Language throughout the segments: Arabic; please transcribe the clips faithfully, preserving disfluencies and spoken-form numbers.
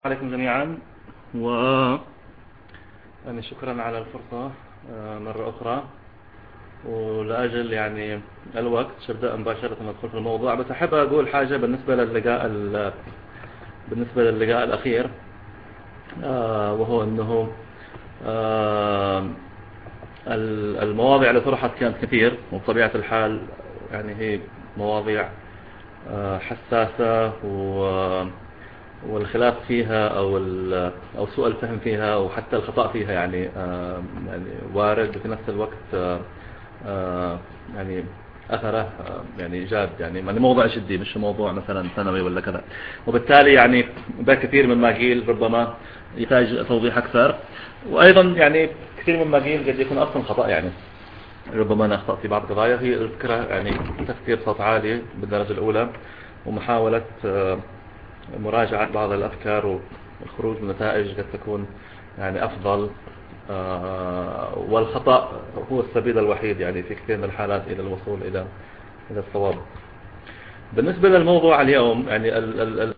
عليكم جميعا، و يعني شكرا على الفرصة مرة أخرى. ولأجل يعني الوقت أبدأ مباشرة ندخل في الموضوع، بس أحب أقول حاجة بالنسبة للقاء بالنسبة للقاء الأخير، وهو أنه المواضيع اللي طرحت كانت كثير، وبطبيعة الحال يعني هي مواضيع حساسة، و والخلاف فيها أو أو سوء الفهم فيها أو حتى الخطأ فيها يعني يعني وارد، وفي نفس الوقت يعني أثره يعني جاد، يعني يعني موضوع جدي، مش موضوع مثلا ثانوي ولا كذا. وبالتالي يعني بكثير مما قيل ربما يحتاج توضيح أكثر، وأيضا يعني كثير مما قيل قد يكون أصلا خطأ، يعني ربما نخطأ في بعض القضايا. هي الفكرة يعني تفكير صوت عالي بالدرجة الأولى، ومحاولة مراجعة بعض الأفكار والخروج من نتائج قد تكون يعني أفضل، والخطأ هو السبيل الوحيد يعني في كثير من الحالات إلى الوصول إلى إلى الصواب. بالنسبة للموضوع اليوم يعني ال ال ال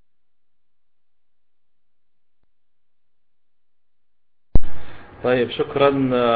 طيب شكرا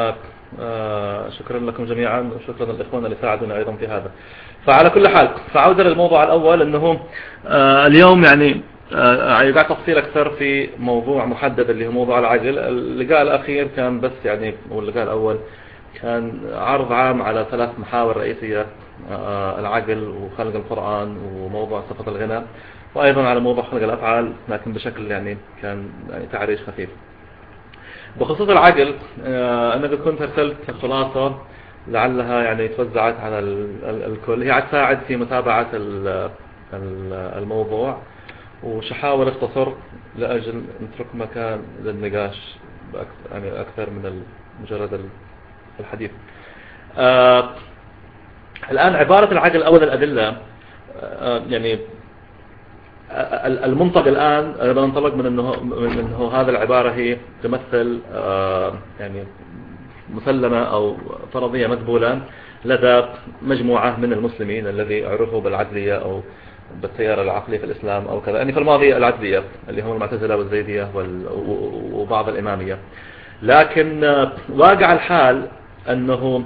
شكرا لكم جميعا، وشكرا للإخوان اللي ساعدونا أيضا في هذا. فعلى كل حال، فعودة للموضوع الأول، أنه اليوم يعني يقع تفصيل أكثر في موضوع محدد اللي هو موضوع العقل. اللقاء الأخير كان بس يعني واللقاء الأول كان عرض عام على ثلاث محاور رئيسية: العقل، وخلق القرآن، وموضوع صفة الغنى، وأيضا على موضوع خلق الأفعال، لكن بشكل يعني كان يعني تعريج خفيف. بخصوص العقل، أنا كنت أرسلت خلاصة لعلها يعني توزعت على الكل، هي تساعد في متابعة الموضوع، وشحاول اختصر لأجل نترك مكان للنقاش يعني أكثر من مجرد الحديث. آه الآن عبارة العقل أول الأدلة، آه يعني المنطق الآن بننطلق من أنه, من أنه هذا العبارة هي تمثل آه يعني مسلمة أو فرضية مقبولة لدى مجموعة من المسلمين الذي عرفوا بالعقلية أو بالتيار العقلي في الإسلام أو كذا، يعني في الماضي العقلية اللي هم المعتزلة والزيدية وبعض الإمامية. لكن واقع الحال أنه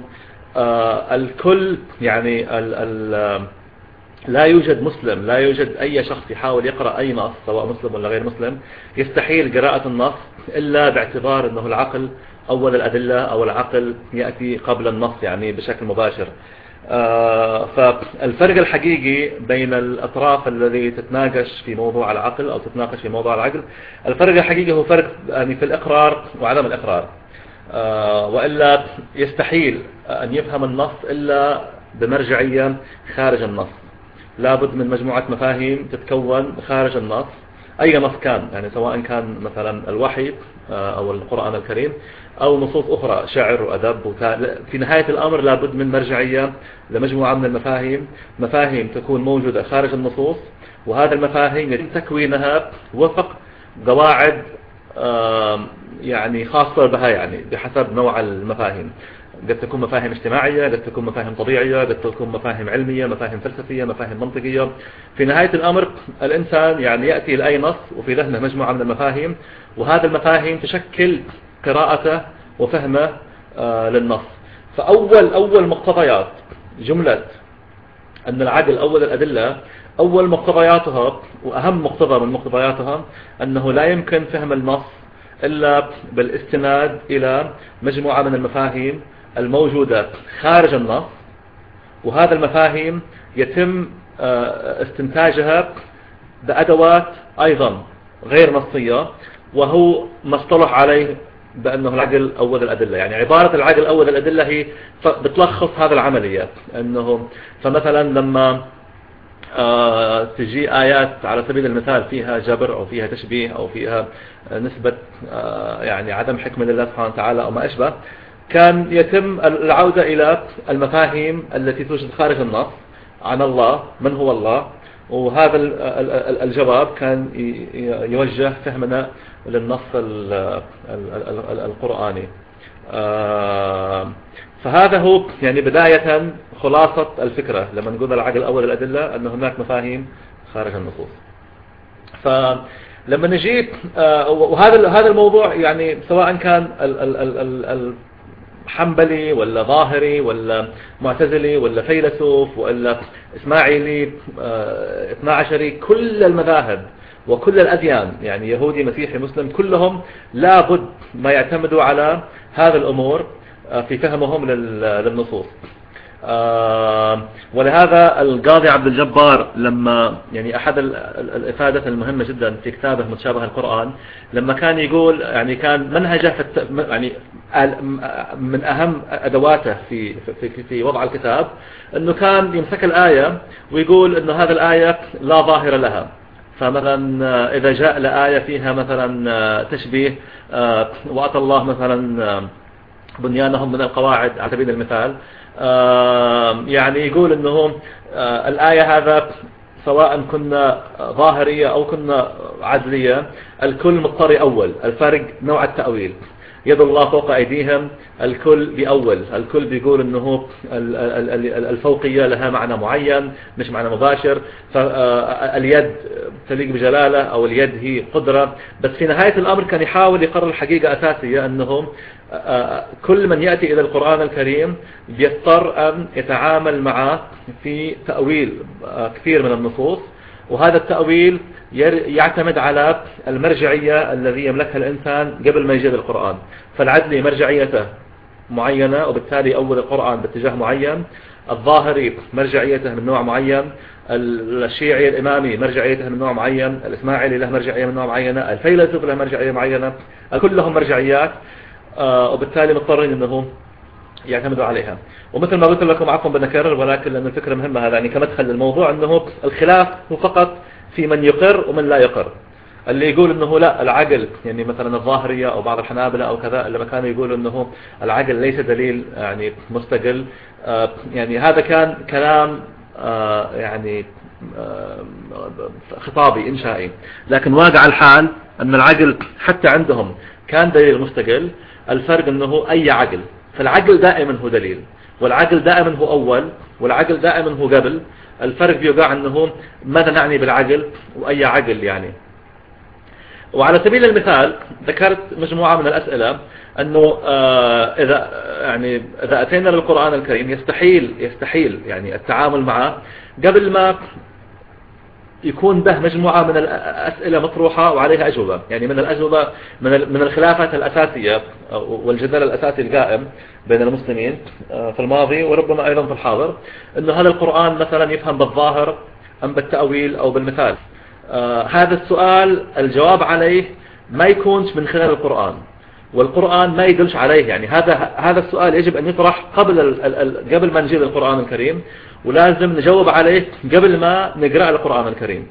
الكل يعني ال ال لا يوجد مسلم، لا يوجد أي شخص يحاول يقرأ أي نص سواء مسلم ولا غير مسلم يستحيل قراءة النص إلا باعتبار أنه العقل أول الأدلة، أو العقل يأتي قبل النص يعني بشكل مباشر. آه فالفرق الحقيقي بين الأطراف الذي تتناقش في موضوع العقل أو تتناقش في موضوع العقل، الفرق الحقيقي هو فرق يعني في الإقرار وعدم الإقرار. آه وإلا يستحيل أن يفهم النص إلا بمرجعية خارج النص، لابد من مجموعة مفاهيم تتكون خارج النص، أي نص كان، يعني سواء كان مثلا الوحي أو القرآن الكريم أو نصوص أخرى شعر وأدب. في نهاية الأمر لابد من مرجعية لمجموعة من المفاهيم، مفاهيم تكون موجودة خارج النصوص، وهذا المفاهيم يتم تكوينها وفق قواعد يعني خاصة بها، يعني بحسب نوع المفاهيم. قد تكون مفاهيم اجتماعية، قد تكون مفاهيم طبيعية، قد تكون مفاهيم علمية، مفاهيم فلسفية، مفاهيم منطقية. في نهاية الأمر الإنسان يعني يأتي لأي نص وفي ذهنه مجموعة من المفاهيم، وهذا المفاهيم تشكل قراءته وفهمه آه للنص. فأول أول مقتضيات جملة أن العقل أول الأدلة، أول مقتضياتها وأهم مقتضى من مقتضياتها أنه لا يمكن فهم النص إلا بالاستناد إلى مجموعة من المفاهيم الموجودة خارج النص، وهذا المفاهيم يتم استنتاجها بأدوات أيضا غير نصية، وهو ما اصطلح عليه بأنه العقل أول الأدلة. يعني عبارة العقل أول الأدلة هي بتلخص هذا العملية. أنه فمثلا لما آه تجي آيات على سبيل المثال فيها جبر أو فيها تشبيه أو فيها نسبة آه يعني عدم حكمة لله سبحانه وتعالى أو ما أشبه، كان يتم العودة إلى المفاهيم التي توجد خارج النص عن الله، من هو الله، وهذا الجواب كان يوجه فهمنا للنص القرآني. آه فهذا هو يعني بداية خلاصة الفكرة لما نقول العقل أول الأدلة، أن هناك مفاهيم خارج النصوص. لما نجي وهذا هذا الموضوع يعني سواء كان ال ال ال ال حنبلي ولا ظاهري ولا معتزلي ولا فيلسوف ولا إسماعيلي اثنا عشري، كل المذاهب وكل الأديان يعني يهودي مسيحي مسلم كلهم لابد ما يعتمدوا على هذا الأمور في فهمهم للنصوص. ولهذا القاضي عبد الجبار لما يعني أحد الإفادة المهمة جدا في كتابه متشابه القرآن لما كان يقول يعني كان منهجه في يعني من أهم أدواته في في في وضع الكتاب أنه كان يمسك الآية ويقول أنه هذه الآية لا ظاهر لها. فمثلا إذا جاء لآية فيها مثلا تشبيه وأتى الله مثلا بنيانهم من القواعد على سبيل المثال، يعني يقول أنه الآية هذا سواء كنا ظاهرية أو كنا عدلية الكل مضطر أول، الفرق نوع التأويل. يد الله فوق أيديهم الكل بأول، الكل بيقول أنه الفوقية لها معنى معين مش معنى مباشر، فاليد تليق بجلالة أو اليد هي قدرة. بس في نهاية الأمر كان يحاول يقرر حقيقة أساسية أنه كل من يأتي إلى القرآن الكريم بيضطر أن يتعامل معه في تأويل كثير من النصوص، وهذا التأويل يعتمد على المرجعية الذي يملكها الإنسان قبل ما يجي القرآن. فالعدلي مرجعيته معينة وبالتالي أول القرآن باتجاه معين، الظاهري مرجعيته من نوع معين، الشيعي الإمامي مرجعيته من نوع معين، الإسماعيلي له مرجعية من نوع معينة، الفيلسوف له مرجعية معينة، كلهم مرجعيات وبالتالي مضطرين أنهم يعتمدوا عليها. ومثل ما قلت لكم عفوا بنكرر ولكن لأن الفكرة مهمة هذا يعني كمدخل للموضوع أنه الخلاف هو فقط في من يقر ومن لا يقر. اللي يقول أنه لا العقل يعني مثلا الظاهرية أو بعض الحنابلة أو كذا لما كانوا يقولوا أنه العقل ليس دليل يعني مستقل، يعني هذا كان كلام يعني خطابي إنشائي، لكن واقع الحال أن العقل حتى عندهم كان دليل مستقل. الفرق أنه أي عقل، فالعقل دائما هو دليل، والعقل دائما هو أول، والعقل دائما هو قبل. الفرق بيقع أنه ماذا نعني بالعقل وأي عقل يعني. وعلى سبيل المثال ذكرت مجموعة من الأسئلة أنه إذا يعني إذا أتينا للقرآن الكريم يستحيل يستحيل يعني التعامل معه قبل ما يكون به مجموعة من الأسئلة مطروحة وعليها أجوبة. يعني من الأجوبة من من الخلافات الأساسية والجدل الأساسي القائم بين المسلمين في الماضي وربما أيضا في الحاضر أنه هذا القرآن مثلا يفهم بالظاهر أم بالتأويل أو بالمثال. هذا السؤال الجواب عليه ما يكونش من خلال القرآن، والقرآن ما يدلش عليه. يعني هذا هذا السؤال يجب أن يطرح قبل قبل ما نجي للقرآن الكريم، ولازم نجاوب عليه قبل ما نقرأ القرآن الكريم.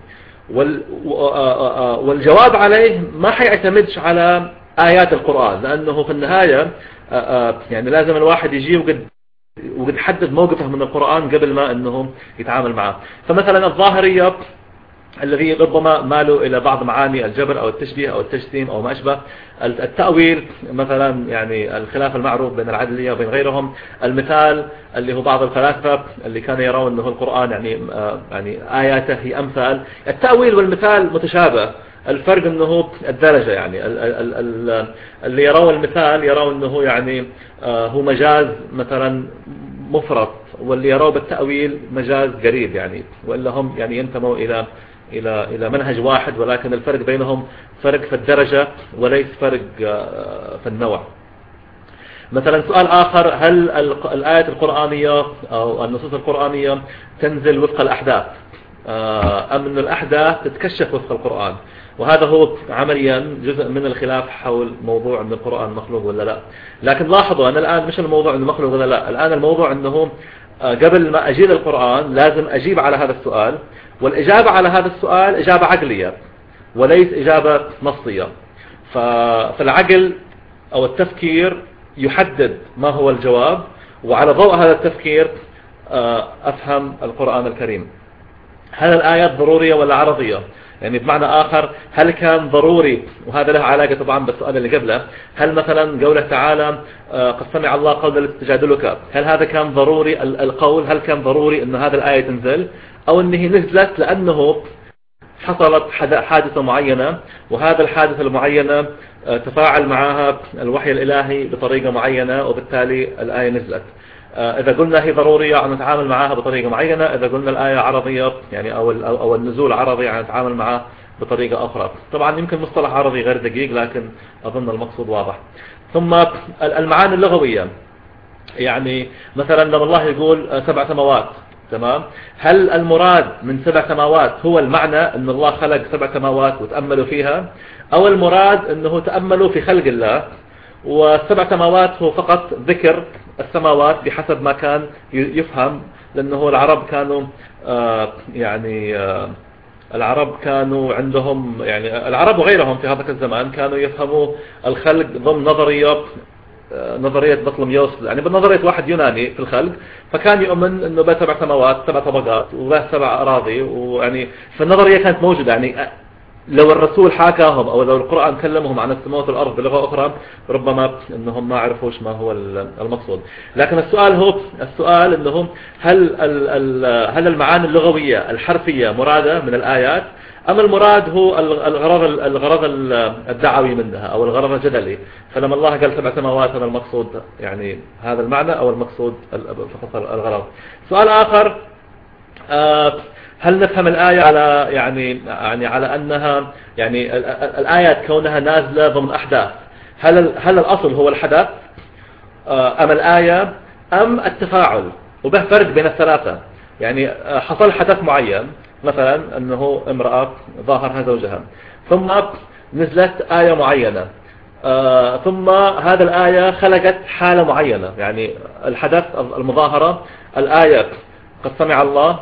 والجواب عليه ما حيعتمدش على آيات القرآن، لأنه في النهاية يعني لازم الواحد يجي وقد وقد حدد موقفه من القرآن قبل ما أنه يتعامل معه. فمثلا الظاهرية الذي ربما مالوا إلى بعض معاني الجبر أو التشبيه أو التجسيم أو ما أشبه، التأويل مثلا يعني الخلاف المعروف بين العدلية وبين غيرهم، المثال اللي هو بعض الفلاسفة اللي كانوا يرون أنه القرآن يعني يعني آياته هي أمثال. التأويل والمثال متشابه، الفرق أنه الدرجة. يعني اللي يرون المثال يرون أنه يعني هو مجاز مثلا مفرط، واللي يروا بالتأويل مجاز قريب يعني، وإلا هم يعني ينتموا إلى إلى إلى منهج واحد، ولكن الفرق بينهم فرق في الدرجة وليس فرق في النوع. مثلا سؤال آخر، هل الآيات القرآنية أو النصوص القرآنية تنزل وفق الأحداث أم أن الأحداث تتكشف وفق القرآن؟ وهذا هو عمليا جزء من الخلاف حول موضوع أن القرآن مخلوق ولا لا. لكن لاحظوا أن الآن مش الموضوع أنه مخلوق ولا لا، الآن الموضوع أنه قبل ما أجيب القرآن لازم أجيب على هذا السؤال، والإجابة على هذا السؤال إجابة عقلية وليس إجابة نصية. فالعقل أو التفكير يحدد ما هو الجواب، وعلى ضوء هذا التفكير أفهم القرآن الكريم. هل الآيات ضرورية ولا عرضية؟ يعني بمعنى آخر، هل كان ضروري، وهذا له علاقة طبعا بالسؤال اللي قبله، هل مثلا قوله تعالى قد سمع الله قول التي تجادلك، هل هذا كان ضروري القول؟ هل كان ضروري أن هذا الآية تنزل، أو أنه نزلت لأنه حصلت حادثة معينة، وهذا الحادثة المعينة تفاعل معها الوحي الإلهي بطريقة معينة، وبالتالي الآية نزلت. إذا قلنا هي ضرورية أن نتعامل معها بطريقة معينة، إذا قلنا الآية عرضية يعني أو أو النزول عرضي يعني نتعامل معه بطريقة أخرى. طبعا يمكن مصطلح عرضي غير دقيق، لكن أظن المقصود واضح. ثم المعاني اللغوية، يعني مثلا لما الله يقول سبع سماوات، تمام، هل المراد من سبع سماوات هو المعنى أن الله خلق سبع سماوات وتأملوا فيها، أو المراد أنه تأملوا في خلق الله، والسبع سماوات هو فقط ذكر السماوات بحسب ما كان يفهم، لأنه العرب كانوا آه يعني آه العرب كانوا عندهم يعني العرب وغيرهم في هذا الزمان كانوا يفهموا الخلق ضمن نظرية نظرية بطلميوس، يعني بنظرية واحد يوناني في الخلق، فكان يؤمن انه به سبع سماوات سبع طبقات وبه سبع اراضي، ويعني فالنظرية كانت موجودة. يعني لو الرسول حاكاهم او لو القرآن كلمهم عن السماوات والارض بلغة اخرى ربما انهم ما عرفوش ما هو المقصود. لكن السؤال هو السؤال انهم هل هل المعاني اللغوية الحرفية مرادة من الآيات، أم المراد هو الغرض الغرض الدعوي منها أو الغرض الجدلي؟ فلما الله قال سبع سماوات هذا المقصود يعني هذا المعنى، أو المقصود فقط الغرض؟ سؤال آخر، هل نفهم الآية على يعني يعني على أنها يعني الآيات كونها نازلة ضمن أحداث، هل هل الأصل هو الحدث أم الآية أم التفاعل؟ وبه فرق بين الثلاثة. يعني حصل حدث معين، مثلا أنه امرأة ظاهرها زوجها، ثم نزلت آية معينة، آه ثم هذا الآية خلقت حالة معينة، يعني الحدث المظاهرة الآية قد سمع الله،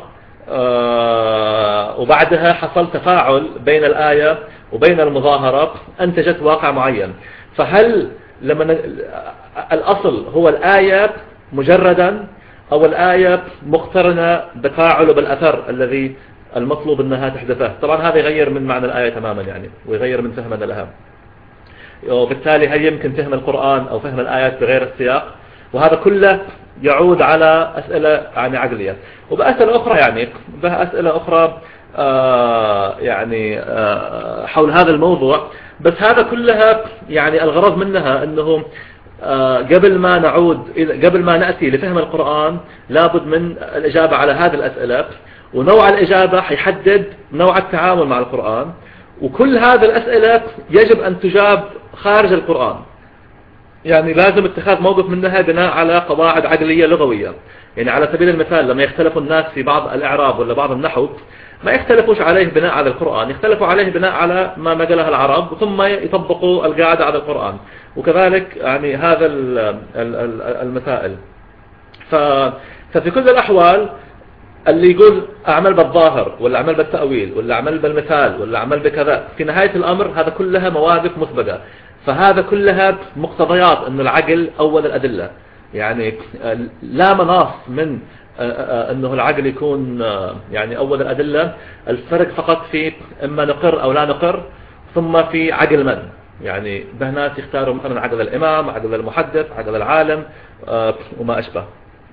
آه وبعدها حصل تفاعل بين الآية وبين المظاهرة أنتجت واقع معين. فهل لما الأصل هو الآية مجردا، أو الآية مقترنة بتفاعل بالأثر الذي المطلوب أنها تحدثه؟ طبعا هذا يغير من معنى الآية تماما يعني، ويغير من فهمنا لها، وبالتالي هل يمكن فهم القرآن أو فهم الآيات بغير السياق؟ وهذا كله يعود على أسئلة يعني عقلية، وبأسئلة أخرى يعني بها أسئلة أخرى آه يعني آه حول هذا الموضوع. بس هذا كلها يعني الغرض منها أنه آه قبل ما نعود قبل ما نأتي لفهم القرآن لابد من الإجابة على هذه الأسئلة، ونوع الإجابة حيحدد نوع التعامل مع القرآن. وكل هذه الأسئلة يجب أن تجاب خارج القرآن، يعني لازم اتخاذ موقف منها بناء على قواعد عقلية لغوية. يعني على سبيل المثال لما يختلف الناس في بعض الإعراب ولا بعض النحو ما يختلفوش عليه بناء على القرآن، يختلفوا عليه بناء على ما نقله العرب ثم يطبقوا القاعدة على القرآن، وكذلك يعني هذا المسائل. ففي كل الأحوال اللي يقول أعمل بالظاهر ولا أعمل بالتأويل ولا أعمل بالمثال ولا أعمل بكذا، في نهاية الأمر هذا كلها مواقف مسبقة، فهذا كلها مقتضيات أن العقل أول الأدلة. يعني لا مناص من أنه العقل يكون يعني أول الأدلة، الفرق فقط في إما نقر أو لا نقر، ثم في عقل من. يعني به ناس يختاروا مثلا عقل الإمام، عقل المحدث، عقل العالم وما أشبه.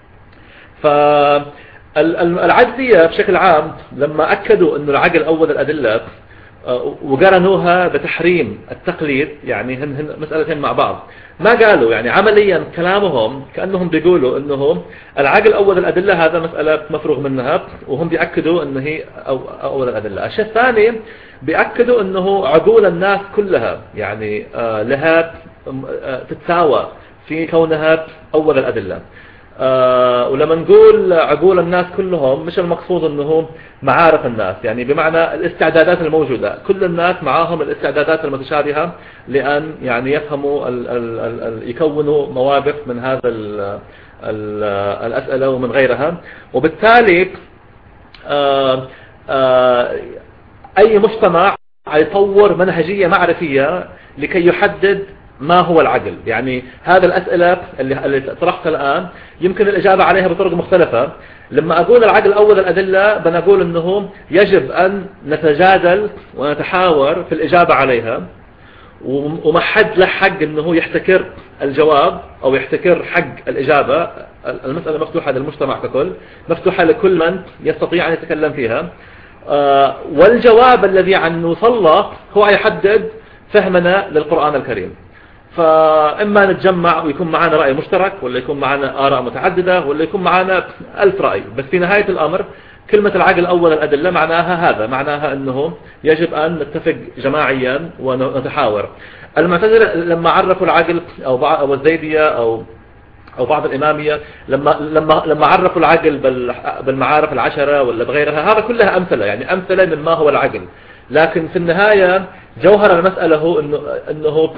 فالعجزية بشكل عام لما أكدوا أن العقل أول الأدلة وقرنوها بتحريم التقليد، يعني هن هن مسألتين مع بعض، ما قالوا يعني عمليا كلامهم كأنهم بيقولوا أنه العقل أول الأدلة هذا مسألة مفروغ منها، وهم بيأكدوا أنه هي أو أول الأدلة. الشيء الثاني بيأكدوا أنه عقول الناس كلها يعني لها تتساوى في كونها أول الأدلة. آه ولما نقول عقول الناس كلهم مش المقصود انه معارف الناس، يعني بمعنى الاستعدادات الموجودة، كل الناس معاهم الاستعدادات المتشابهة لأن يعني يفهموا ال ال ال ال يكونوا مواقف من هذا ال ال الأسئلة ومن غيرها. وبالتالي آه آه أي مجتمع يطور منهجية معرفية لكي يحدد ما هو العقل. يعني هذا الأسئلة اللي, اللي طرحتها الآن يمكن الإجابة عليها بطرق مختلفة. لما أقول العقل أول الأدلة بنقول أنه يجب أن نتجادل ونتحاور في الإجابة عليها، وما حد له حق أنه يحتكر الجواب أو يحتكر حق الإجابة. المسألة مفتوحة للمجتمع ككل، مفتوحة لكل من يستطيع أن يتكلم فيها. والجواب الذي عن نوصل له هو يحدد فهمنا للقرآن الكريم. فإما نتجمع ويكون معنا رأي مشترك، ولا يكون معنا آراء متعددة، ولا يكون معنا ألف رأي، بس في نهاية الأمر كلمة العقل أول الأدلة معناها هذا، معناها أنه يجب أن نتفق جماعيا ونتحاور. المعتزلة لما عرفوا العقل أو الزيدية أو أو بعض الإمامية لما لما لما عرفوا العقل بالمعارف العشرة ولا بغيرها، هذا كلها أمثلة، يعني أمثلة من ما هو العقل. لكن في النهاية جوهر المسألة هو إنه إنه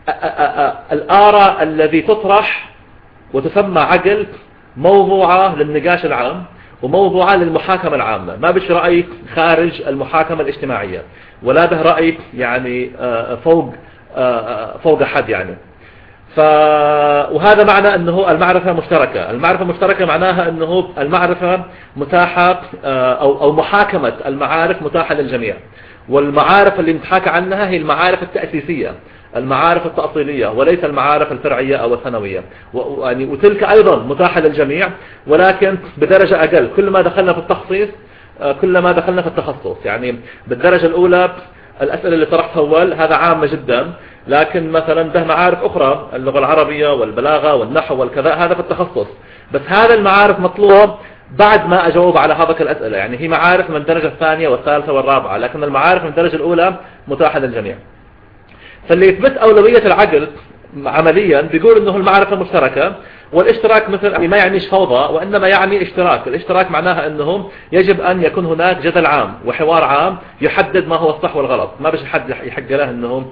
الآراء الذي تطرح وتسمى عقل موضوعة للنقاش العام وموضوعة للمحاكمة العامة، ما بش رأي خارج المحاكمة الاجتماعية، ولا به رأي يعني فوق فوق حد يعني. ف... وهذا معنى أنه المعرفة مشتركة. المعرفة مشتركة معناها أنه المعرفة متاحة أو أو محاكمة المعارف متاحة للجميع، والمعارف اللي نتحاكى عنها هي المعارف التأسيسية، المعارف التأصيلية، وليس المعارف الفرعية أو الثانوية، يعني وتلك أيضا متاحة للجميع ولكن بدرجة أقل. كل ما دخلنا في التخصيص كل ما دخلنا في التخصص. يعني بالدرجة الأولى الأسئلة اللي طرحتها أول هذا عامة جدا، لكن مثلا ده معارف أخرى، اللغة العربية والبلاغة والنحو والكذا، هذا في التخصص. بس هذا المعارف مطلوب بعد ما أجاوب على هذه الأسئلة، يعني هي معارف من الدرجة الثانية والثالثة والرابعة، لكن المعارف من الدرجة الأولى متاحة للجميع. فاللي يثبت أولوية العقل عمليا بيقول أنه المعرفة مشتركة، والاشتراك مثل يعني ما يعنيش فوضى، وإنما يعني اشتراك. الاشتراك معناها أنه يجب أن يكون هناك جدل عام وحوار عام يحدد ما هو الصح والغلط. ما بش حد يحق له أنه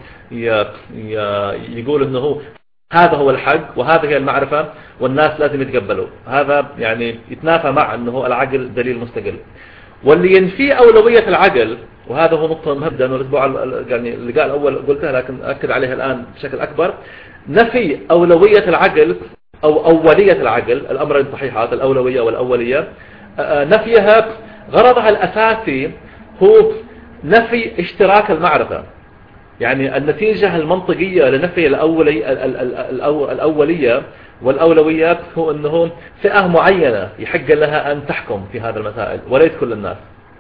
يقول أنه هذا هو الحق وهذا هي المعرفة والناس لازم يتقبلوا. هذا يعني يتنافى مع أنه العقل دليل مستقل. واللي ينفي أولوية العقل، وهذا هو نقطة مهمة لأنه الأسبوع يعني اللقاء الأول قلتها لكن أكد عليها الآن بشكل أكبر، نفي أولوية العقل أو أولية العقل، الأمرين صحيحات، الأولوية والأولية، نفيها غرضها الأساسي هو نفي اشتراك المعرفة. يعني النتيجة المنطقية لنفي الأولي الأولية والأولويات هو أنه فئة معينة يحق لها أن تحكم في هذا المسائل وليس كل الناس.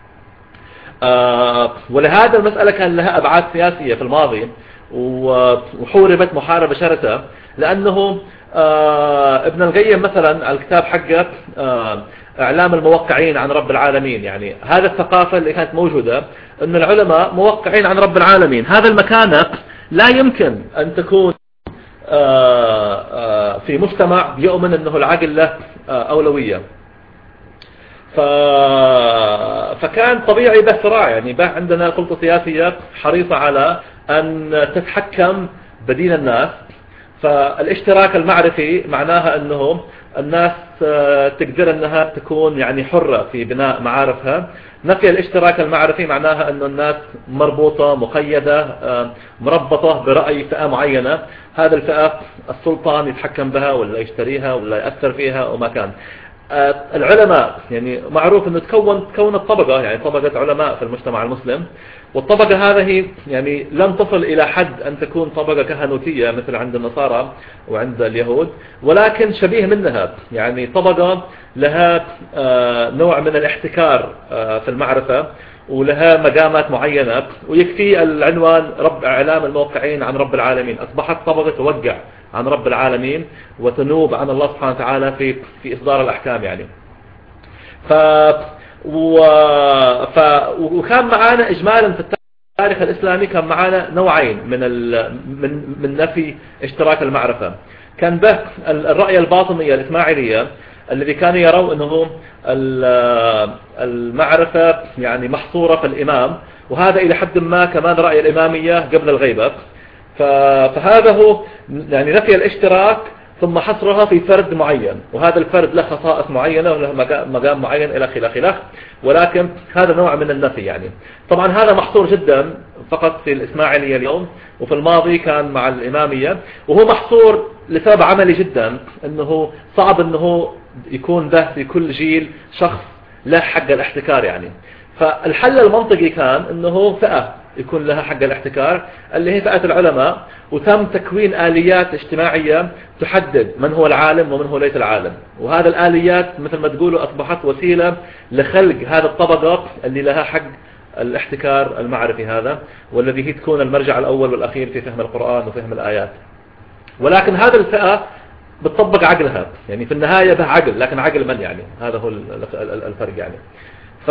آه ولهذا المسألة كان لها أبعاد سياسية في الماضي وحوربت محاربة شرسة، لأنه آه ابن القيم مثلا الكتاب حقه آه إعلام الموقعين عن رب العالمين، يعني هذا الثقافة اللي كانت موجودة أن العلماء موقعين عن رب العالمين. هذا المكانة لا يمكن أن تكون آه آه في مجتمع يؤمن أنه العقل له آه أولوية. ف... فكان طبيعي به صراع، يعني به عندنا سلطة سياسية حريصة على أن تتحكم بدين الناس. فالاشتراك المعرفي معناها أنه الناس تقدر أنها تكون يعني حرة في بناء معارفها. نفي الاشتراك المعرفي معناها أن الناس مربوطة مقيدة مربطة برأي فئة معينة، هذا الفئة السلطان يتحكم بها ولا يشتريها ولا يأثر فيها وما كان. العلماء يعني معروف أنه تكون تكونت طبقة، يعني طبقة علماء في المجتمع المسلم، والطبقة هذه يعني لم تصل إلى حد أن تكون طبقة كهنوتية مثل عند النصارى وعند اليهود، ولكن شبيه منها، يعني طبقة لها نوع من الاحتكار في المعرفة ولها مقامات معينة، ويكفي العنوان رب إعلام الموقعين عن رب العالمين. أصبحت طبقة توقع عن رب العالمين وتنوب عن الله سبحانه وتعالى في في إصدار الأحكام يعني. ف و... ف وكان معانا إجمالا في التاريخ الإسلامي كان معانا نوعين من ال... من من نفي اشتراك المعرفة. كان به الرأي الباطنية الإسماعيلية الذي كانوا يروا أنه المعرفة يعني محصورة في الإمام، وهذا إلى حد ما كمان رأي الإمامية قبل الغيبة. فهذا هو يعني نفي الاشتراك ثم حصرها في فرد معين، وهذا الفرد له خصائص معينة وله مقام معين إلى خلاف خلاف، ولكن هذا نوع من النفي يعني. طبعا هذا محصور جدا فقط في الإسماعيلية اليوم، وفي الماضي كان مع الإمامية، وهو محصور لسبب عملي جدا، أنه صعب أنه يكون ده في كل جيل شخص له حق الاحتكار يعني. فالحل المنطقي كان أنه فئة يكون لها حق الاحتكار اللي هي فئة العلماء، وتم تكوين آليات اجتماعية تحدد من هو العالم ومن هو ليس العالم. وهذا الآليات مثل ما تقولوا أصبحت وسيلة لخلق هذا الطبقة اللي لها حق الاحتكار المعرفي هذا، والذي هي تكون المرجع الأول والأخير في فهم القرآن وفهم الآيات. ولكن هذا الفئة بتطبق عقلها، يعني في النهاية به عقل، لكن عقل من يعني؟ هذا هو الفرق يعني. ف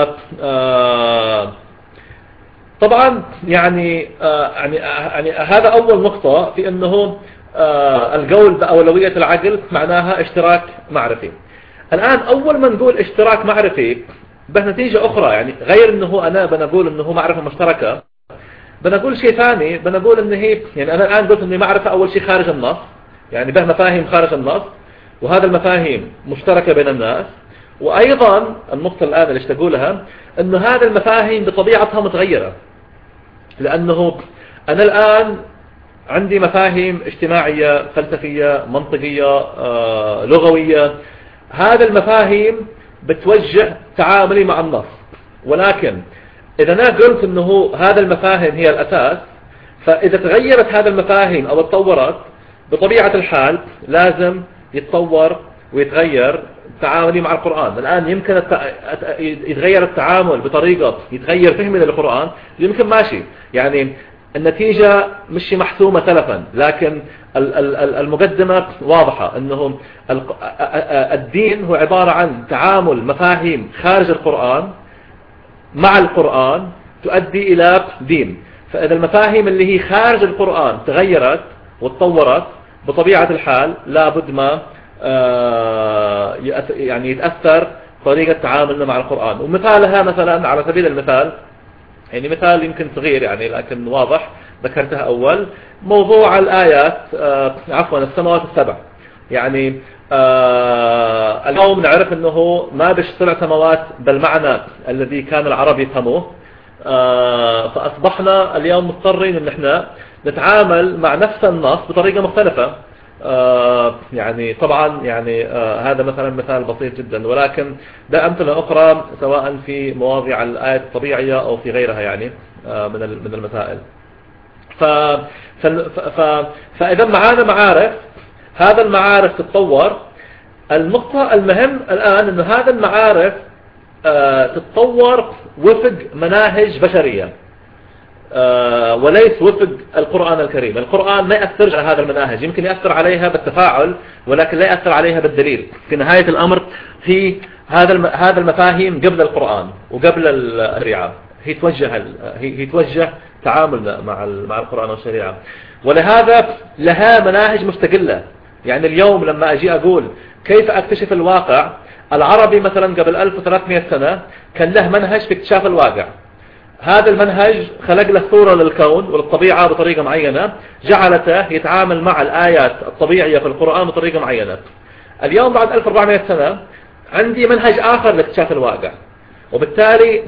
طبعا يعني يعني يعني هذا أول نقطة في أنه القول بأولوية العقل معناها اشتراك معرفي. الآن أول ما نقول اشتراك معرفي به نتيجة أخرى، يعني غير أنه أنا بنقول أنه معرفة مشتركة، بنقول شيء ثاني، بنقول أن هي يعني أنا الآن قلت أني معرفة أول شيء خارج النص، يعني به مفاهيم خارج النص، وهذا المفاهيم مشتركة بين الناس. وأيضا النقطة الآن اللي اشتقولها أنه هذا المفاهيم بطبيعتها متغيرة، لأنه أنا الآن عندي مفاهيم اجتماعية فلسفية منطقية آه، لغوية، هذا المفاهيم بتوجه تعاملي مع النص. ولكن إذا أنا قلت أنه هذا المفاهيم هي الأساس، فإذا تغيرت هذا المفاهيم أو تطورت بطبيعة الحال لازم يتطور ويتغير تعاملي مع القرآن. الآن يمكن يتغير التعامل بطريقة يتغير فهمي للقرآن، يمكن ماشي، يعني النتيجة مش محسومة سلفا، لكن المقدمة واضحة أنه الدين هو عبارة عن تعامل مفاهيم خارج القرآن مع القرآن تؤدي إلى دين. فإذا المفاهيم اللي هي خارج القرآن تغيرت وتطورت بطبيعة الحال لابد ما يعني يتأثر طريقة تعاملنا مع القرآن. ومثالها مثلا على سبيل المثال، يعني مثال يمكن صغير يعني لكن واضح ذكرتها أول، موضوع الآيات عفوا السماوات السبع. يعني آه اليوم نعرف أنه ما بش سبع سماوات بالمعنى الذي كان العرب يفهموه، آه فأصبحنا اليوم مضطرين أن احنا نتعامل مع نفس النص بطريقة مختلفة. آه يعني طبعا يعني آه هذا مثلا مثال بسيط جدا، ولكن ده أمثلة أخرى سواء في مواضيع الآيات الطبيعية أو في غيرها يعني آه من من المسائل. ف فإذا معانا معارف، هذا المعارف تتطور. النقطة المهم الآن أن هذا المعارف آه تتطور وفق مناهج بشرية آه وليس وفق القرآن الكريم. القرآن ما يأثر على هذا المناهج، يمكن يأثر عليها بالتفاعل ولكن لا يأثر عليها بالدليل. في نهاية الأمر في هذا هذا المفاهيم قبل القرآن وقبل الشريعة، هي توجه هي توجه تعاملنا مع مع القرآن والشريعة، ولهذا لها مناهج مستقلة. يعني اليوم لما أجي أقول كيف أكتشف الواقع، العربي مثلا قبل ألف وثلاثمئة سنة كان له منهج في اكتشاف الواقع. هذا المنهج خلق له صورة للكون وللطبيعة بطريقة معينة جعلته يتعامل مع الآيات الطبيعية في القرآن بطريقة معينة. اليوم بعد ألف وأربعمئة سنة عندي منهج آخر لاكتشاف الواقع، وبالتالي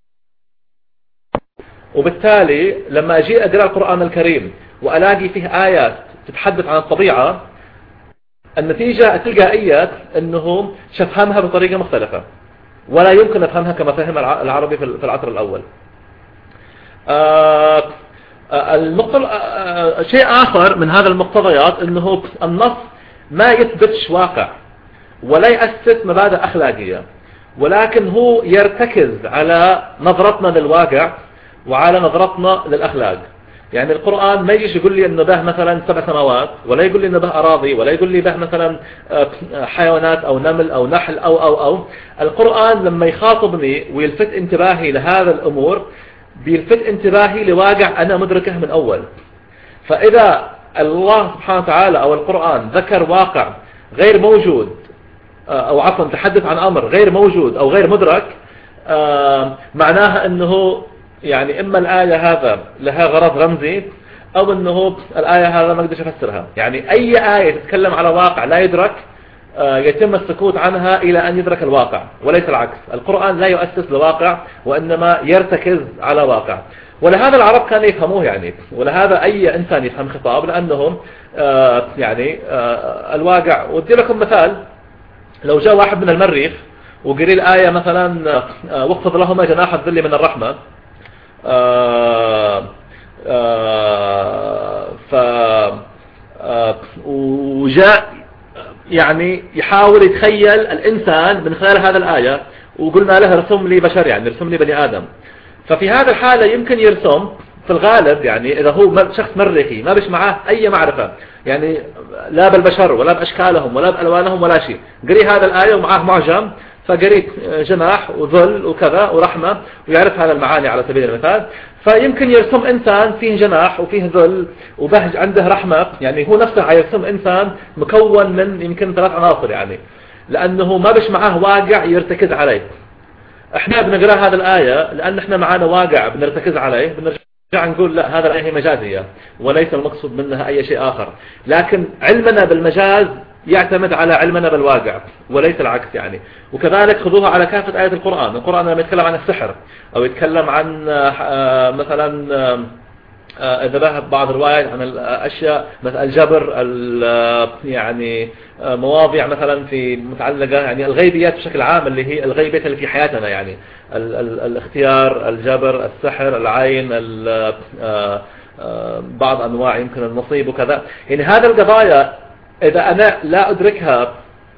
وبالتالي لما أجي أقرأ القرآن الكريم وألاقي فيه آيات تتحدث عن الطبيعة، النتيجة التلقائية أنه شفهمها بطريقة مختلفة ولا يمكن أفهمها كما فهم العربي في العصر الأول. آه النقطة آه شيء آخر من هذا المقتضيات أنه النص ما يثبتش واقع ولا يأسس مبادئ أخلاقية، ولكن هو يرتكز على نظرتنا للواقع وعلى نظرتنا للأخلاق. يعني القرآن ما يجيش يقول لي انه به مثلا سبع سماوات، ولا يقول لي انه به أراضي، ولا يقول لي به مثلا حيوانات او نمل او نحل او او او القرآن لما يخاطبني ويلفت انتباهي لهذا الامور بيلفت انتباهي لواقع انا مدركه من اول. فاذا الله سبحانه وتعالى او القرآن ذكر واقع غير موجود او عفوا تحدث عن امر غير موجود او غير مدرك، معناها انه يعني إما الآية هذا لها غرض رمزي أو أنه الآية هذا ما قدرش أفسرها. يعني أي آية تتكلم على واقع لا يدرك يتم السكوت عنها إلى أن يدرك الواقع، وليس العكس. القرآن لا يؤسس لواقع وإنما يرتكز على واقع، ولهذا العرب كانوا يفهموه يعني، ولهذا أي إنسان يفهم خطاب لأنهم يعني الواقع. ودي لكم مثال، لو جاء واحد من المريخ وقري الآية مثلا واخفض لهما جناح الذل من الرحمة، آه آه ف آه وجاء يعني يحاول يتخيل الإنسان من خلال هذا الآية، وقلنا له رسم لي بشر يعني رسم لي بني آدم، ففي هذا الحالة يمكن يرسم في الغالب، يعني إذا هو شخص مريخي ما بش معاه أي معرفة، يعني لا بالبشر ولا بأشكالهم ولا بألوانهم ولا شيء، قري هذا الآية ومعاه معجم، فقريت جناح وظل وكذا ورحمة ويعرف هذا المعاني على سبيل المثال، فيمكن يرسم إنسان فيه جناح وفيه ظل وبهج عنده رحمة، يعني هو نفسه يرسم إنسان مكون من يمكن ثلاث عناصر، يعني لأنه ما بش معاه واقع يرتكز عليه. احنا بنقرأ هذا الآية لأن احنا معانا واقع بنرتكز عليه، بنرجع نقول لا هذا الآية هي مجازية وليس المقصود منها أي شيء آخر، لكن علمنا بالمجاز يعتمد على علمنا بالواقع وليس العكس يعني. وكذلك خذوها على كافة آيات القرآن. القرآن لما يتكلم عن السحر أو يتكلم عن مثلا إذا ذهب بعض الروايات عن الأشياء مثل الجبر، يعني مواضيع مثلا في متعلقة يعني الغيبيات بشكل عام اللي هي الغيبيات اللي في حياتنا، يعني ال ال الاختيار، الجبر، السحر، العين، بعض أنواع يمكن النصيب وكذا، يعني هذه القضايا إذا أنا لا أدركها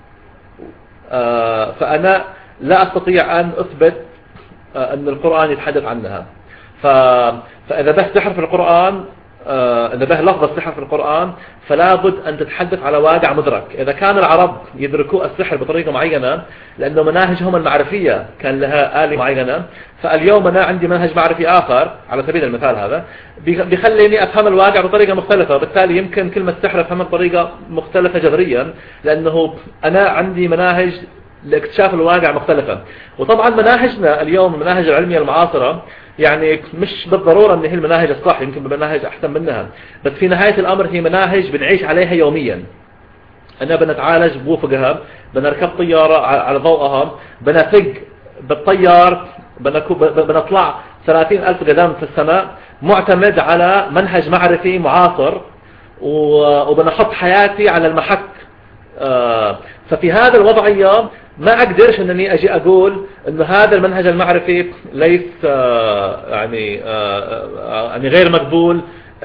فأنا لا أستطيع أن أثبت أن القرآن يتحدث عنها. فإذا به سحر في القرآن، إذا به لفظ السحر في القرآن فلا بد أن تتحدث على واقع مدرك. إذا كان العرب يدركوا السحر بطريقة معينة لأنه مناهجهم المعرفية كان لها آلة معينة، فاليوم أنا عندي منهج معرفي آخر على سبيل المثال هذا بيخليني أفهم الواقع بطريقة مختلفة، وبالتالي يمكن كلمة سحر أفهمها بطريقة مختلفة جذريا لأنه أنا عندي مناهج لاكتشاف الواقع مختلفة. وطبعا مناهجنا اليوم المناهج العلمية المعاصرة يعني مش بالضرورة ان هي المناهج الصح، يمكن بمناهج احسن منها، بس في نهاية الامر هي مناهج بنعيش عليها يوميا. انا بنتعالج بوفقها، بنركب طيارة على ضوءها، بنفق بالطيار، بنطلع ثلاثين ألف قدم في السماء، معتمد على منهج معرفي معاصر، وبنحط حياتي على المحك. ففي هذا الوضعية ما أقدرش أنني أجي أقول أن هذا المنهج المعرفي ليس يعني يعني غير مقبول،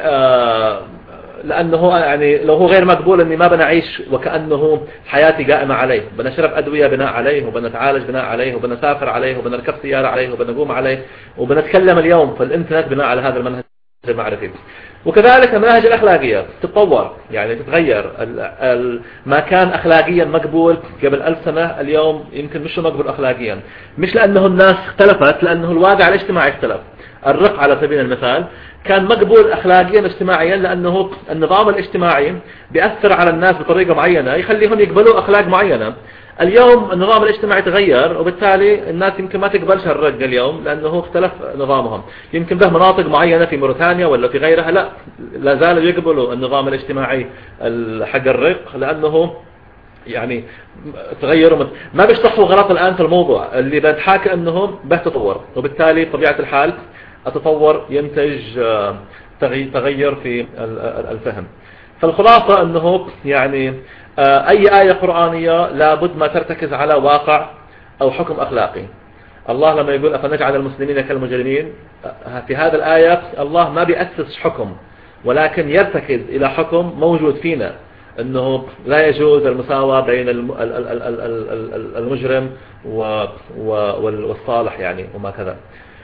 لأنه يعني لو هو غير مقبول أني ما بنعيش وكأنه حياتي قائمة عليه، بنشرب أدوية بناء عليه، وبنتعالج بناء عليه، وبنسافر عليه، وبنركب سيارة عليه، وبنقوم عليه، وبنتكلم اليوم في الإنترنت بناء على هذا المنهج المعرفي. وكذلك المناهج الأخلاقية تتطور، يعني تتغير. ال ال ما كان أخلاقيا مقبول قبل ألف سنة اليوم يمكن مش مقبول أخلاقيا، مش لأنه الناس اختلفت، لأنه الواقع الاجتماعي اختلف. الرق على سبيل المثال كان مقبول أخلاقيا اجتماعيا لأنه النظام الاجتماعي بيأثر على الناس بطريقة معينة يخليهم يقبلوا أخلاق معينة. اليوم النظام الاجتماعي تغير، وبالتالي الناس يمكن ما تقبلش الرق اليوم لأنه اختلف نظامهم. يمكن به مناطق معينة في موريتانيا ولا في غيرها لا لا زالوا يقبلوا النظام الاجتماعي حق الرق، لأنه يعني تغيروا. ما بيشطحوا غلط الآن في الموضوع اللي بنتحاكى أنه به تطور، وبالتالي طبيعة الحال التطور ينتج تغير في الفهم. فالخلاصة أنه يعني أي آية قرآنية لابد ما ترتكز على واقع أو حكم أخلاقي. الله لما يقول أفنجعل المسلمين كالمجرمين، في هذا الآية الله ما بيأسس حكم، ولكن يرتكز إلى حكم موجود فينا، أنه لا يجوز المساواة بين المجرم والصالح يعني وما كذا.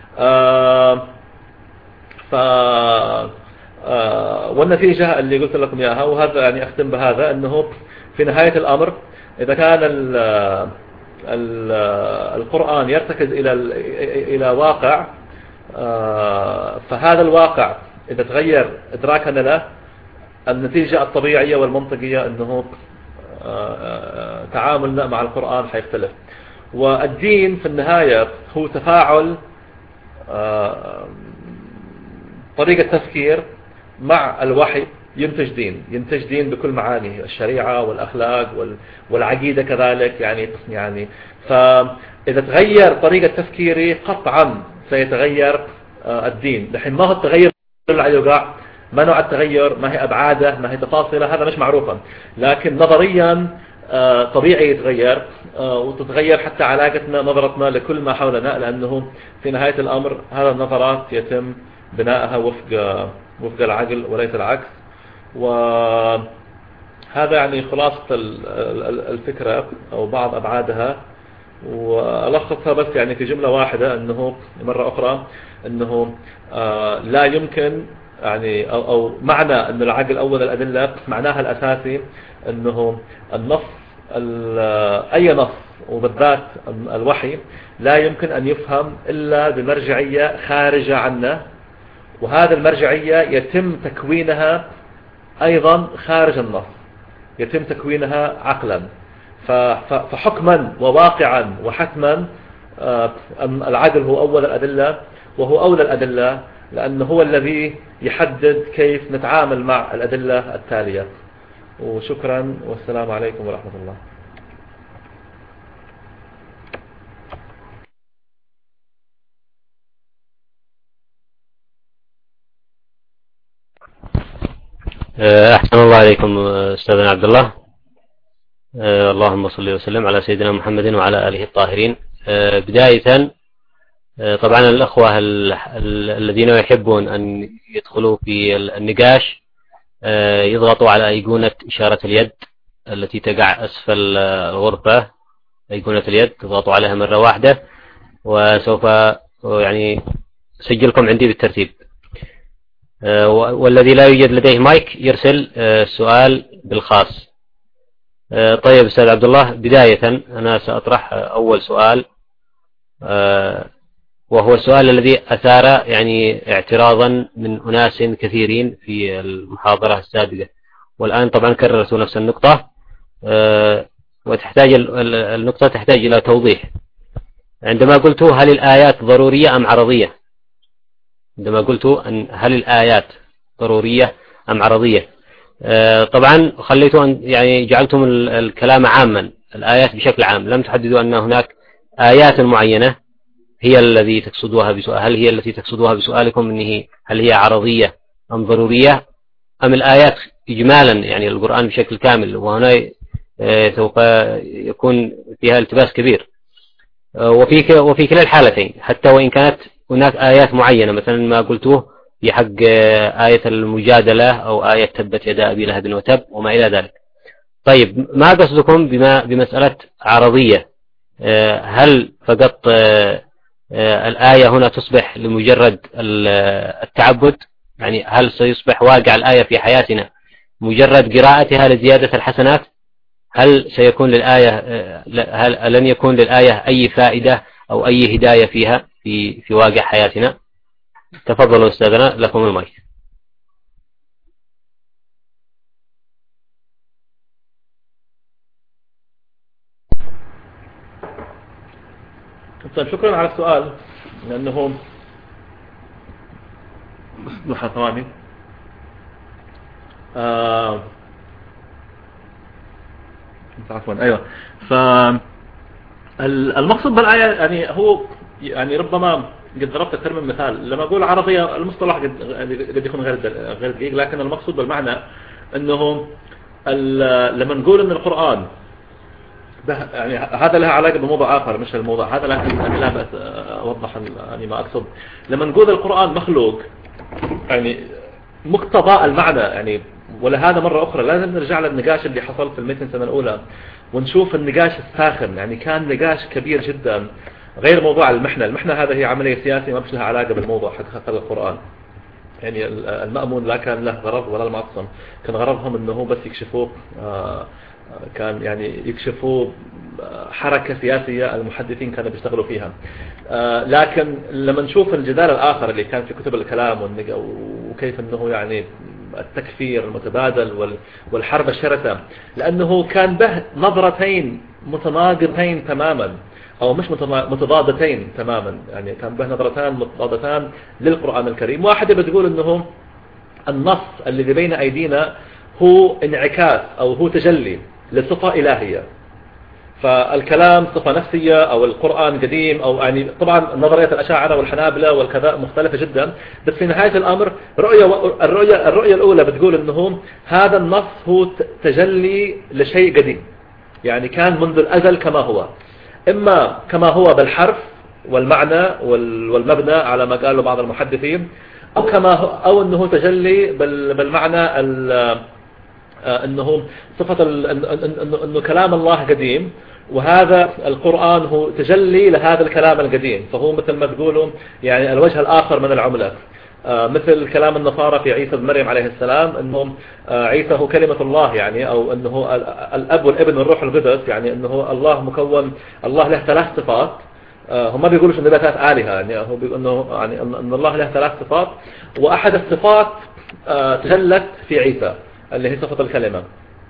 ف والنتيجة اللي قلت لكم إياها، وهذا يعني أختم بهذا، أنه في نهاية الأمر إذا كان ال ال القرآن يرتكز إلى إلى واقع، فهذا الواقع إذا تغير إدراكنا له، النتيجة الطبيعية والمنطقية أنه تعاملنا مع القرآن حيختلف. والدين في النهاية هو تفاعل طريقة تفكير مع الوحي ينتج دين، ينتج دين بكل معانيه، الشريعة والأخلاق والعقيدة كذلك. يعني يعني فإذا تغير طريقة تفكيري قطعا سيتغير الدين. لحين ما هو التغير اللي يقع، ما نوع التغير، ما هي أبعاده، ما هي تفاصيله، هذا مش معروفا، لكن نظريا طبيعي يتغير، وتتغير حتى علاقتنا نظرتنا لكل ما حولنا، لأنه في نهاية الأمر هذا النظرات يتم بناءها وفق وفق العقل وليس العكس. وهذا يعني خلاصة الفكرة أو بعض أبعادها. وألخصها بس يعني في جملة واحدة، أنه مرة أخرى أنه آه لا يمكن يعني أو, أو معنى أن العقل أول الأدلة معناها الأساسي أنه النص أي نص وبالذات الوحي لا يمكن أن يفهم إلا بمرجعية خارجة عنا، وهذه المرجعية يتم تكوينها أيضا خارج النص، يتم تكوينها عقلا. فحكما وواقعا وحتما العقل هو أول الأدلة، وهو أولى الأدلة لأنه هو الذي يحدد كيف نتعامل مع الأدلة التالية. وشكرا والسلام عليكم ورحمة الله. أحسن الله عليكم أستاذنا عبد الله. اللهم صل وسلم على سيدنا محمد وعلى آله الطاهرين. بداية طبعا الأخوة الذين يحبون أن يدخلوا في النقاش يضغطوا على أيقونة إشارة اليد التي تقع أسفل الغرفة، أيقونة اليد تضغطوا عليها مرة واحدة وسوف يعني سجلكم عندي بالترتيب. والذي لا يوجد لديه مايك يرسل سؤال بالخاص. طيب أستاذ عبد الله، بداية أنا سأطرح أول سؤال، وهو السؤال الذي أثار يعني اعتراضا من أناس كثيرين في المحاضرة السابقة، والآن طبعا كررت نفس النقطة، وتحتاج النقطة تحتاج إلى توضيح. عندما قلت هل الآيات ضرورية أم عرضية، عندما قلت أن هل الآيات ضرورية أم عرضية، طبعا خليت أن يعني جعلتم الكلام عاما، الآيات بشكل عام، لم تحددوا أن هناك آيات معينة هي الذي تقصدوها بسؤال، هل هي التي تقصدوها بسؤالكم أنه هل هي عرضية أم ضرورية أم الآيات إجمالا يعني القرآن بشكل كامل، وهنا سوف يكون فيها التباس كبير. وفي وفي كلا الحالتين حتى وإن كانت هناك آيات معينة، مثلا ما قلتوه في حق آية المجادلة أو آية تبت يدا أبي لهب وتب وما إلى ذلك. طيب ما قصدكم بما بمسألة عرضية؟ هل فقط الآية هنا تصبح لمجرد التعبد، يعني هل سيصبح واقع الآية في حياتنا مجرد قراءتها لزيادة الحسنات؟ هل سيكون للآية هل لن يكون للآية أي فائدة أو أي هداية فيها في في واقع حياتنا؟ تفضلوا أستاذنا، لكم المايك. طيب شكرا على السؤال، لأنه لحظة ثواني. آه... عفوا أيوة. فالمقصود بالآية يعني هو يعني ربما قد ضربت أكثر من مثال. لما أقول عربية المصطلح قد قد يكون غير غير دقيق، لكن المقصود بالمعنى أنه لما نقول أن القرآن يعني هذا لها علاقة بموضوع آخر مش الموضوع هذا، لكن أنا لا بأس أوضح يعني ما أقصد. لما نقول القرآن مخلوق يعني مقتضى المعنى يعني، ولهذا مرة أخرى لازم نرجع للنقاش اللي حصل في المئتين سنة الأولى ونشوف النقاش الساخن، يعني كان نقاش كبير جدا غير موضوع المحنة. المحنة هذا هي عملية سياسية ما لها علاقة بالموضوع حق خلق القرآن. يعني المأمون لا كان له غرض ولا المعصم، كان غرضهم أنه بس يكشفوا آه كان يعني يكشفوا حركة سياسية المحدثين كانوا بيشتغلوا فيها. آه لكن لما نشوف الجدال الآخر اللي كان في كتب الكلام وكيف أنه يعني التكفير المتبادل والحرب الشرسة، لأنه كان به نظرتين متناقضتين تماما أو مش متضادتين تماما، يعني كان به نظرتان متضادتان للقرآن الكريم. واحدة بتقول أنه النص الذي بين أيدينا هو انعكاس أو هو تجلي لصفة إلهية، فالكلام صفة نفسية أو القرآن قديم أو يعني طبعا نظرية الأشاعرة والحنابلة والكذا مختلفة جدا، بس في نهاية الأمر رؤية الرؤية الرؤية الأولى بتقول أنه هذا النص هو تجلي لشيء قديم، يعني كان منذ الأزل كما هو، إما كما هو بالحرف والمعنى والمبنى على ما قاله بعض المحدثين، أو كما هو أو أنه تجلي بالمعنى أنه صفة أنه كلام الله قديم وهذا القرآن هو تجلي لهذا الكلام القديم، فهو مثل ما تقولوا يعني الوجه الآخر من العملة. آه مثل كلام النصارى في عيسى بن مريم عليه السلام أنهم آه عيسى هو كلمة الله، يعني أو أنه الأب والابن والروح القدس، يعني أنه الله مكون، الله له ثلاث صفات. آه هم ما بيقولوش أنه له ثلاث آلهة، يعني هو أنه يعني أن الله له ثلاث صفات، وأحد الصفات آه تجلت في عيسى اللي هي صفة الكلمة،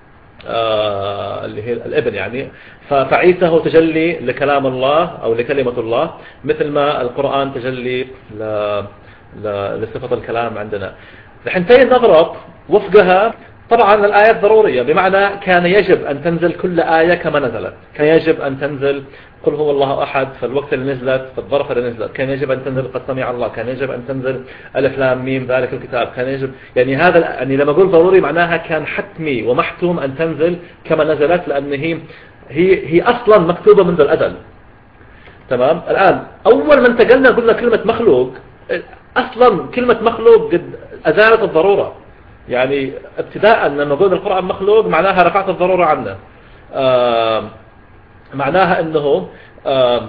آه اللي هي الابن يعني. فعيسى هو تجلي لكلام الله أو لكلمة الله، مثل ما القرآن تجلي ل لصفة الكلام عندنا. الحين نضرب وفقها طبعا الآيات ضرورية، بمعنى كان يجب أن تنزل كل آية كما نزلت، كان يجب أن تنزل قل هو الله أحد في الوقت اللي نزلت، في الظرف اللي نزلت، كان يجب أن تنزل قد سمع الله، كان يجب أن تنزل ألف لام ميم ذلك الكتاب، كان يجب يعني هذا، يعني لما أقول ضروري معناها كان حتمي ومحتوم أن تنزل كما نزلت، لأن هي هي هي أصلا مكتوبة منذ الأزل. تمام. الآن أول ما انتقلنا قلنا كلمة مخلوق، أصلا كلمة مخلوق قد أزالت الضرورة، يعني ابتداء لما قلنا القرآن مخلوق معناها رفعت الضرورة عنه. آه معناها أنه آه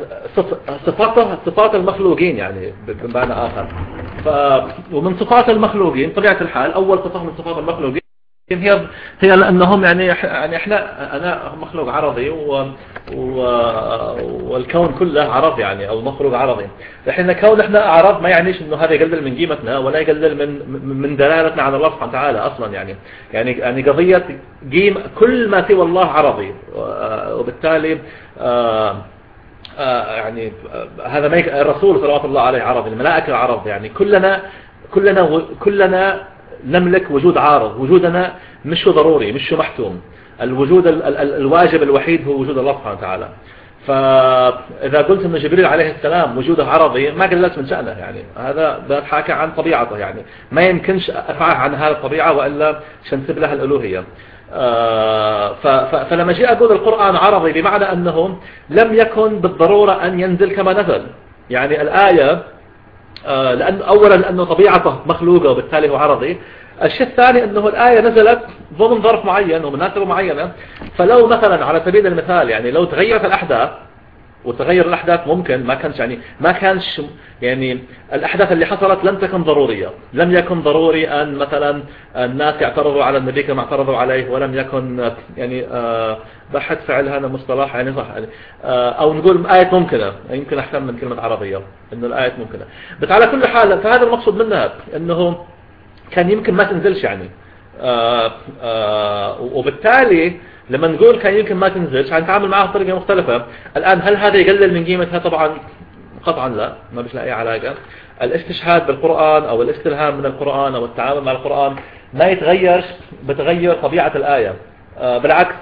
صفاته صفات المخلوقين يعني بمعنى آخر. ف ومن صفات المخلوقين طبيعة الحال أول صفة من صفات المخلوقين هي هي لأنهم يعني يعني احنا انا مخلوق عرضي و و والكون كله عرض يعني او مخلوق عرضي. احنا كون احنا عرض ما يعنيش انه هذا يقلل من قيمتنا ولا يقلل من من دلالتنا على الله سبحانه وتعالى اصلا، يعني يعني يعني قضيه قيم كل ما سوى الله عرضي، وبالتالي آآ آآ يعني هذا ما الرسول صلى الله عليه عرضي، الملائكه عرض، يعني كلنا كلنا كلنا نملك وجود عارض، وجودنا مش ضروري مش محتوم، الوجود ال ال الواجب الوحيد هو وجود الله سبحانه وتعالى. فإذا قلت أن جبريل عليه السلام وجوده عرضي ما قلت من شأنه، يعني هذا بحكي عن طبيعته، يعني ما يمكنش أفعل عن هذه الطبيعة وإلا شنسب لها الألوهية. فلما جاء أقول القرآن عرضي بمعنى أنه لم يكن بالضرورة أن ينزل كما نزل، يعني الآية آه لأن أولا لأنه طبيعته مخلوقة وبالتالي هو عرضي. الشيء الثاني أنه الآية نزلت ضمن ظرف معين ومناسبة معينة، فلو مثلا على سبيل المثال يعني لو تغيرت الأحداث، وتغير الأحداث ممكن ما كانش يعني ما كانش يعني الأحداث اللي حصلت لم تكن ضرورية، لم يكن ضروري أن مثلا الناس يعترضوا على النبي كما اعترضوا عليه، ولم يكن يعني آه بحث فعل هذا مصطلح يعني صح يعني آه أو نقول آية ممكنة، يمكن أحسن من كلمة عربية إنه الآية ممكنة. بس على كل حال فهذا المقصود منها إنه كان يمكن ما تنزلش يعني آه آه وبالتالي لما نقول كان يمكن ما تنزلش هنتعامل معها بطريقة مختلفة. الآن هل هذا يقلل من قيمتها؟ طبعا قطعا لا، ما بيش لا أي علاقة. الاستشهاد بالقرآن أو الاستلهام من القرآن أو التعامل مع القرآن ما يتغيرش بتغير طبيعة الآية، آه بالعكس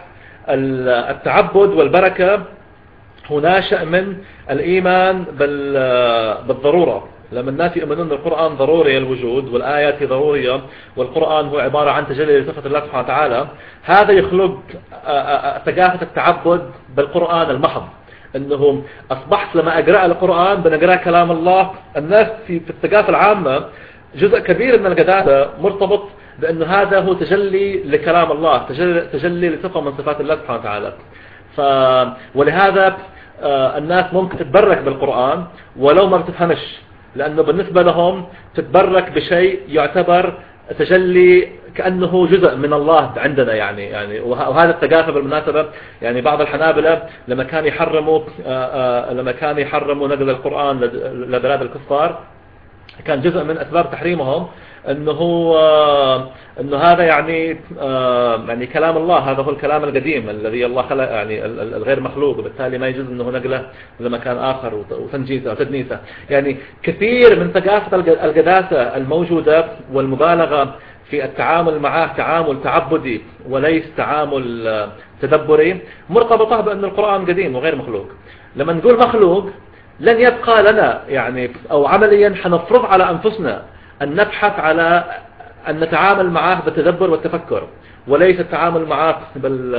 التعبد والبركة هو ناشئ من الإيمان بالضرورة. لما الناس يؤمنون أن القرآن ضروري الوجود والآيات ضرورية والقرآن هو عبارة عن تجلي لصفة الله سبحانه وتعالى، هذا يخلق ثقافة التعبد بالقرآن المحض، أنهم أصبحت لما أقرأ القرآن بنقرأ كلام الله. الناس في الثقافة العامة جزء كبير من القداسة مرتبط بأنه هذا هو تجلي لكلام الله، تجلي, تجلي لصفة من صفات الله سبحانه وتعالى. ف ولهذا الناس ممكن تتبرك بالقرآن ولو ما بتفهمش، لأنه بالنسبة لهم تتبرك بشيء يعتبر تجلي كأنه جزء من الله عندنا، يعني يعني وهذا الثقافة بالمناسبة يعني بعض الحنابلة لما كان يحرموا لما كان يحرموا نقل القرآن لبلاد الكفار كان جزء من أسباب تحريمهم انه هو انه هذا يعني يعني كلام الله، هذا هو الكلام القديم الذي الله خلق يعني الغير مخلوق، وبالتالي ما يجوز انه نقله لمكان اخر وتنجيسه وتدنيسه. يعني كثير من ثقافة القداسة الموجودة والمبالغة في التعامل معه تعامل تعبدي وليس تعامل تدبري مرتبطة بأن القرآن قديم وغير مخلوق. لما نقول مخلوق لن يبقى لنا يعني أو عمليا حنفرض على أنفسنا أن نبحث على أن نتعامل معه بالتدبر والتفكر، وليس التعامل معه بال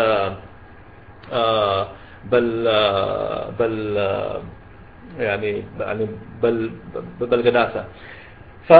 بال بال يعني يعني بال بالقداسة. ف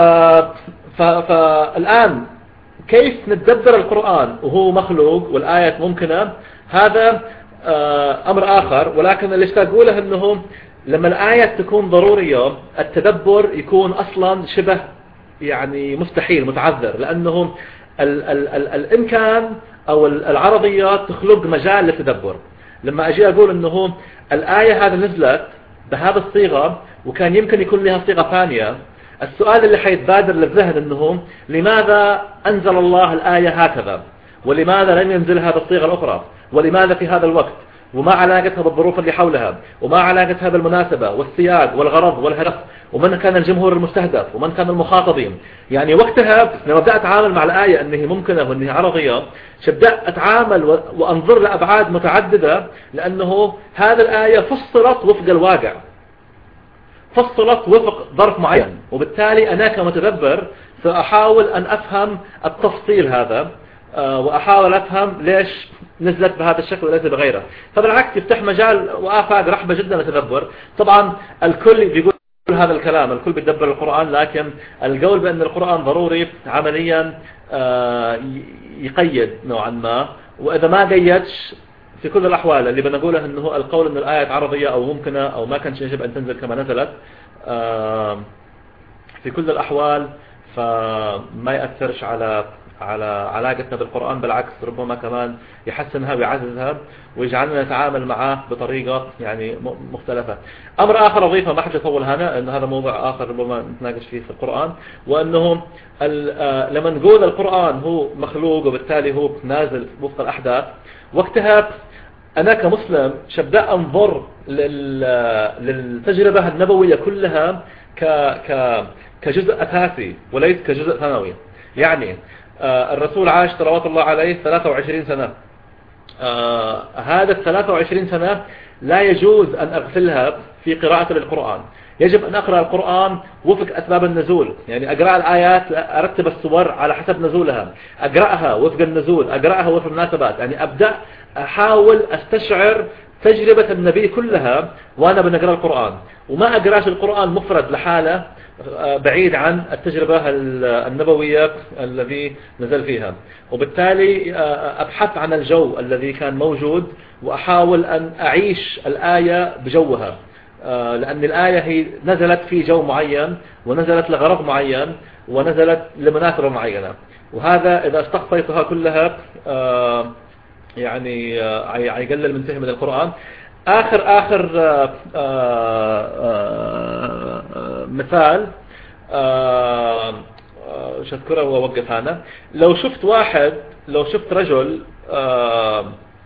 فالآن كيف نتدبر القرآن وهو مخلوق والآيات ممكنة؟ هذا أمر آخر. ولكن اللي أقوله أنه لما الآية تكون ضرورية التدبر يكون أصلا شبه يعني مستحيل متعذر، لأنه ال ال ال الإمكان أو العرضيات تخلق مجال للتدبر. لما أجي أقول أنه الآية هذه نزلت بهذا الصيغة وكان يمكن يكون لها صيغة ثانية، السؤال اللي حيتبادر للذهن أنه لماذا أنزل الله الآية هكذا، ولماذا لم ينزلها بالصيغة الأخرى، ولماذا في هذا الوقت، وما علاقتها بالظروف اللي حولها، وما علاقتها بالمناسبة والسياق والغرض والهدف، ومن كان الجمهور المستهدف ومن كان المخاطبين. يعني وقتها لما بدأت أتعامل مع الآية أنها ممكنة وأنها عرضية، بدأت أتعامل وأنظر لأبعاد متعددة، لأنه هذه الآية فصلت وفق الواقع، فصلت وفق ظرف معين، وبالتالي أنا كمتدبر سأحاول أن أفهم التفصيل هذا وأحاول أفهم ليش نزلت بهذا الشكل وليس بغيره. فبالعكس يفتح مجال وآفاق رحبة جدا للتدبر. طبعا الكل بيقول هذا الكلام، الكل بيدبر القرآن، لكن القول بأن القرآن ضروري عمليا يقيد نوعا ما، وإذا ما قيدش في كل الأحوال اللي بنقوله أنه القول أن الآية عرضية أو ممكنة أو ما كانش يجب أن تنزل كما نزلت في كل الأحوال فما يأثرش على على علاقتنا بالقرآن، بالعكس ربما كمان يحسنها ويعززها ويجعلنا نتعامل معه بطريقة يعني مختلفة. أمر آخر أضيفه ما حد يطول هنا، أن هذا موضوع آخر ربما نتناقش فيه في القرآن، وأنه لما نقول القرآن هو مخلوق وبالتالي هو نازل وفق الأحداث، وقتها أنا كمسلم شبدأ أنظر للتجربة النبوية كلها ك ك كجزء أساسي وليس كجزء ثانوي. يعني الرسول عاش صلوات الله عليه ثلاثة وعشرين سنة، آه هذا الثلاثة وعشرين سنة لا يجوز أن أغفلها في قراءة للقرآن. يجب أن أقرأ القرآن وفق أسباب النزول، يعني أقرأ الآيات أرتب السور على حسب نزولها، أقرأها وفق النزول، أقرأها وفق المناسبات، يعني أبدأ أحاول أستشعر تجربة النبي كلها وأنا بنقرأ القرآن، وما أقرأش القرآن مفرد لحالة بعيد عن التجربة النبوية الذي نزل فيها. وبالتالي أبحث عن الجو الذي كان موجود وأحاول أن أعيش الآية بجوها، لأن الآية هي نزلت في جو معين ونزلت لغرض معين ونزلت لمناسبة معينة، وهذا إذا استقصيتها كلها يعني يقلل من فهم القرآن. آخر آخر آآ آآ مثال شذكره ووقف هنا. لو شفت واحد لو شفت رجل آآ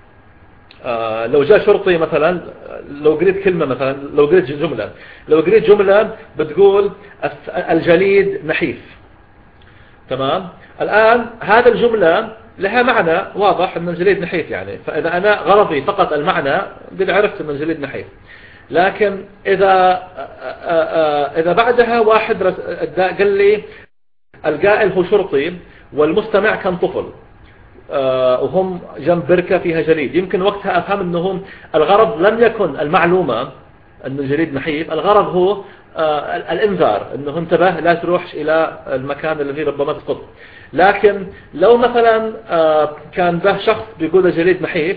آآ لو جاء شرطي مثلا، لو قريت كلمة مثلا، لو قريت جملة لو قريت جملة بتقول الجليد نحيف، تمام. الآن هذا الجملة لها معنى واضح أن الجليد نحيف، يعني فإذا أنا غرضي فقط المعنى قد عرفت أن الجليد نحيف. لكن إذا إذا بعدها واحد قال لي القائل هو شرطي والمستمع كان طفل وهم جنب بركة فيها جليد، يمكن وقتها أفهم أنهم الغرض لم يكن المعلومة أن الجليد نحيف، الغرض هو الإنذار أنه انتبه لا تروحش إلى المكان الذي ربما تسقط. لكن لو مثلا كان به شخص بيقول الجليد نحيف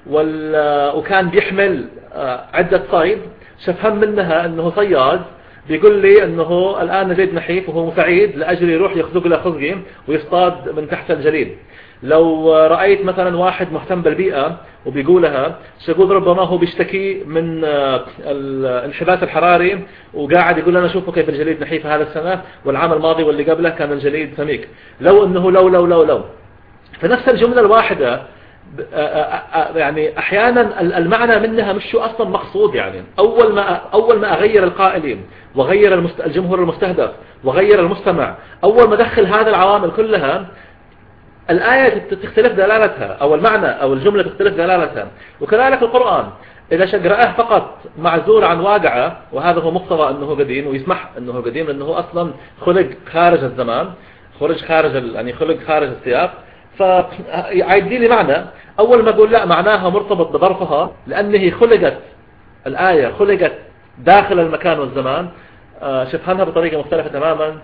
وكان بيحمل عدة صيد، شفهم منها أنه صياد بيقول لي أنه الآن الجليد نحيف وهو سعيد لأجل يروح يخزق له خزقه ويصطاد من تحت الجليد. لو رأيت مثلا واحد مهتم بالبيئة وبيقولها، سيقول ربما هو بيشتكي من الانحباس الحراري وقاعد يقول أنا شوفوا كيف الجليد نحيف هذا السنة والعام الماضي واللي قبله كان الجليد سميك. لو أنه لو لو لو لو فنفس الجملة الواحدة يعني أحيانا المعنى منها مش شو أصلا مقصود. يعني أول ما أول ما أغير القائلين وغير الجمهور المستهدف وغير المستمع، أول ما دخل هذه العوامل كلها الآية تختلف دلالتها أو المعنى أو الجملة تختلف دلالتها. وكذلك القرآن إذا شقرأه فقط معزول عن واقعه، وهذا هو مقتضى أنه قديم ويسمح أنه قديم لأنه أصلا خلق خارج الزمان، خرج خارج يعني خلق خارج السياق، فيعيدي لي معنى. أول ما أقول لا معناها مرتبط بظرفها لأنه خلقت الآية خلقت داخل المكان والزمان، شفهمها بطريقة مختلفة تماما،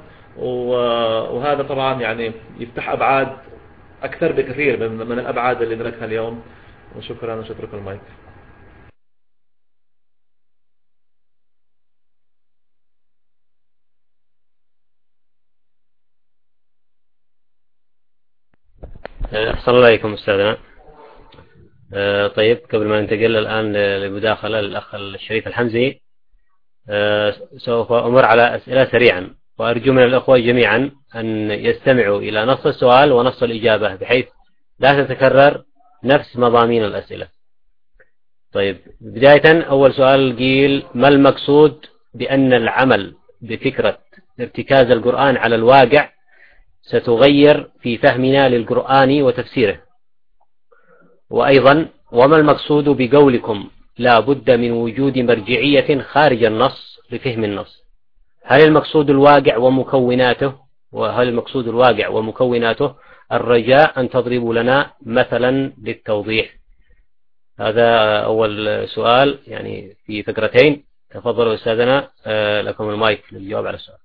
وهذا طبعا يعني يفتح أبعاد أكثر بكثير من الأبعاد اللي ندركها اليوم وشكرا وشكرك المايك. أحسن الله إليكم أستاذنا. أه طيب، قبل ما ننتقل الآن لمداخلة للأخ الشريف الحمزي، أه سوف أمر على أسئلة سريعا، وأرجو من الأخوة جميعا أن يستمعوا إلى نص السؤال ونص الإجابة بحيث لا تتكرر نفس مضامين الأسئلة. طيب، بداية أول سؤال قيل: ما المقصود بأن العمل بفكرة ارتكاز القرآن على الواقع ستغير في فهمنا للقرآن وتفسيره؟ وأيضا: وما المقصود بقولكم لا بد من وجود مرجعية خارج النص لفهم النص؟ هل المقصود الواقع ومكوناته وهل المقصود الواقع ومكوناته الرجاء أن تضربوا لنا مثلا للتوضيح؟ هذا أول سؤال يعني في فقرتين. تفضلوا أستاذنا، لكم المايك للجواب على السؤال.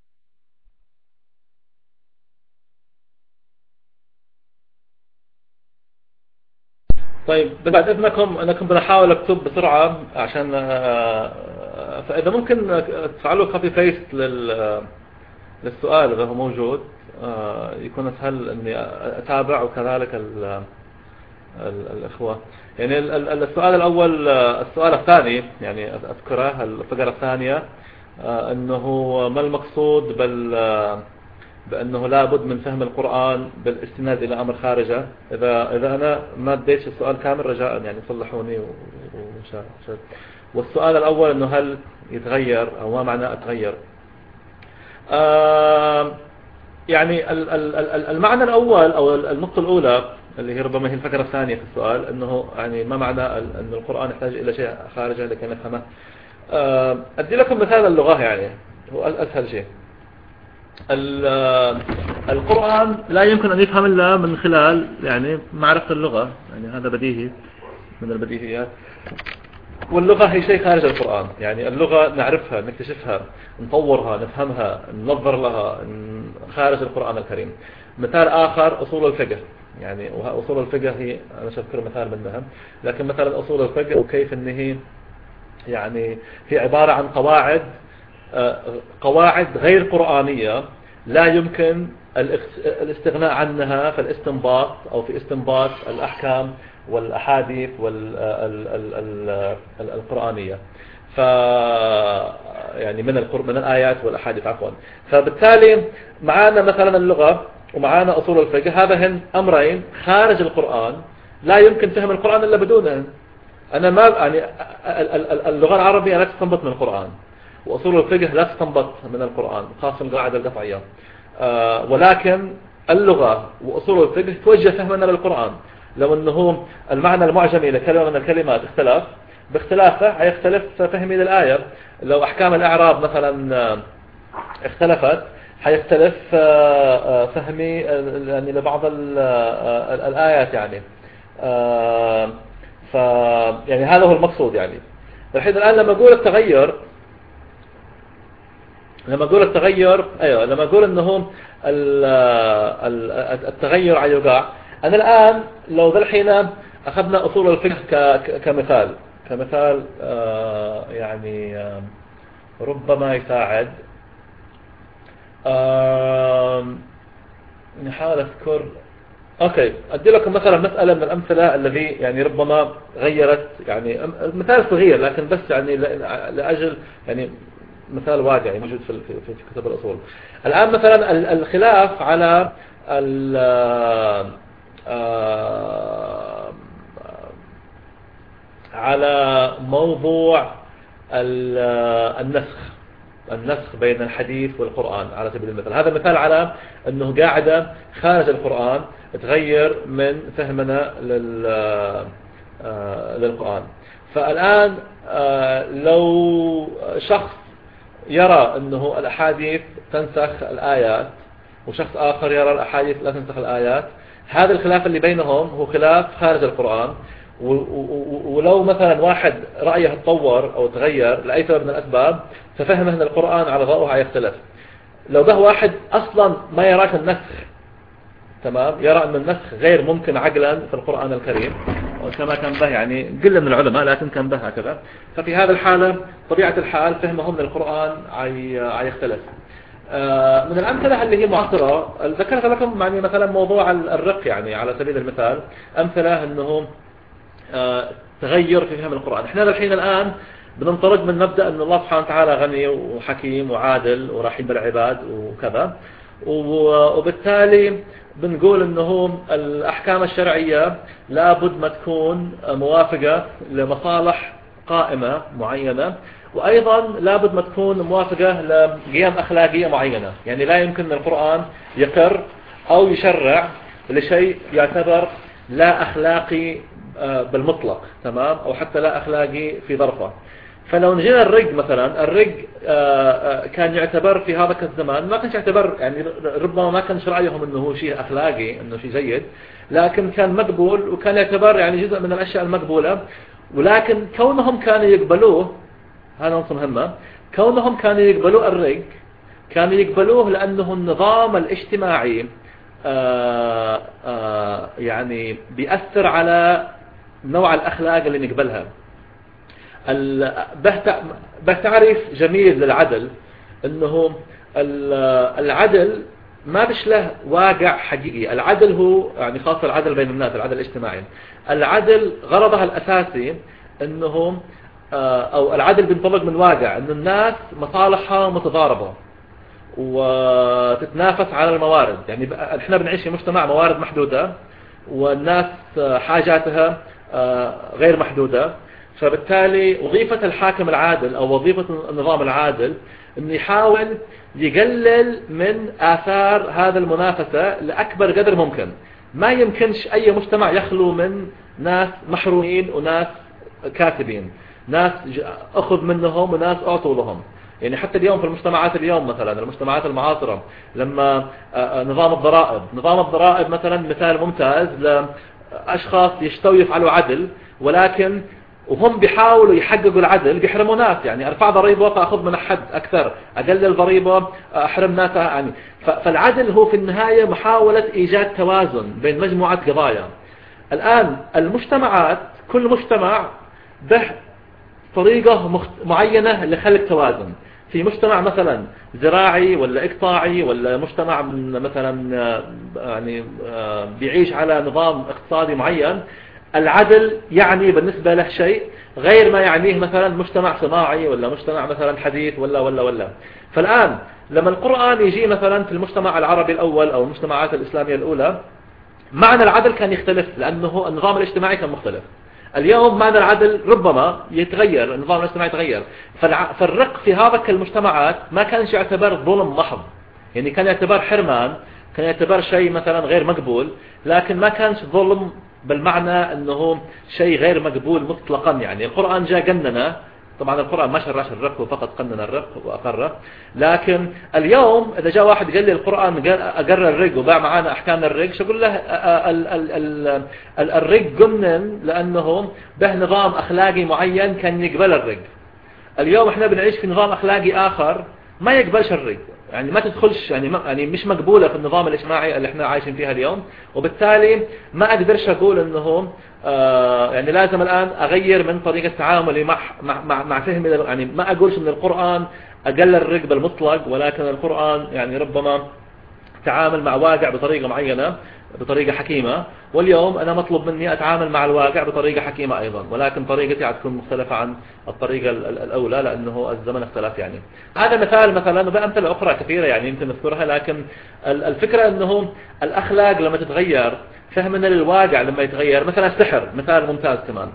طيب، بعد إذنكم أنكم بنحاول أكتب بسرعة عشان فإذا ممكن تفعلوا كوبي بيست للسؤال إذا هو موجود يكون أسهل أني أتابع، وكذلك ال الإخوة. يعني السؤال الأول، السؤال الثاني يعني أذكره، الفقرة الثانية، أنه ما المقصود بال بأنه لا بد من فهم القرآن بالاستناد إلى أمر خارجه. إذا إذا أنا ما اديتش السؤال كامل رجاء يعني صلحوني وشا. والسؤال الأول أنه هل يتغير أو ما معنى أتغير؟ آه يعني المعنى الأول أو النقطة الأولى اللي هي ربما هي الفكرة الثانية في السؤال، أنه يعني ما معنى أن القرآن يحتاج إلى شيء خارجه لكي نفهمه. أدي لكم مثال اللغة، يعني هو أسهل شيء. القرآن لا يمكن أن يفهم إلا من خلال يعني معرفة اللغة، يعني هذا بديهي من البديهيات. واللغة هي شيء خارج القرآن، يعني اللغة نعرفها، نكتشفها، نطورها، نفهمها، ننظر لها خارج القرآن الكريم. مثال آخر أصول الفقه، يعني أصول الفقه هي أنا أذكر مثال منها، لكن مثلا أصول الفقه وكيف أنه يعني هي عبارة عن قواعد قواعد غير قرآنية لا يمكن الاستغناء عنها في الاستنباط أو في استنباط الأحكام والأحاديث والقرآنية، ف يعني من من الآيات والأحاديث عفوا. فبالتالي معانا مثلا اللغة ومعانا أصول الفقه، هذا هن أمرين خارج القرآن لا يمكن فهم القرآن إلا بدونهن. أنا ما يعني اللغة العربية لا تستنبط من القرآن، وأصول الفقه لا تستنبط من القرآن خاصة القاعدة القطعية، آه ولكن اللغة وأصول الفقه توجه فهمنا للقرآن. لو أنه المعنى المعجمي لكلمة من الكلمات اختلف، باختلافه هيختلف فهمي للآية. لو أحكام الإعراب مثلا اختلفت هيختلف فهمي يعني لبعض الآيات، يعني آه ف يعني هذا هو المقصود. يعني الحين الآن لما أقول التغير لما أقول التغير أيوة لما أقول أنه التغير يقع، أنا الآن لو ذا الحين أخذنا أصول الفقه كمثال كمثال آه يعني آه ربما يساعد. آه نحاول أذكر. أوكي، أدي لكم مثلا مسألة من الأمثلة الذي يعني ربما غيرت، يعني مثال صغير لكن بس يعني لأجل يعني مثال واقعي يعني موجود في في كتب الأصول. الآن مثلا الخلاف على على موضوع النسخ النسخ بين الحديث والقرآن على سبيل المثال. هذا مثال على أنه قاعدة خارج القرآن تغير من فهمنا للقرآن. فالآن لو شخص يرى أنه الأحاديث تنسخ الآيات وشخص آخر يرى الأحاديث لا تنسخ الآيات، هذا الخلاف اللي بينهم هو خلاف خارج القرآن. ولو مثلا واحد رأيه تطور أو تغير لأي سبب من الأسباب ففهمه أن القرآن على ضوءه هيختلف. لو ده واحد أصلا ما يراك النسخ، تمام، يرى أن النسخ غير ممكن عقلا في القرآن الكريم، كما كان به يعني قلة من العلماء لكن كان به هكذا. ففي هذا الحالة طبيعة الحال فهمهم للقرآن يختلف. من الأمثلة اللي هي معاصرة ذكرت لكم يعني مثلا موضوع الرق، يعني على سبيل المثال أمثلة أنه تغير في فهم القرآن. احنا الحين الآن بننطلق من مبدأ أن الله سبحانه وتعالى غني وحكيم وعادل ورحيم بالعباد وكذا، وبالتالي بنقول أنه الأحكام الشرعية لابد ما تكون موافقة لمصالح قائمة معينة، وأيضا لابد ما تكون موافقة لقيم أخلاقية معينة. يعني لا يمكن القرآن يقر أو يشرع لشيء يعتبر لا أخلاقي بالمطلق، تمام، أو حتى لا أخلاقي في ظرفه. فلو نجينا الرق مثلا، الرق كان يعتبر في هذا الزمان، ما كان يعتبر يعني ربما ما كان رأيهم انه هو شيء اخلاقي، انه شيء جيد، لكن كان مقبول وكان يعتبر يعني جزء من الاشياء المقبولة. ولكن كونهم كانوا يقبلوه، هذا نقطة مهمة، كونهم كانوا يقبلوا الرق كانوا يقبلوه لانه النظام الاجتماعي آآ آآ يعني بيأثر على نوع الاخلاق اللي نقبلها. بتعريف جميل للعدل انه العدل ما بش له واقع حقيقي. العدل هو يعني خاصة العدل بين الناس، العدل الاجتماعي. العدل غرضها الاساسي انه او العدل بينطلق من واقع ان الناس مصالحها متضاربة وتتنافس على الموارد. يعني احنا بنعيش في مجتمع موارد محدودة والناس حاجاتها غير محدودة، فبالتالي وظيفة الحاكم العادل أو وظيفة النظام العادل أن يحاول يقلل من آثار هذا المنافسة لأكبر قدر ممكن. ما يمكنش أي مجتمع يخلو من ناس محرومين وناس كاتبين، ناس أخذ منهم وناس أعطوا لهم. يعني حتى اليوم في المجتمعات اليوم مثلا المجتمعات المعاصرة، لما نظام الضرائب نظام الضرائب مثلا مثال ممتاز لأشخاص يشتوا يفعلوا عدل، ولكن وهم بيحاولوا يحققوا العدل بيحرموا ناس. يعني ارفع ضريبه واخذ من حد اكثر، اقلل ضريبه احرم ناس. يعني فالعدل هو في النهايه محاوله ايجاد توازن بين مجموعه قضايا. الان المجتمعات كل مجتمع به طريقه مخت... معينه لخلق توازن. في مجتمع مثلا زراعي ولا اقطاعي ولا مجتمع مثلا يعني بيعيش على نظام اقتصادي معين، العدل يعني بالنسبة له شيء غير ما يعنيه مثلا مجتمع صناعي ولا مجتمع مثلا حديث ولا ولا ولا. فالآن لما القرآن يجي مثلا في المجتمع العربي الأول أو المجتمعات الإسلامية الأولى، معنى العدل كان يختلف لأنه النظام الاجتماعي كان مختلف. اليوم معنى العدل ربما يتغير، النظام الاجتماعي يتغير. فالرق في هذا المجتمعات ما كان يعتبر ظلم محض، يعني كان يعتبر حرمان، كان يعتبر شيء مثلا غير مقبول، لكن ما كانش ظلم بالمعنى أنه شيء غير مقبول مطلقا. يعني القرآن جاء قننا، طبعا القرآن ما شرعش الرق وفقط قنن الرق وأقره. لكن اليوم إذا جاء واحد قال لي القرآن أقر الرق وباع معانا أحكام الرق، شو أقول له الرق قنن لأنه به نظام أخلاقي معين كان يقبل الرق. اليوم احنا بنعيش في نظام أخلاقي آخر ما يقبلش الرق، يعني ما تدخلش، يعني يعني مش مقبولة في النظام الاجتماعي اللي احنا عايشين فيها اليوم. وبالتالي ما اقدرش اقول انه آه يعني لازم الان اغير من طريقة تعاملي مع مع مع فهمي. يعني ما اقولش ان القرآن اقل الرق بالمطلق، ولكن القرآن يعني ربما تعامل مع واقع بطريقة معينة بطريقة حكيمة، واليوم أنا مطلوب مني أتعامل مع الواقع بطريقة حكيمة أيضا، ولكن طريقتي تكون مختلفة عن الطريقة الأولى لأنه الزمن اختلف. يعني هذا مثال مثلا، وبأمثلة أخرى كثيرة يعني يمكن نذكرها. لكن الفكرة أنه الأخلاق لما تتغير، فهمنا للواقع لما يتغير. مثلا السحر مثال ممتاز كمان.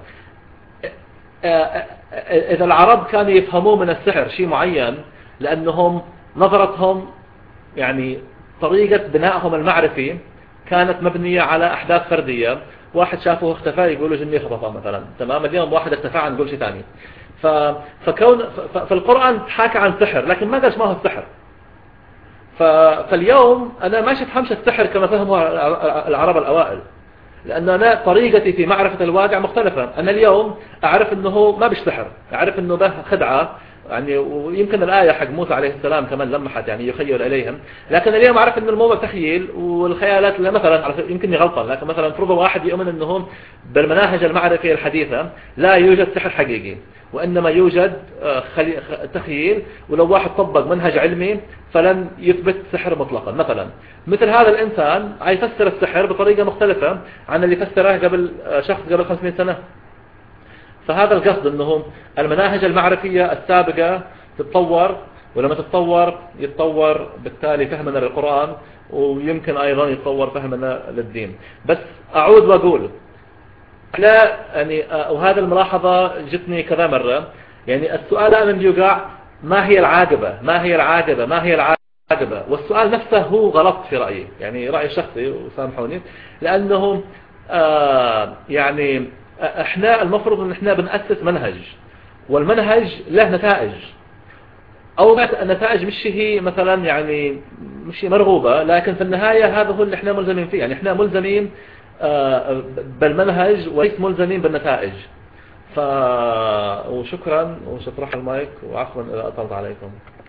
إذا العرب كانوا يفهموا من السحر شيء معين لأنهم نظرتهم يعني طريقة بنائهم المعرفي كانت مبنية على أحداث فردية، واحد شافه اختفى يقولوا جني خطفه مثلا، تمام. اليوم واحد اختفى عن نقول شيء ثاني. ف... فكون ف... فالقرآن حكى عن سحر لكن ما قالش ما هو السحر. ف... فاليوم أنا ما شفهمش السحر كما فهمه العرب الأوائل، لأن أنا طريقتي في معرفة الواقع مختلفة. أنا اليوم أعرف أنه ما بش سحر، أعرف أنه ده خدعة يعني ويمكن الآية حق موسى عليه السلام كمان لمحت يعني يخيل إليهم، لكن اليوم أعرف أن الموضوع تخيل والخيالات مثلا يمكنني غلطان، لكن مثلا فرض واحد يؤمن أنهم بالمناهج المعرفية الحديثة لا يوجد سحر حقيقي وإنما يوجد تخيل، ولو واحد طبق منهج علمي فلن يثبت سحر مطلقا مثلا. مثل هذا الإنسان يفسر السحر بطريقة مختلفة عن اللي فسره قبل شخص قبل خمسمائة سنة. فهذا القصد أنه المناهج المعرفية السابقة تتطور، ولما تتطور يتطور بالتالي فهمنا للقرآن، ويمكن أيضا يتطور فهمنا للدين. بس أعود وأقول لا يعني، وهذا الملاحظة جتني كذا مرة، يعني السؤال دائما بيقع ما هي العاقبة ما هي العاقبة ما هي العاقبة، والسؤال نفسه هو غلط في رأيي، يعني رأيي الشخصي وسامحوني، لأنه آه يعني احنا المفروض ان احنا بنأسس منهج، والمنهج له نتائج، او النتائج مش هي مثلا يعني مش هي مرغوبة، لكن في النهاية هذا هو اللي احنا ملزمين فيه، يعني احنا ملزمين بالمنهج وليس ملزمين بالنتائج. ف وشكرا وشطرح المايك، وعفوا اذا اطلت عليكم.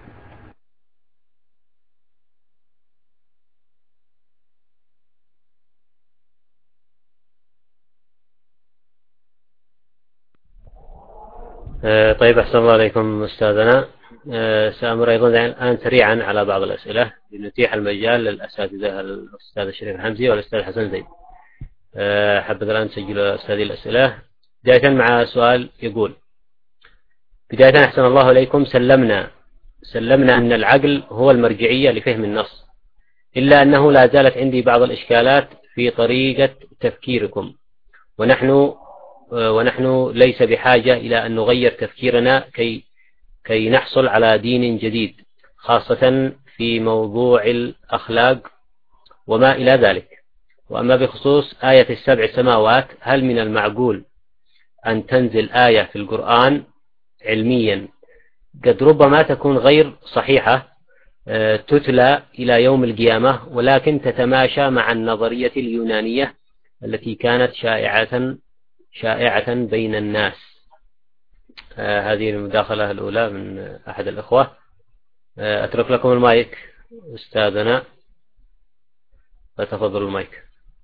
طيب أحسن الله عليكم أستاذنا. سأمر أيضا الآن سريعا على بعض الأسئلة لنتيح المجال للأساتذة الأستاذ الشريف الحمزي والأستاذ حسن زيد. حبذا الآن نسجل هذه الأسئلة بداية مع سؤال يقول: بداية أحسن الله عليكم، سلمنا سلمنا أن العقل هو المرجعية لفهم النص، إلا أنه لا زالت عندي بعض الإشكالات في طريقة تفكيركم، ونحن ونحن ليس بحاجة إلى أن نغير تفكيرنا كي كي نحصل على دين جديد، خاصة في موضوع الأخلاق وما إلى ذلك. وأما بخصوص آية السبع سماوات، هل من المعقول أن تنزل آية في القرآن علميا قد ربما تكون غير صحيحة تتلى إلى يوم القيامة، ولكن تتماشى مع النظرية اليونانية التي كانت شائعة شائعة بين الناس؟ آه هذه المداخلة الأولى من أحد الأخوة. آه أترك لكم المايك أستاذنا، فتفضل المايك.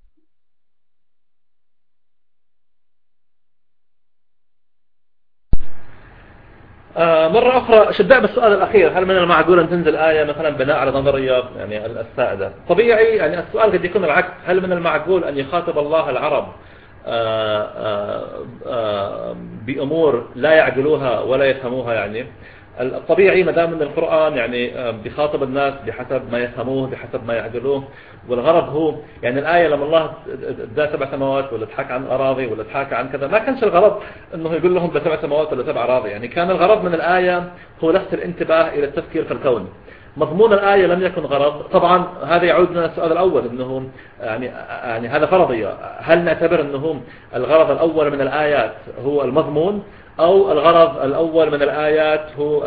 آه مرة أخرى شبدأ بالسؤال الأخير، هل من المعقول أن تنزل آية مثلا بناء على نظرية يعني السائدة؟ طبيعي يعني السؤال قد يكون العكس، هل من المعقول أن يخاطب الله العرب آآ آآ بأمور لا يعقلوها ولا يفهموها؟ يعني الطبيعي ما دام ان القرآن يعني بيخاطب الناس بحسب ما يفهموه بحسب ما يعقلوه، والغرض هو يعني الآية لما الله ادى سبع سماوات ولا تحكى عن أراضي ولا تحكى عن كذا، ما كانش الغرض انه يقول لهم بسبع سماوات ولا سبع أراضي، يعني كان الغرض من الآية هو لفت الانتباه إلى التفكير في الكون. مضمون الآية لم يكن غرض. طبعا هذا يعود لنا السؤال الأول، انه يعني يعني هذا فرضية، هل نعتبر انه الغرض الأول من الآيات هو المضمون، أو الغرض الأول من الآيات هو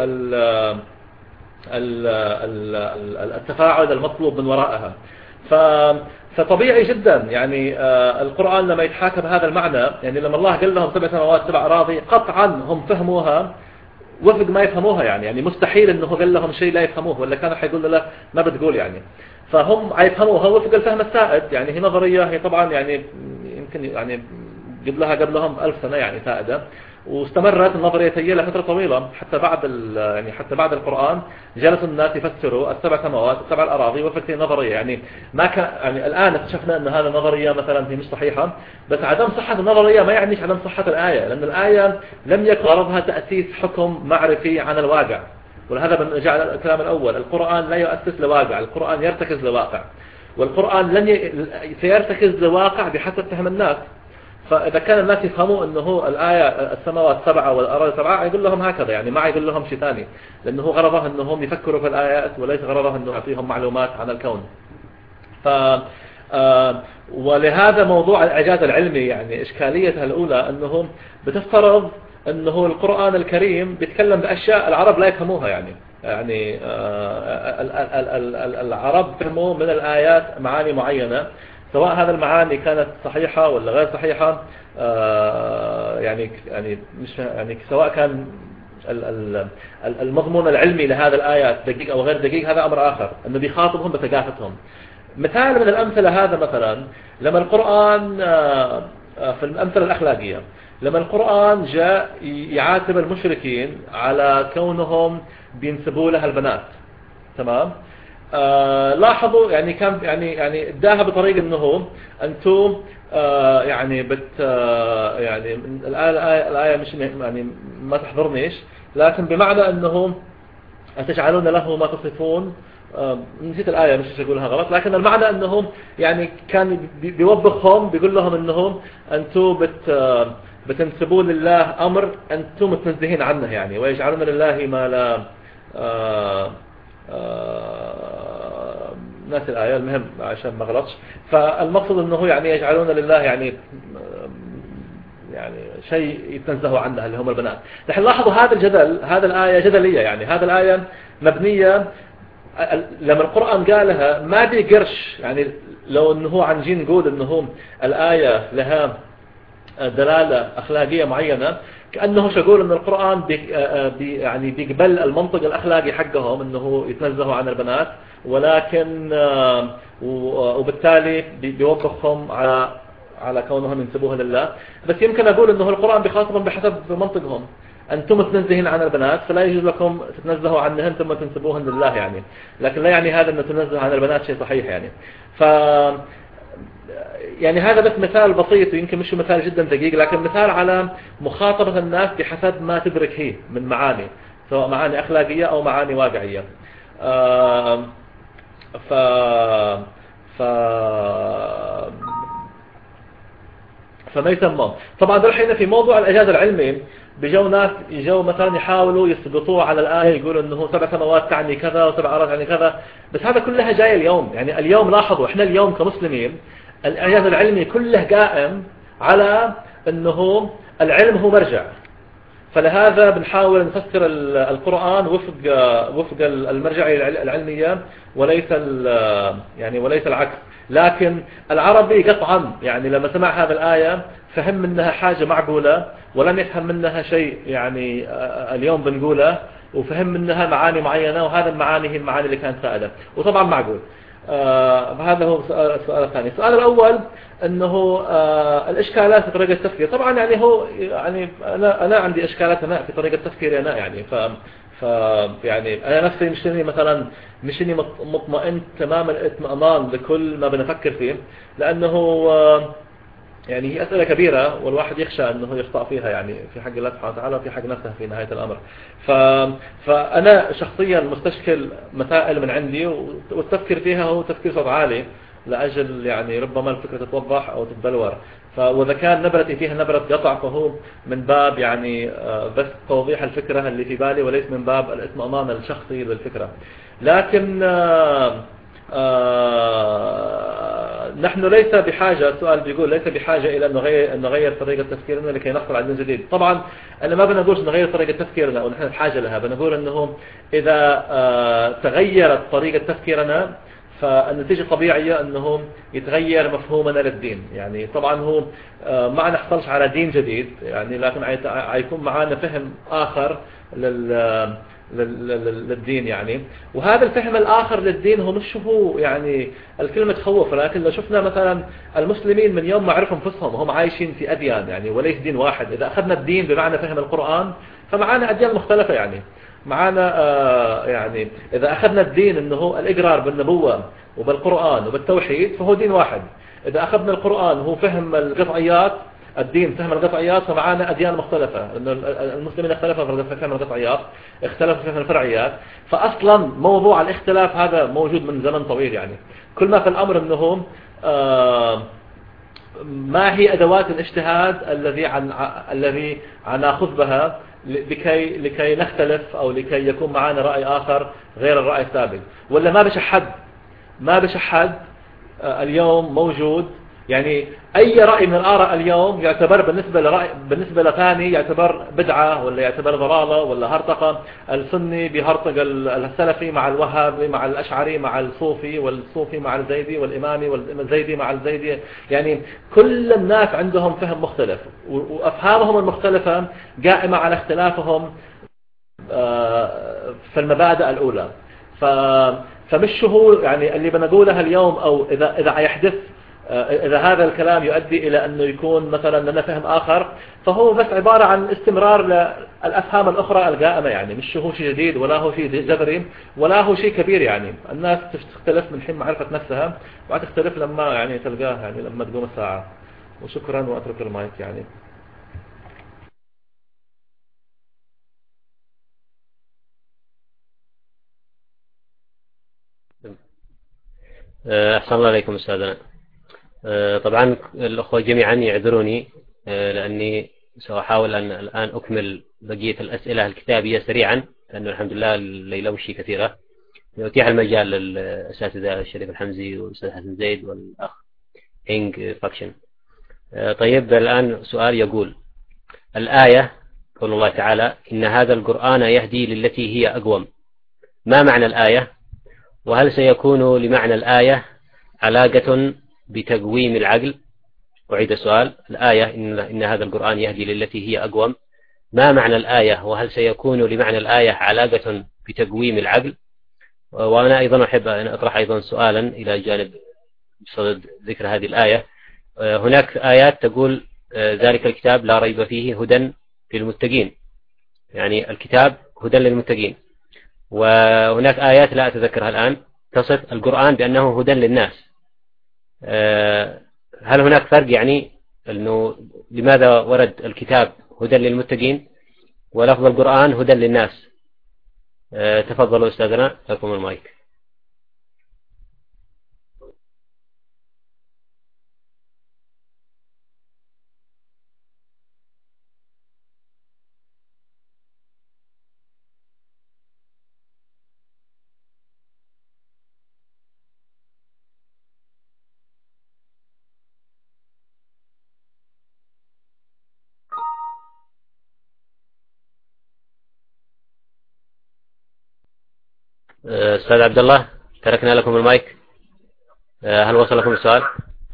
التفاعل المطلوب من وراءها؟ فطبيعي جدا يعني القرآن لما يتحاكى بهذا المعنى، يعني لما الله قال لهم سبع سماوات سبع أراضي، قطعا هم فهموها وفق ما يفهموها، يعني يعني مستحيل انه قال لهم شيء لا يفهموه، ولا كانوا حيقول له ما بتقول يعني. فهم يفهموها وفق الفهم السائد، يعني هي نظرية، هي طبعا يعني يمكن يعني قبلها قبلهم ألف سنة يعني سائدة، واستمرت النظرية هي لفترة طويلة حتى بعد يعني حتى بعد القرآن جلس الناس يفسروا السبع سماوات السبع الأراضي وفق النظرية. يعني ما كان يعني الآن اكتشفنا أن هذه النظرية مثلا هي مش صحيحة، بس عدم صحة النظرية ما يعنيش عدم صحة الآية، لأن الآية لم يكن غرضها تأسيس حكم معرفي عن الواقع، ولهذا جعل الكلام الأول القرآن لا يؤسس لواقع، القرآن يرتكز لواقع، والقرآن لن ي... سيرتكز لواقع بحسب فهم الناس. فإذا كان الناس يفهموا أنه الآية السماوات سبعة والأراضي سبعة، يقول لهم هكذا، يعني ما يقول لهم شيء ثاني، لأنه غرضه أنهم يفكروا في الآيات وليس غرضه أنه يعطيهم معلومات عن الكون. ف ولهذا موضوع الإعجاز العلمي يعني إشكاليتها الأولى أنهم بتفترض أنه القرآن الكريم بيتكلم بأشياء العرب لا يفهموها، يعني يعني العرب فهموا من الآيات معاني معينة، سواء هذا المعاني كانت صحيحة ولا غير صحيحة، يعني يعني مش يعني سواء كان المضمون العلمي لهذا الآيات دقيق أو غير دقيق هذا أمر آخر، أنه بيخاطبهم بثقافتهم. مثال من الأمثلة هذا مثلا لما القرآن في الأمثلة الأخلاقية، لما القرآن جاء يعاتب المشركين على كونهم بينسبوا لها البنات، تمام؟ آه لاحظوا يعني كان يعني يعني اداها بطريقه انه انتم آه يعني بت آه يعني الآية, الآية, الآية مش يعني ما تحضرنيش، لكن بمعنى انهم أتجعلون له ما تصفون، آه نسيت الآية مش أقولها غلط، لكن المعنى انهم يعني كان بيوبخهم بيقول لهم انهم انتم بت آه بتنسبون لله امر انتم متنزهين عنه يعني، ويجعلون لله ما لا آه آه ناس الآية المهم عشان ما غلطش. فالمقصد انه يعني يجعلون لله يعني يعني شيء يتنزهوا عنه اللي هم البنات. نحن لاحظوا هذا الجدل، هذا الآية جدلية يعني، هذا الآية مبنية لما القرآن قالها ما بيقرش يعني، لو انه عن جين نقول انه الآية لها دلالة أخلاقية معينة كأنه شغول أن القرآن بي بي يعني بيقبل المنطق الأخلاقي حقهم أنه يتنزهوا عن البنات، ولكن وبالتالي بيوقفهم على على كونهم ينسبوها لله. بس يمكن أقول أنه القرآن بيخاطبهم بحسب منطقهم، أنتم متنزهين عن البنات فلا يجوز لكم تتنزهوا عنهن ثم تنسبوهن لله يعني، لكن لا يعني هذا أن تنزه عن البنات شيء صحيح يعني. ف يعني هذا بس مثال بسيط ويمكن مش مثال جدا دقيق، لكن مثال على مخاطبة الناس بحسب ما تدرك هي من معاني، سواء معاني أخلاقية أو معاني واقعية. ف ف فما يسمى طبعا الحين في موضوع الإعجاز العلمي بيجوا ناس يجوا مثلا يحاولوا يثبتوه على الآية، يقولوا انه سبع سماوات تعني كذا وسبع أراضي تعني كذا، بس هذا كلها جاي اليوم يعني. اليوم لاحظوا احنا اليوم كمسلمين الإعجاز العلمي كله قائم على انه العلم هو مرجع، فلهذا بنحاول نفسر القرآن وفق وفق المرجعية العلمية وليس يعني وليس العكس. لكن العربي قطعا يعني لما سمع هذه الآية فهم منها حاجة معقولة ولم يفهم منها شيء يعني اليوم بنقوله، وفهم منها معاني معينة، وهذا المعاني هي المعاني اللي كانت سائدة وطبعا معقول. آه هذا هو السؤال الثاني. السؤال الأول أنه آه الإشكالات في طريقة التفكير. طبعا يعني هو يعني أنا أنا عندي إشكالات أنا في طريقة تفكيري أنا يعني، ف ف يعني أنا نفسي مشني مثلا مشني مطمئن تمام الاطمئنان لكل ما بنفكر فيه، لأنه آه يعني هي أسئلة كبيرة والواحد يخشى أنه يخطأ فيها يعني في حق الله سبحانه وتعالى وفي حق نفسه في نهاية الأمر. ف... فأنا شخصيا مستشكل مسائل من عندي والتفكير فيها هو تفكير صوت عالي لأجل يعني ربما الفكرة تتوضح أو تتبلور. ف... وإذا كان نبرتي فيها نبرة قطع فهو من باب يعني بس توضيح الفكرة اللي في بالي وليس من باب الاطمئنان الشخصي للفكرة. لكن آه نحن ليس بحاجة، السؤال بيقول ليس بحاجة إلى أن نغير, أن نغير طريقة تفكيرنا لكي نحصل على دين جديد. طبعا أنا ما بنقولش نغير طريقة تفكيرنا أو نحن بحاجة لها، بنقول أنه إذا آه تغيرت طريقة تفكيرنا فالنتيجة الطبيعية أنه يتغير مفهومنا للدين. يعني طبعا هو آه ما نحصلش على دين جديد يعني، لكن حيكون معنا فهم آخر لل للدين يعني. وهذا الفهم الآخر للدين هو مش هو يعني الكلمة تخوف، لكن لو شفنا مثلا المسلمين من يوم ما عرفوا انفسهم هم عايشين في أديان يعني وليس دين واحد. إذا أخذنا الدين بمعنى فهم القرآن فمعانا أديان مختلفة يعني، معانا آه يعني إذا أخذنا الدين أنه الإقرار بالنبوة وبالقرآن وبالتوحيد فهو دين واحد. إذا أخذنا القرآن هو فهم القطعيات، الدين فهم القطعيات، فمعانا أديان مختلفة. إنه المسلمين اختلفوا في فهم القطعيات، اختلفوا في فهم الفرعيات، فأصلا موضوع الاختلاف هذا موجود من زمن طويل يعني. كل ما في الأمر أنهم آه ما هي أدوات الاجتهاد الذي عن الذي نأخذ بها لكي لكي نختلف أو لكي يكون معنا رأي آخر غير الرأي السابق. ولا ما بش حد ما بش حد آه اليوم موجود يعني أي رأي من الآراء اليوم يعتبر بالنسبة لرأي بالنسبة لثاني يعتبر بدعة ولا يعتبر ضلالة ولا هرطقة. السني بهرطق السلفي مع الوهابي مع الأشعري مع الصوفي، والصوفي مع الزيدي، والإمامي والزيدي مع الزيدي. يعني كل الناس عندهم فهم مختلف وأفهامهم المختلفة قائمة على اختلافهم في المبادئ الأولى. فمش هو يعني اللي بنقولها اليوم، أو إذا إذا يحدث إذا هذا الكلام يؤدي إلى أنه يكون مثلا لنا فهم آخر، فهو بس عبارة عن استمرار للأفهام الأخرى القائمة، يعني مش هو شيء جديد ولا هو شيء جذري ولا هو شيء كبير. يعني الناس تختلف من حين معرفة نفسها، وتختلف لما يعني تلقاها يعني لما تقوم الساعة. وشكرا، وأترك المايك يعني. أحسن الله عليكم أستاذنا. طبعا الأخوة جميعا يعذروني لأني سأحاول أن الآن أكمل بقية الأسئلة الكتابية سريعا، لأنه الحمد لله الليلة وشي كثيرة، يتيح المجال للأساتذة الشريف الحمزي والأستاذ حسن زيد والأخ إنج فاكشن. طيب الآن سؤال يقول: الآية قول الله تعالى: إن هذا القرآن يهدي للتي هي أقوم، ما معنى الآية؟ وهل سيكون لمعنى الآية علاقة بتقويم العقل؟ أعيد السؤال: الآية إن, إن هذا القرآن يهدي للتي هي أقوم، ما معنى الآية؟ وهل سيكون لمعنى الآية علاقة بتقويم العقل؟ وأنا أيضا أحب أن أطرح أيضا سؤالا إلى جانب صدد ذكر هذه الآية. هناك آيات تقول ذلك الكتاب لا ريب فيه هدى للمتقين، يعني الكتاب هدى للمتقين. وهناك آيات لا أتذكرها الآن تصف القرآن بأنه هدى للناس. هل هناك فرق يعني أنه لماذا ورد الكتاب هدى للمتقين ولفظ القرآن هدى للناس؟ تفضلوا أستاذنا، لكم المايك. أستاذ عبد الله، تركنا لكم المايك، هل وصل لكم السؤال؟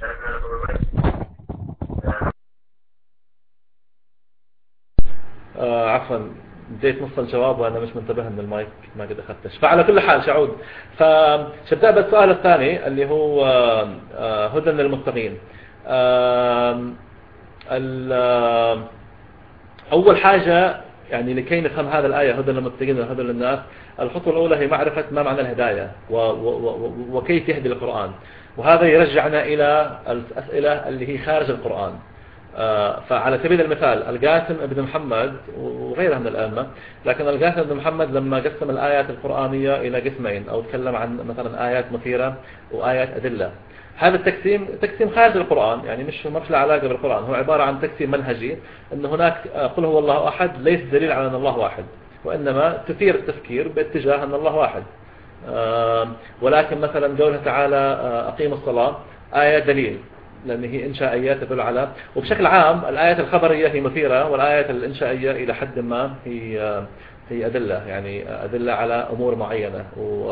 آه عفوا، بديت نص الجواب وأنا مش منتبه أن المايك ما قد أخذتش. فعلى كل حال شعود، فشبدأ بالسؤال الثاني اللي هو آه هدى للمتقين. آه أول حاجة يعني لكي نفهم هذا الآية هدى للمتقين وهدى للناس، الخطوة الأولى هي معرفة ما معنى الهداية وكيف يهدي القرآن، وهذا يرجعنا إلى الأسئلة اللي هي خارج القرآن. فعلى سبيل المثال القاسم ابن محمد وغيرها من الأئمة، لكن القاسم ابن محمد لما قسم الآيات القرآنية إلى قسمين أو تكلم عن مثلا آيات مثيرة وآيات أدلة، هذا التقسيم تقسيم خارج القرآن، يعني مش ما له علاقة بالقرآن، هو عبارة عن تقسيم منهجي، أن هناك قل هو الله أحد ليس دليل على أن الله واحد، وإنما تثير التفكير باتجاه أن الله واحد. ولكن مثلا قوله تعالى أقيم الصلاة آية دليل، لأن هي إنشائية تدل على، وبشكل عام الآيات الخبرية هي مثيرة، والآيات الإنشائية إلى حد ما هي هي أدلة، يعني أدلة على أمور معينة.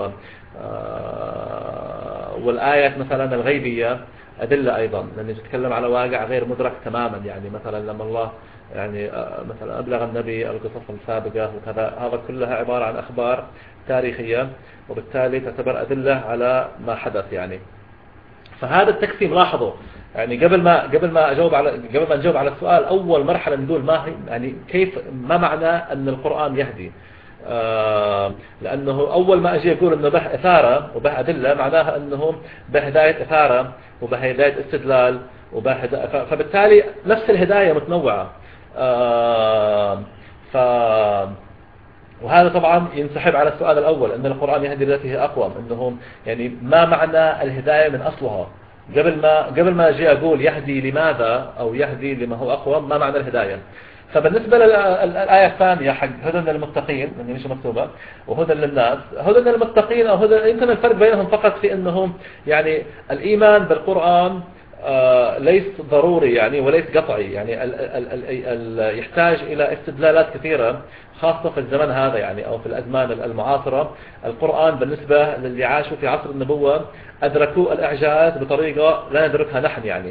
والآيات مثلا الغيبية أدلة أيضا، لأن تتكلم على واقع غير مدرك تماما، يعني مثلا لما الله يعني مثلا أبلغ النبي القصص السابقة وكذا، هذا كلها عبارة عن أخبار تاريخية، وبالتالي تعتبر أدلة على ما حدث يعني. فهذا التقسيم لاحظوا، يعني قبل ما قبل ما اجاوب على قبل ما نجاوب على السؤال، اول مرحله نقول ما هي يعني كيف ما معنى ان القرآن يهدي. آه لانه اول ما اجي اقول انه به اثاره وبه ادله، معناها انه به هدايه اثاره وبه هدايه استدلال وبه هدا... فبالتالي نفس الهدايه متنوعه. آه ف وهذا طبعا ينسحب على السؤال الأول، أن القرآن يهدي للتي هي أقوم، أنهم يعني ما معنى الهداية من أصلها. قبل ما قبل ما أجي أقول يهدي لماذا أو يهدي لما هو أقوم، ما معنى الهداية. فبالنسبة للآية الثانية حق هدى للمتقين، اللي مش مكتوبة، وهدى للناس، هدى للمتقين أو هدى، يمكن الفرق بينهم فقط في أنهم يعني الإيمان بالقرآن آه ليس ضروري يعني وليس قطعي، يعني ال ال ال ال يحتاج إلى استدلالات كثيرة، خاصة في الزمن هذا يعني أو في الأزمان المعاصرة. القرآن بالنسبة للي عاشوا في عصر النبوة أدركوا الإعجاز بطريقة لا ندركها نحن يعني.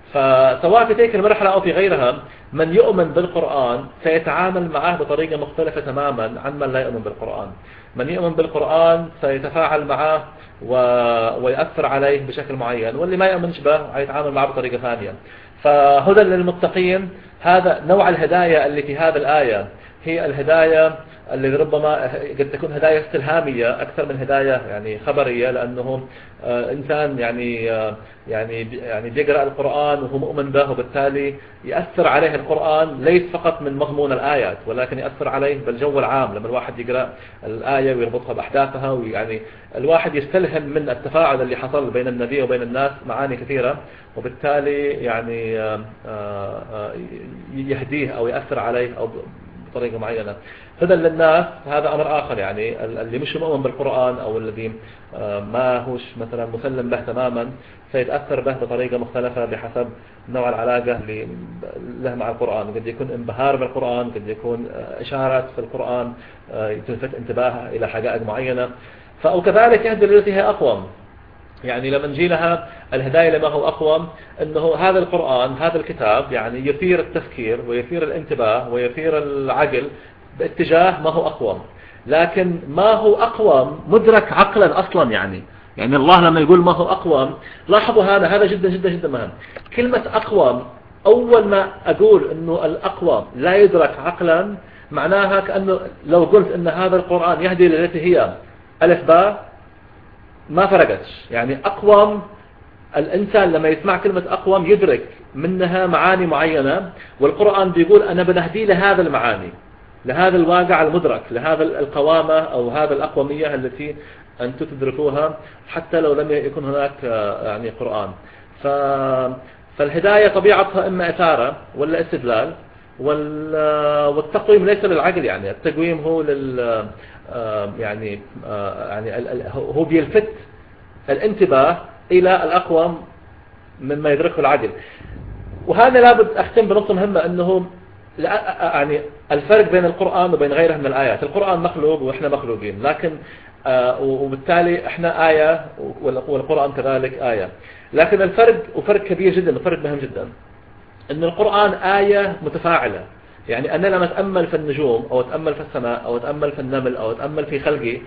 فسواء في تلك المرحلة أو في غيرها من يؤمن بالقرآن سيتعامل معه بطريقة مختلفة تماما عن من لا يؤمن بالقرآن. من يؤمن بالقرآن سيتفاعل معه و... ويأثر عليه بشكل معين، واللي ما يؤمنش به يتعامل معه بطريقة ثانية. فهدى للمتقين، هذا نوع الهداية اللي في هذه الآية هي الهداية اللي ربما قد تكون هداية استلهامية أكثر من هداية يعني خبرية، لأنه إنسان يعني يعني يعني بيقرأ القرآن وهو مؤمن به، وبالتالي يأثر عليه القرآن ليس فقط من مضمون الآيات ولكن يأثر عليه بالجو العام. لما الواحد يقرأ الآية ويربطها بأحداثها، ويعني الواحد يستلهم من التفاعل اللي حصل بين النبي وبين الناس معاني كثيرة، وبالتالي يعني يهديه أو يأثر عليه أو بطريقة معينة. هدى للناس هذا أمر آخر، يعني اللي مش مؤمن بالقرآن أو الذي ما هوش مثلا مسلم به تماما سيتأثر به بطريقة مختلفة بحسب نوع العلاقة اللي له مع القرآن. قد يكون انبهار بالقرآن، قد يكون إشارات في القرآن تلفت انتباهه إلى حقائق معينة، وكذلك يهدي للتي هي أقوم. يعني لما نجي لها الهداية لما هو أقوم، أنه هذا القرآن هذا الكتاب يعني يثير التفكير ويثير الانتباه ويثير العقل باتجاه ما هو أقوم، لكن ما هو أقوم مدرك عقلا أصلا. يعني يعني الله لما يقول ما هو أقوم، لاحظوا هذا هذا جدا جدا جدا مهم. كلمة أقوم أول ما أقول أنه الأقوم لا يدرك عقلا، معناها كأنه لو قلت أن هذا القرآن يهدي للتي هي ألف باء ما فرقتش. يعني أقوم الإنسان لما يسمع كلمة أقوم يدرك منها معاني معينة، والقرآن بيقول أنا بنهدي لهذا المعاني، لهذا الواقع المدرك، لهذا القوامة أو هذا الأقومية التي أنتم تدركوها حتى لو لم يكن هناك يعني قرآن. ف... فالهداية طبيعتها إما إثارة ولا استدلال، وال... والتقويم ليس للعقل. يعني التقويم هو لل يعني يعني هو بيلفت الانتباه إلى الأقوم مما يدركه العقل. وهذا لابد أختم بنقطة مهمة، أنه يعني الفرق بين القرآن وبين غيره من الآيات. القرآن مخلوق وإحنا مخلوقين، لكن وبالتالي إحنا آية والقرآن كذلك آية. لكن الفرق وفرق كبير جدا وفرق مهم جدا، أن القرآن آية متفاعلة. يعني أنا لما أتأمل في النجوم أو أتأمل في السماء أو أتأمل في النمل أو أتأمل في خلقي،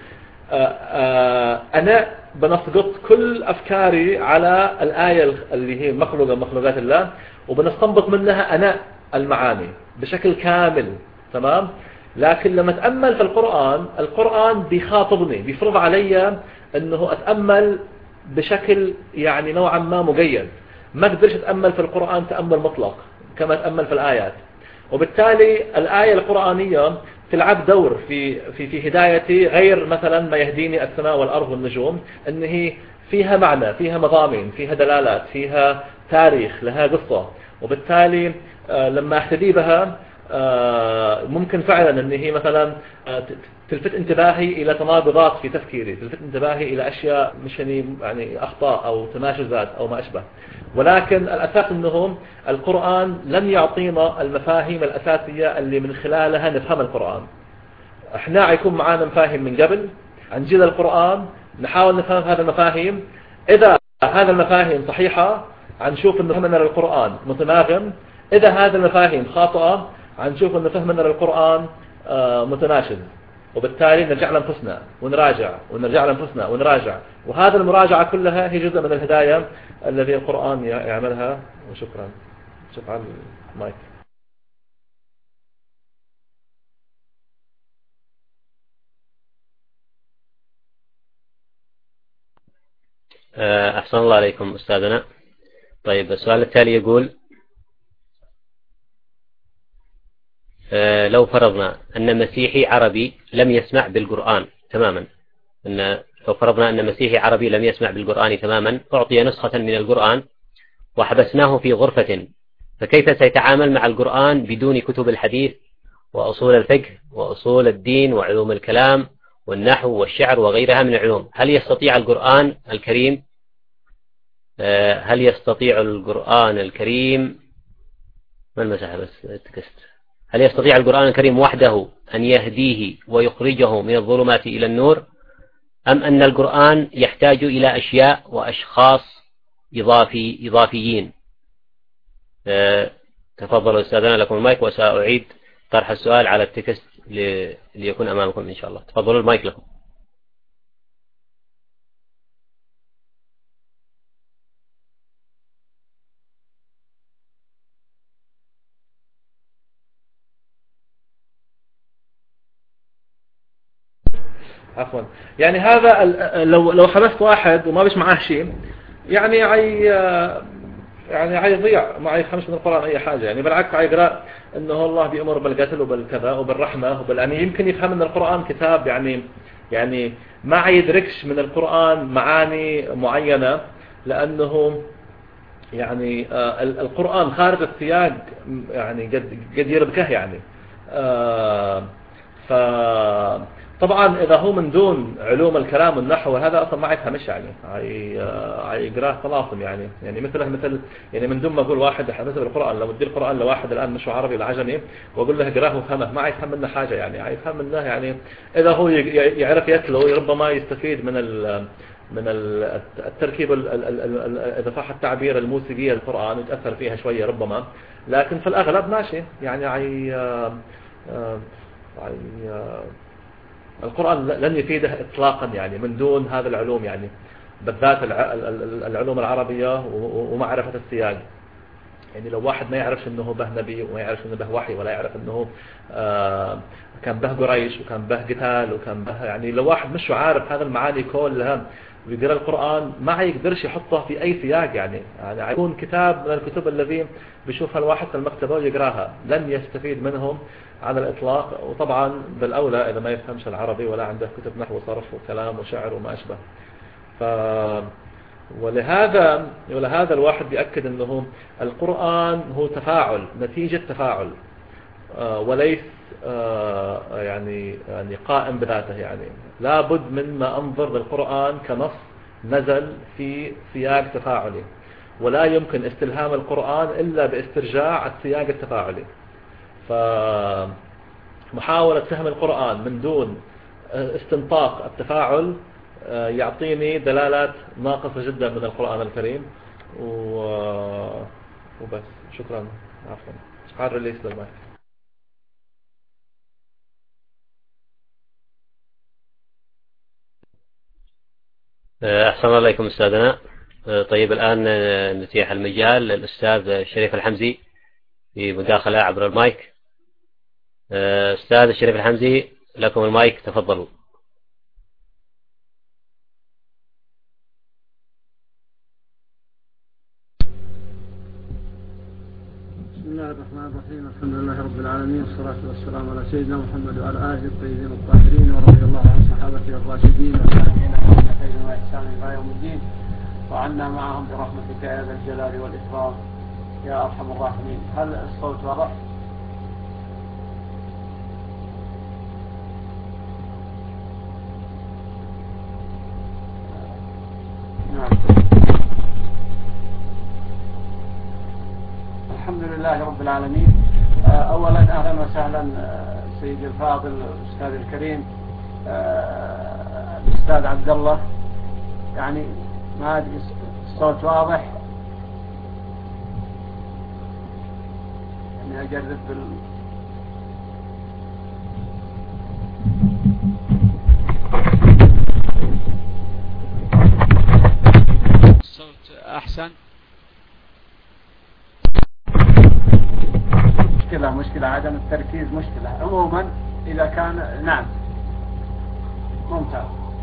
أنا بنسقط كل أفكاري على الآية اللي هي مخلوقة مخلوقات الله، وبنستنبط منها أنا المعاني بشكل كامل. تمام. لكن لما أتأمل في القرآن، القرآن بيخاطبني، بيفرض علي أنه أتأمل بشكل يعني نوعا ما مقيد. ما قدرش أتأمل في القرآن تأمل مطلق كما أتأمل في الآيات. وبالتالي الآية القرآنية تلعب دور في في في هدايتي غير مثلا ما يهديني السماء والأرض والنجوم، أن هي فيها معنى، فيها مضامين، فيها دلالات، فيها تاريخ، لها قصة. وبالتالي لما اهتدي بها ممكن فعلا أن هي مثلا تلفت انتباهي إلى تناقضات في تفكيري، تلفت انتباهي إلى أشياء مش يعني أخطاء أو تناشزات أو ما أشبه. ولكن الأساس أنه القرآن لن يعطينا المفاهيم الأساسية اللي من خلالها نفهم القرآن. احنا يكون معانا مفاهيم من قبل، نجي للقرآن نحاول نفهم هذه المفاهيم. إذا هذه المفاهيم صحيحة هنشوف أن فهمنا للقرآن متناغم، إذا هذه المفاهيم خاطئة هنشوف أن فهمنا للقرآن متناشز. وبالتالي نرجع لأنفسنا ونراجع ونرجع لأنفسنا ونراجع، وهذا المراجعة كلها هي جزء من الهداية الذي القرآن يعملها. وشكرا. شكرا مايك. أحسن الله عليكم أستاذنا. طيب السؤال التالي يقول: لو فرضنا أن مسيحي عربي لم يسمع بالقرآن تماما، أن لو فرضنا أن مسيحي عربي لم يسمع بالقرآن تماما، أعطي نسخة من القرآن وحبسناه في غرفة، فكيف سيتعامل مع القرآن بدون كتب الحديث وأصول الفقه وأصول الدين وعلوم الكلام والنحو والشعر وغيرها من العلوم؟ هل يستطيع القرآن الكريم هل يستطيع القرآن الكريم ما المساحة بس تكست هل يستطيع القرآن الكريم وحده أن يهديه ويخرجه من الظلمات إلى النور، أم أن القرآن يحتاج إلى أشياء وأشخاص إضافي إضافيين؟ تفضلوا أستاذنا، لكم المايك، وسأعيد طرح السؤال على التكست ليكون أمامكم إن شاء الله. تفضلوا، المايك لكم. عفوا. يعني هذا لو لو حبست واحد وما بيش معاه شيء، يعني عي يعني عيضيع ما يفهمش من القرآن أي حاجة. يعني بالعكس عيقرأ إنه الله بيأمر بالقتل وبالكذا وبالرحمة وبال يعني يمكن يفهم من القرآن كتاب يعني يعني ما عيدركش من القرآن معاني معينة، لأنه يعني آه القرآن خارج السياق يعني قد قد يربكه يعني. آه ف طبعا إذا هو من دون علوم الكلام والنحو هذا أصلا ما يفهمش يعني يقراه طلاسم يعني يعني مثله مثل يعني من دون ما أقول واحد حسب القرآن، لو ادي القرآن لواحد الآن مش عربي ولا عجمي وأقول له اقراه وفهمه ما يفهم منه حاجة يعني يفهم منه يعني إذا هو يعرف يتلو ربما يستفيد من ال من التركيب إذا صح التعبير الموسيقية للقرآن يتأثر فيها شوية ربما، لكن في الأغلب ماشي يعني عي عي القرآن لن يفيده إطلاقا يعني من دون هذا العلوم يعني بالذات العلوم العربية ومعرفة السياق. يعني لو واحد ما يعرفش انه به نبي وما يعرفش انه به وحي ولا يعرف انه آه كان به قريش وكان به قتال وكان به يعني لو واحد مش عارف هذا المعاني كلها ويقرأ القرآن ما يقدرش يحطه في أي سياق يعني يعني يكون كتاب من الكتب الذي بيشوفها الواحد في المكتبة ويقراها لن يستفيد منهم على الإطلاق. وطبعا بالأولى إذا ما يفهمش العربي ولا عنده كتب نحو وصرف وكلام وشعر وما أشبه. ف ولهذا ولهذا الواحد بيأكد أنه القرآن هو تفاعل نتيجة تفاعل وليس يعني يعني قائم بذاته. يعني لابد من ما أنظر للقرآن كنص نزل في سياق تفاعلي، ولا يمكن استلهام القرآن إلا باسترجاع السياق التفاعلي. فمحاولة فهم القرآن من دون استنطاق التفاعل يعطيني دلالات ناقصة جدا من القرآن الكريم. وبس شكرا. عفوا حار ريليس للمايك. أحسن الله إليكم أستاذنا. طيب الآن نتيح المجال للأستاذ شريف الحمزي في مداخلة عبر المايك. أستاذ شريف الحمزي لكم المايك، تفضلوا. بسم الله الرحمن الرحيم. الحمد لله رب العالمين، والصلاة والسلام على سيدنا محمد وعلى آله الطيبين الطاهرين، ورضي الله عن صحابته الراشدين والتابعين لهم بخير وإحسان إلى يوم الدين، وعنا معهم برحمتك يا ذا الجلال والإكرام يا أرحم الراحمين. هل الصوت واضح؟ نعم. الحمد لله رب العالمين. أولا أهلا وسهلا سيدي الفاضل الأستاذ الكريم الأستاذ عبد الله. يعني ما أدري الصوت واضح، يعني أجرب بال الصوت أحسن. مشكلة مشكلة عدم التركيز مشكلة. عموما إذا كان نعم ممتاز.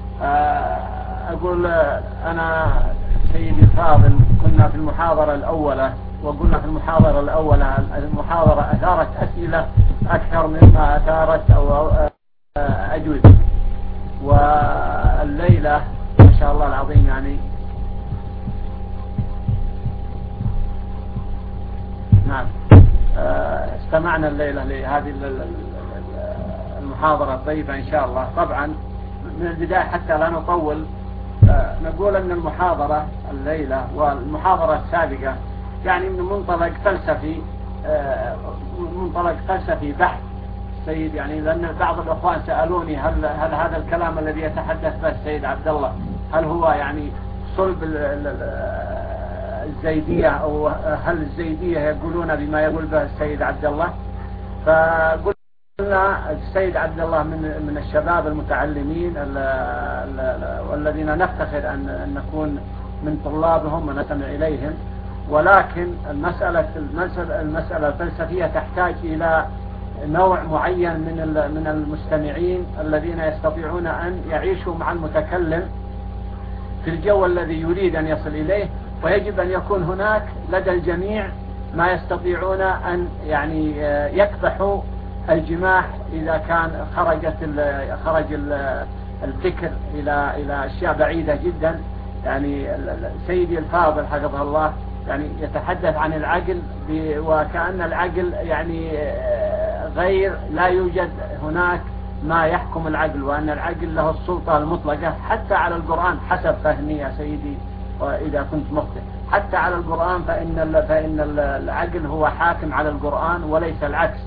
أقول أنا سيدي الفاضل كنا في المحاضرة الأولى، وقلنا في المحاضرة الأولى المحاضرة أثارت أسئلة أكثر مما أثارت أو أجوبة، والليلة ما شاء الله العظيم يعني نعم استمعنا الليلة لهذه المحاضرة الطيبة إن شاء الله. طبعا من البداية حتى لا نطول نقول أن المحاضرة الليلة والمحاضرة السابقة يعني من منطلق فلسفي منطلق فلسفي بحت سيد، يعني لأن بعض الأخوان سألوني هل هل هذا الكلام الذي يتحدث به السيد عبد الله هل هو يعني صلب الزيدية أو هل الزيدية يقولون بما يقول به السيد عبد الله؟ فقلنا السيد عبد الله من من الشباب المتعلمين والذين نفتخر أن نكون من طلابهم ونستمع إليهم، ولكن المسألة المسألة الفلسفية تحتاج إلى نوع معين من من المستمعين الذين يستطيعون أن يعيشوا مع المتكلم في الجو الذي يريد أن يصل إليه، ويجب أن يكون هناك لدى الجميع ما يستطيعون أن يعني يكبحوا الجماح إذا كان خرجت ال خرج ال الفكر إلى إلى أشياء بعيدة جدا. يعني سيدي الفاضل حفظه الله يعني يتحدث عن العقل وكأن العقل يعني غير لا يوجد هناك ما يحكم العقل، وأن العقل له السلطة المطلقة حتى على القرآن حسب فهمي يا سيدي، وإذا كنت مخطئ حتى على القرآن فإن فإن العقل هو حاكم على القرآن وليس العكس.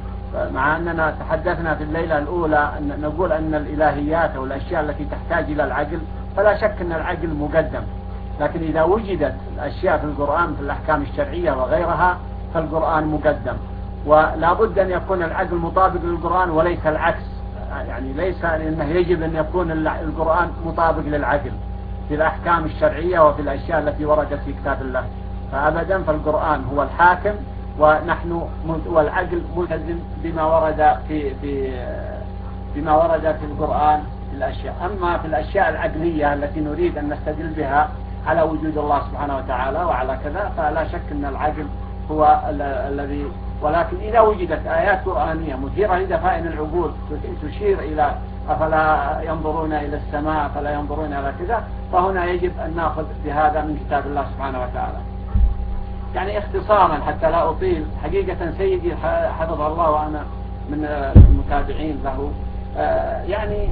مع أننا تحدثنا في الليلة الأولى أن نقول أن الإلهيات أو الأشياء التي تحتاج إلى العقل فلا شك أن العقل مقدم، لكن إذا وجدت الأشياء في القرآن في الأحكام الشرعية وغيرها فالقرآن مقدم، ولا بد أن يكون العقل مطابق للقرآن وليس العكس. يعني ليس أنه يجب أن يكون القرآن مطابق للعقل في الأحكام الشرعية وفي الأشياء التي وردت في كتاب الله، فأبدا فالقرآن هو الحاكم ونحن والعقل ملتزم بما ورد في في بما ورد في القرآن في الأشياء. أما في الأشياء العقلية التي نريد أن نستدل بها على وجود الله سبحانه وتعالى وعلى كذا فلا شك أن العقل هو الذي، ولكن إذا وجدت آيات قرآنية مثيرة لدفائن العقول تشير إلى أفلا ينظرون إلى السماء أفلا ينظرون إلى كذا، فهنا يجب أن نأخذ بهذا من كتاب الله سبحانه وتعالى. يعني اختصارا حتى لا أطيل، حقيقة سيدي حفظه الله وأنا من المتابعين له يعني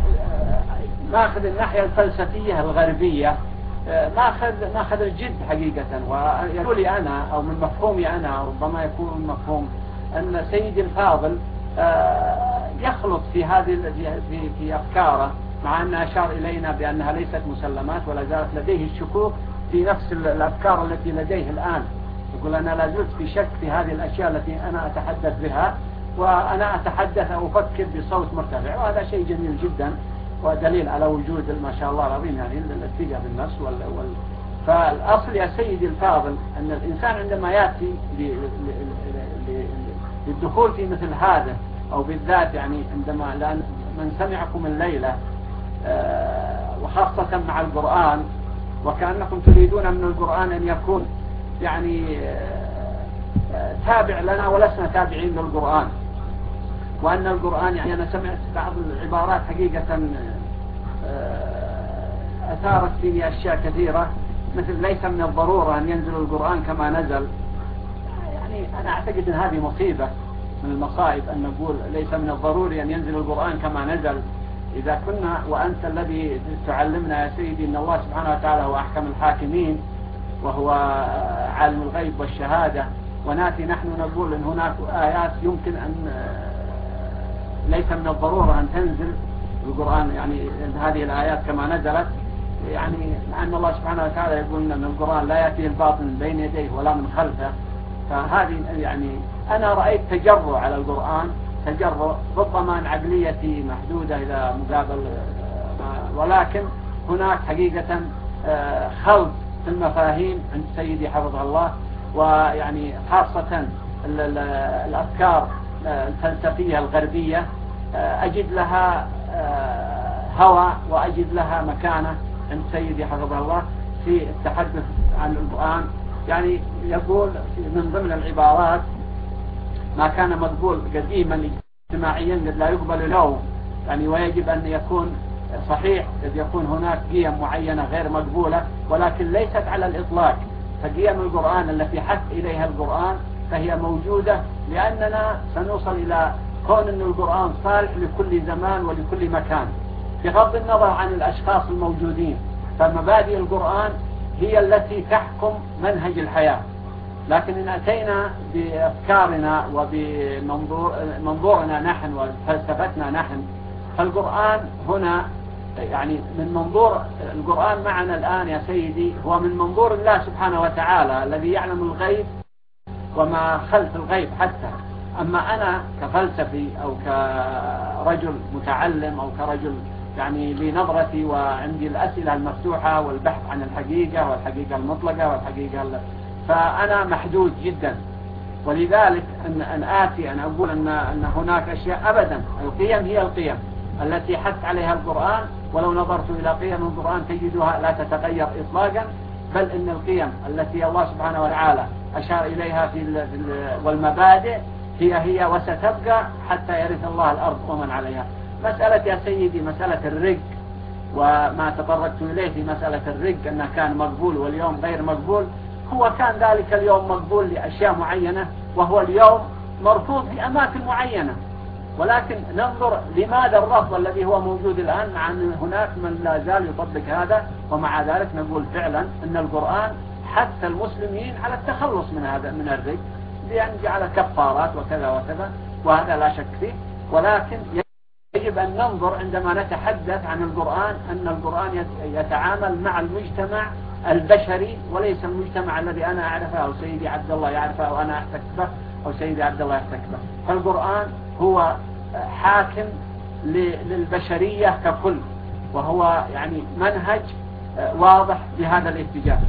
ماخذ الناحية الفلسفية الغربية، ماخذ ماخذ الجد حقيقة. ويقول لي أنا أو من مفهومي أنا ربما يكون مفهوم أن سيدي الفاضل يخلط في هذه في في أفكاره، مع أن أشار إلينا بأنها ليست مسلمات ولا زالت لديه الشكوك في نفس الأفكار التي لديه الآن. يقول أنا لا زلت في شك في هذه الأشياء التي أنا أتحدث بها، وأنا أتحدث أو أفكر بصوت مرتفع، وهذا شيء جميل جدا ودليل على وجود ما شاء الله العظيم يعني الاتجاه بالنفس وال... وال... فالأصل يا سيدي الفاضل أن الإنسان عندما يأتي ل... ل... ل... للدخول في مثل هذا أو بالذات يعني عندما لأن من سمعكم الليلة وخاصة مع القرآن وكأنكم تريدون من القرآن أن يكون يعني تابع لنا ولسنا تابعين للقرآن، وأن القرآن يعني أنا سمعت بعض العبارات حقيقة أثارت فيني أشياء كثيرة، مثل ليس من الضرورة أن ينزل القرآن كما نزل. يعني أنا أعتقد أن هذه مصيبة من المصائب أن نقول ليس من الضروري أن ينزل القرآن كما نزل، إذا كنا وأنت الذي تعلمنا يا سيدي أن الله سبحانه وتعالى هو أحكم الحاكمين وهو عالم الغيب والشهادة، وناتي نحن نقول أن هناك آيات يمكن أن ليس من الضرورة أن تنزل القرآن يعني هذه الآيات كما نزلت، يعني أن الله سبحانه وتعالى يقول أن القرآن لا يأتيه الباطل من بين يديه ولا من خلفه. فهذه يعني أنا رأيت تجرؤ على القرآن، تجرؤ ربما أن عقليتي محدودة إلى مقابل، ولكن هناك حقيقة خلط في المفاهيم عند سيدي حفظه الله، ويعني خاصة الأفكار الفلسفية الغربية أجد لها هوى وأجد لها مكانة عند سيدي حفظه الله في التحدث عن القرآن. يعني يقول من ضمن العبارات ما كان مقبول قديما اجتماعيا قد لا يقبل اليوم، يعني ويجب أن يكون صحيح قد يكون هناك قيم معينة غير مقبولة ولكن ليست على الإطلاق. فقيم القرآن التي حث إليها القرآن فهي موجودة، لأننا سنوصل إلى كون أن القرآن صالح لكل زمان ولكل مكان بغض النظر عن الأشخاص الموجودين. فمبادئ القرآن هي التي تحكم منهج الحياة، لكن إن أتينا بأفكارنا وبمنظورنا نحن وفلسفتنا نحن، فالقرآن هنا يعني من منظور القرآن معنا الآن يا سيدي هو من منظور الله سبحانه وتعالى الذي يعلم الغيب وما خلف الغيب حتى. أما أنا كفلسفي أو كرجل متعلم أو كرجل يعني بنظرتي وعندي الأسئلة المفتوحة والبحث عن الحقيقة والحقيقة المطلقة والحقيقة ال... فأنا محدود جدا. ولذلك أن, أن آتي أن أقول أن, أن هناك أشياء أبدا. القيم هي القيم التي حث عليها القرآن، ولو نظرت إلى قيم القرآن تجدها لا تتغير إطلاقا، بل إن القيم التي الله سبحانه وتعالى أشار إليها في ال... والمبادئ هي هي وستبقى حتى يرث الله الأرض ومن عليها. مسألة يا سيدي مسألة الرق وما تطرقت إليه في مسألة الرق أنه كان مقبول واليوم غير مقبول، هو كان ذلك اليوم مقبول لأشياء معينة وهو اليوم مرفوض في أماكن معينة. ولكن ننظر لماذا الرفض الذي هو موجود الآن مع أن هناك من لا زال يطبق هذا، ومع ذلك نقول فعلا أن القرآن حث المسلمين على التخلص من هذا من الرق بأن جعل كفارات وكذا وكذا، وهذا لا شك فيه. ولكن يجب أن ننظر عندما نتحدث عن القرآن أن القرآن يتعامل مع المجتمع البشري وليس المجتمع الذي أنا أعرفه أو سيدي عبد الله يعرفه أو أنا أحتك به أو سيدي عبد الله يحتك به. فالقرآن هو حاكم للبشرية ككل، وهو يعني منهج واضح بهذا الاتجاه.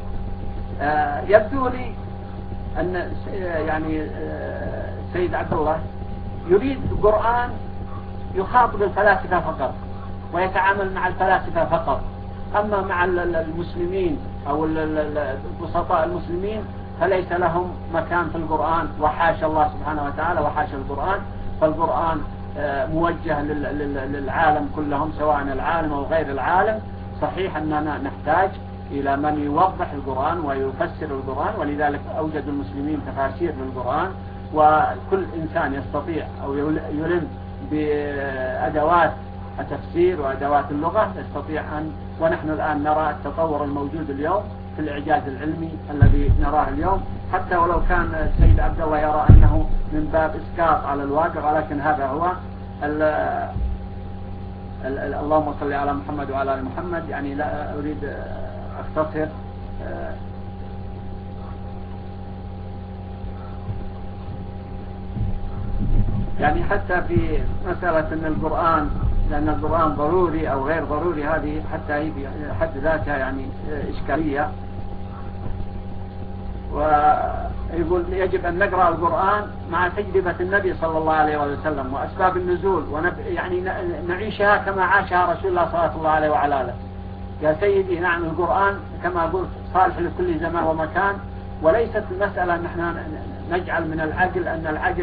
يبدو لي أن يعني سيد عبد الله يريد القرآن يخاطب الفلاسفة فقط ويتعامل مع الفلاسفة فقط، أما مع المسلمين أو البسطاء المسلمين فليس لهم مكان في القرآن، وحاشا الله سبحانه وتعالى وحاشا القرآن. فالقرآن موجه للعالم كلهم سواء العالم أو غير العالم. صحيح أننا نحتاج إلى من يوضح القرآن ويفسر القرآن، ولذلك أوجد المسلمين تفاسير للقرآن، وكل إنسان يستطيع أو يلم بأدوات التفسير وأدوات اللغة يستطيع أن. ونحن الآن نرى التطور الموجود اليوم في الإعجاز العلمي الذي نراه اليوم، حتى ولو كان السيد عبد الله يرى أنه من باب إسقاط على الواقع، ولكن هذا هو ال ال ال اللهم صل على محمد وعلى آل محمد. يعني لا أريد أختصر يعني حتى في مسألة أن القرآن لأن القرآن ضروري أو غير ضروري، هذه حتى هي في حد ذاتها يعني إشكالية. ويقول يجب أن نقرأ القرآن مع تجربة النبي صلى الله عليه وسلم وأسباب النزول، ونب يعني نعيشها كما عاشها رسول الله صلى الله عليه وعلى آله. يا سيدي نعم القرآن كما قلت صالح لكل زمان ومكان، وليست المسألة أن نحن نجعل من العقل أن العقل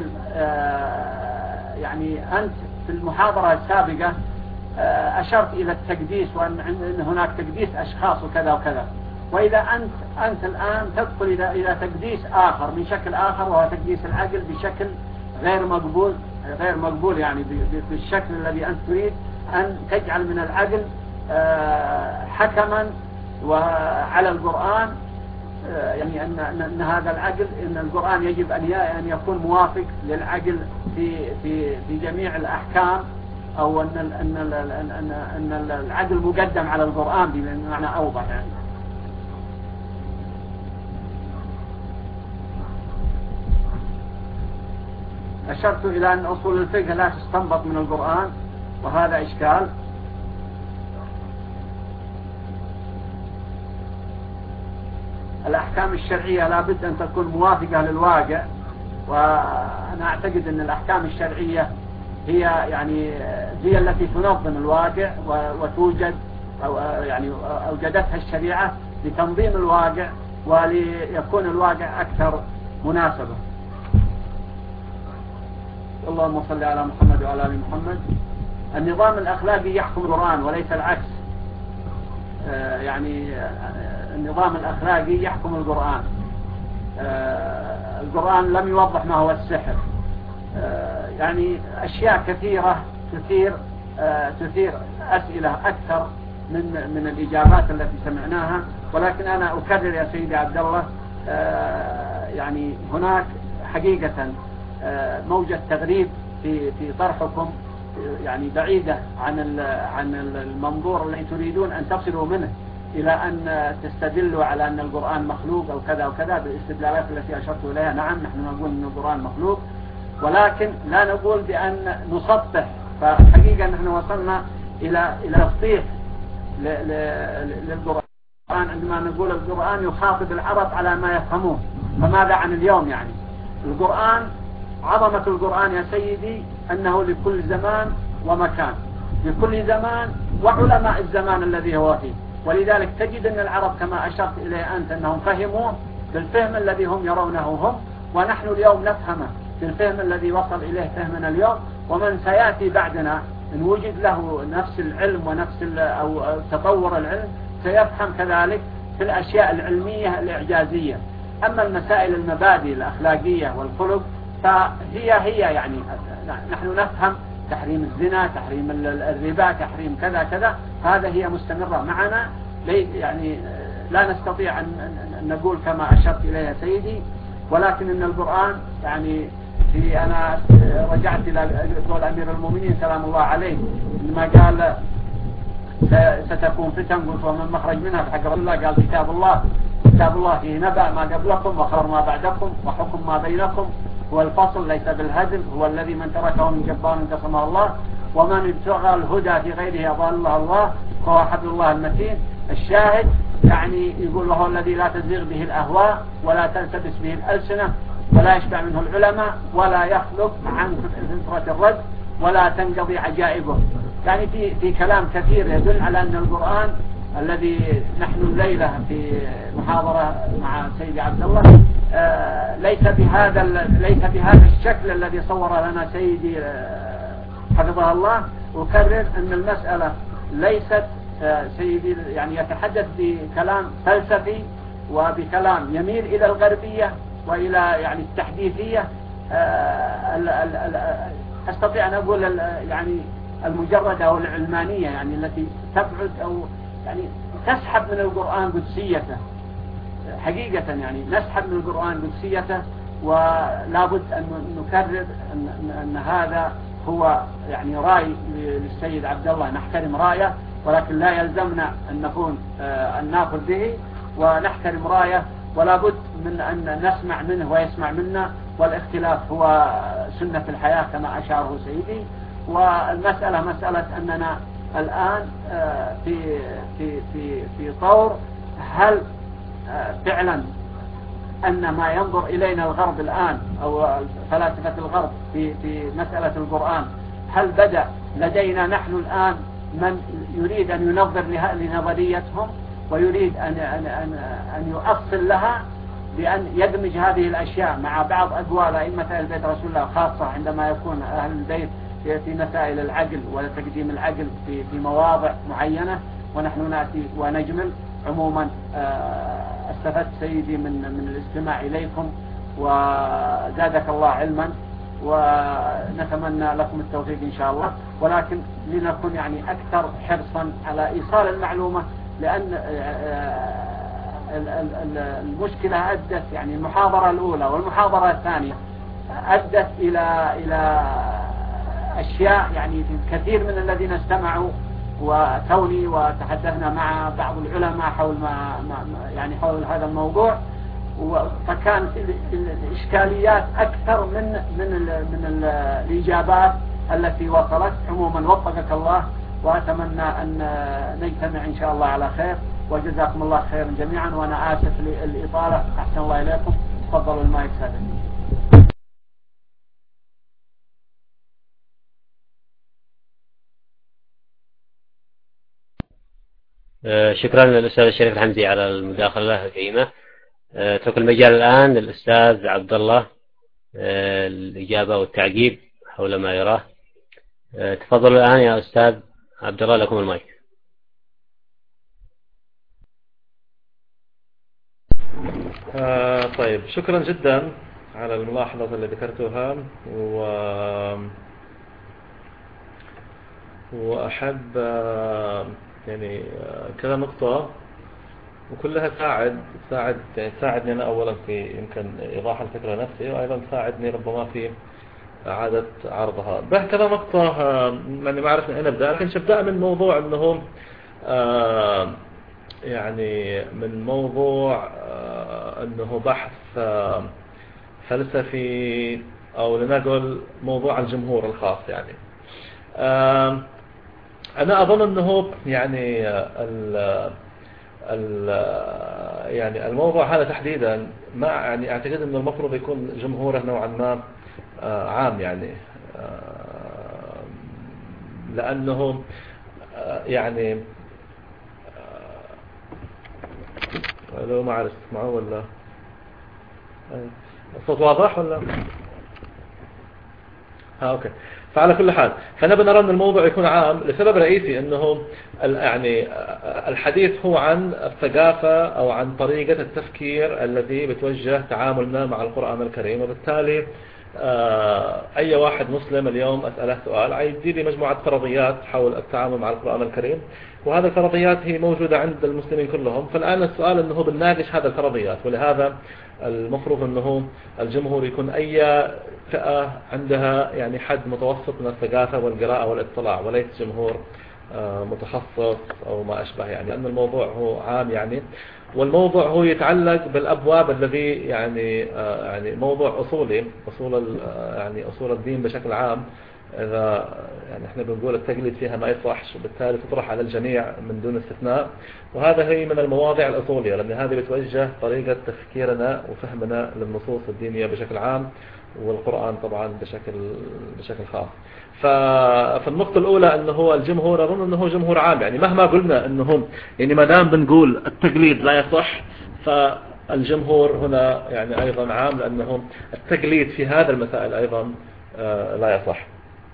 يعني أنت في المحاضرة السابقة أشرت إلى التقديس وأن هناك تقديس أشخاص وكذا وكذا، وإذا أنت أنت الآن تدخل إلى إلى تقديس آخر من شكل آخر وهو تقديس العقل بشكل غير مقبول غير مقبول يعني بالشكل الذي أنت تريد أن تجعل من العقل حكما وعلى القرآن، يعني أن أن هذا العقل أن القرآن يجب أن أن يكون موافق للعقل في في في جميع الأحكام، أو أن أن أن أن العقل مقدم على القرآن بمعنى أوضح. يعني أشرت إلى أن أصول الفقه لا تستنبط من القرآن، وهذا إشكال. الأحكام الشرعية لا بد أن تكون موافقة للواقع، وأنا أعتقد أن الأحكام الشرعية هي يعني هي التي تنظم الواقع وتوجد أو يعني أوجدتها الشريعة لتنظيم الواقع وليكون الواقع أكثر مناسبة. اللهم صل على محمد وعلى آل محمد. النظام الأخلاقي يحكم القرآن وليس العكس. يعني النظام الأخلاقي يحكم القرآن. القرآن لم يوضح ما هو السحر. يعني أشياء كثيرة تثير تثير أسئلة أكثر من من الإجابات التي سمعناها، ولكن أنا أكرر يا سيدي عبد الله يعني هناك حقيقة موجة تغريب في في طرحكم يعني بعيدة عن عن المنظور الذي تريدون أن تصلوا منه إلى أن تستدلوا على أن القرآن مخلوق أو كذا وكذا بالاستدلالات التي أشرت إليها. نعم نحن نقول أن القرآن مخلوق، ولكن لا نقول بأن نسطح. فحقيقة نحن وصلنا إلى إلى تسطيح للقرآن عندما نقول القرآن يخاطب العرب على ما يفهمون. فماذا عن اليوم؟ يعني القرآن، عظمة القرآن يا سيدي أنه لكل زمان ومكان، لكل زمان وعلماء الزمان الذي هو فيه. ولذلك تجد أن العرب كما أشرت إليه أنت أنهم فهموا بالفهم الذي هم يرونه هم، ونحن اليوم نفهمه بالفهم الذي وصل إليه فهمنا اليوم. ومن سيأتي بعدنا إن وجد له نفس العلم ونفس أو تطور العلم سيفهم كذلك في الأشياء العلمية الإعجازية. أما المسائل المبادئ الأخلاقية والخلق فهي هي يعني نحن نفهم تحريم الزنا، تحريم الربا، تحريم كذا كذا، هذا هي مستمرة معنا. يعني لا نستطيع أن نقول كما أشرت إليه سيدي، ولكن إن القرآن يعني في أنا رجعت إلى قول أمير المؤمنين سلام الله عليه لما قال ستكون فتن، قلت ومن مخرج منها في حق رسول الله؟ قال كتاب الله، كتاب الله فيه نبأ ما قبلكم وخبر ما بعدكم وحكم ما بينكم، هو الفصل ليس بالهزل، هو الذي من تركه من جبار انتصمه الله، ومن ابتغى الهدى في غيره أضله الله فهو حبل الله المتين. الشاهد يعني يقول له الذي لا تزيغ به الأهواء ولا تلتبس به الألسنة ولا يشبع منه العلماء ولا يخلق عن فطرة الرد ولا تنقضي عجائبه. يعني في في كلام كثير يدل على أن القرآن الذي نحن الليلة في محاضرة مع سيدي عبد الله آه ليس بهذا ليس بهذا الشكل الذي صور لنا سيدي آه حفظه الله. وكرر أن المسألة ليست آه سيدي يعني يتحدث بكلام فلسفي وبكلام يميل إلى الغربية وإلى يعني التحديثية. آه ال ال ال أستطيع أن أقول يعني المجردة أو العلمانية، يعني التي تبعد أو يعني تسحب من القرآن قدسيته حقيقة. يعني نسحب من القرآن قدسيته، ولا بد أن نكرر أن, أن هذا هو يعني رأي للسيد عبد الله، نحترم رأيه ولكن لا يلزمنا أن نكون أن نأخذ به، ونحترم رأيه ولا بد من أن نسمع منه ويسمع منا، والاختلاف هو سنة الحياة كما أشاره سيدي. والمسألة مسألة أننا الآن في في في في طور هل فعلا أن ما ينظر إلينا الغرب الآن أو فلاسفة الغرب في في مسألة القرآن، هل بدأ لدينا نحن الآن من يريد أن ينظر لنظريتهم ويريد أن أن أن أن يؤصل لها بأن يدمج هذه الأشياء مع بعض أقوال أئمة أهل بيت رسول الله، خاصة عندما يكون أهل البيت في مسائل العقل وتقديم العقل في في مواضع معينة، ونحن نأتي ونجمل. عموما استفدت سيدي من من الاستماع إليكم وزادك الله علما، ونتمنى لكم التوفيق إن شاء الله، ولكن لنكون يعني أكثر حرصا على إيصال المعلومة، لأن المشكلة أدت يعني المحاضرة الأولى والمحاضرة الثانية أدت إلى إلى أشياء يعني كثير من الذين استمعوا وتوني وتحدثنا مع بعض العلماء حول ما يعني حول هذا الموضوع، فكانت الإشكاليات أكثر من من من الإجابات التي وصلت. عموما وفقك الله، وأتمنى أن نجتمع إن شاء الله على خير، وجزاكم الله خيرا جميعا، وأنا آسف للإطالة. أحسن الله إليكم. تفضلوا المايك سادتي. شكرا للأستاذ الشريف الحمدي على المداخلة الكريمة. اترك المجال الآن للأستاذ عبد الله الإجابة والتعقيب حول ما يراه. تفضل الآن يا أستاذ عبد الله، لكم المايك. آه طيب، شكرا جدا على الملاحظة اللي ذكرتوها، و وأحب آه يعني كذا نقطة وكلها تساعد تساعد تساعدني أنا أولا في يمكن إيضاح الفكرة نفسي، وأيضا تساعدني ربما في إعادة عرضها. بهكذا نقطة يعني ما أعرف من أين أبدأ، لكن أبدأ من موضوع أنه يعني من موضوع أنه بحث فلسفي أو لنقل موضوع الجمهور الخاص. يعني أنا أظن أنه يعني ال ال يعني الموضوع هذا تحديدا ما يعني أعتقد أنه المفروض يكون جمهوره نوعا ما عام، يعني لأنه يعني لو ما عرفت معه ولا الصوت واضح ولا ها أوكي. فعلى كل حال فنبي نرى أن الموضوع يكون عام لسبب رئيسي، أنه يعني الحديث هو عن الثقافة أو عن طريقة التفكير الذي بتوجه تعاملنا مع القرآن الكريم. وبالتالي أي واحد مسلم اليوم أسأله سؤال عايز لي مجموعة فرضيات حول التعامل مع القرآن الكريم، وهذه الفرضيات هي موجودة عند المسلمين كلهم. فالآن السؤال أنه بنناقش هذه الفرضيات، ولهذا المفروض أنه الجمهور يكون أي فئة عندها يعني حد متوسط من الثقافة والقراءة والاطلاع، وليس جمهور متخصص أو ما أشبه، يعني أن الموضوع هو عام يعني. والموضوع هو يتعلق بالأبواب الذي يعني يعني موضوع أصولي، أصول يعني أصول الدين بشكل عام. إذا يعني إحنا بنقول التقليد فيها ما يصلحش، وبالتالي تطرح على الجميع من دون استثناء. وهذا هي من المواضع الأصولية، لأن هذه بتوجه طريقة تفكيرنا وفهمنا للنصوص الدينية بشكل عام، والقرآن طبعا بشكل بشكل خاص. فالنقطة الأولى أنه هو الجمهور، أظن أنه هو جمهور عام، يعني مهما قلنا أنهم يعني ما دام بنقول التقليد لا يصح، فالجمهور هنا يعني أيضا عام، لأنه التقليد في هذا المسائل أيضا لا يصح.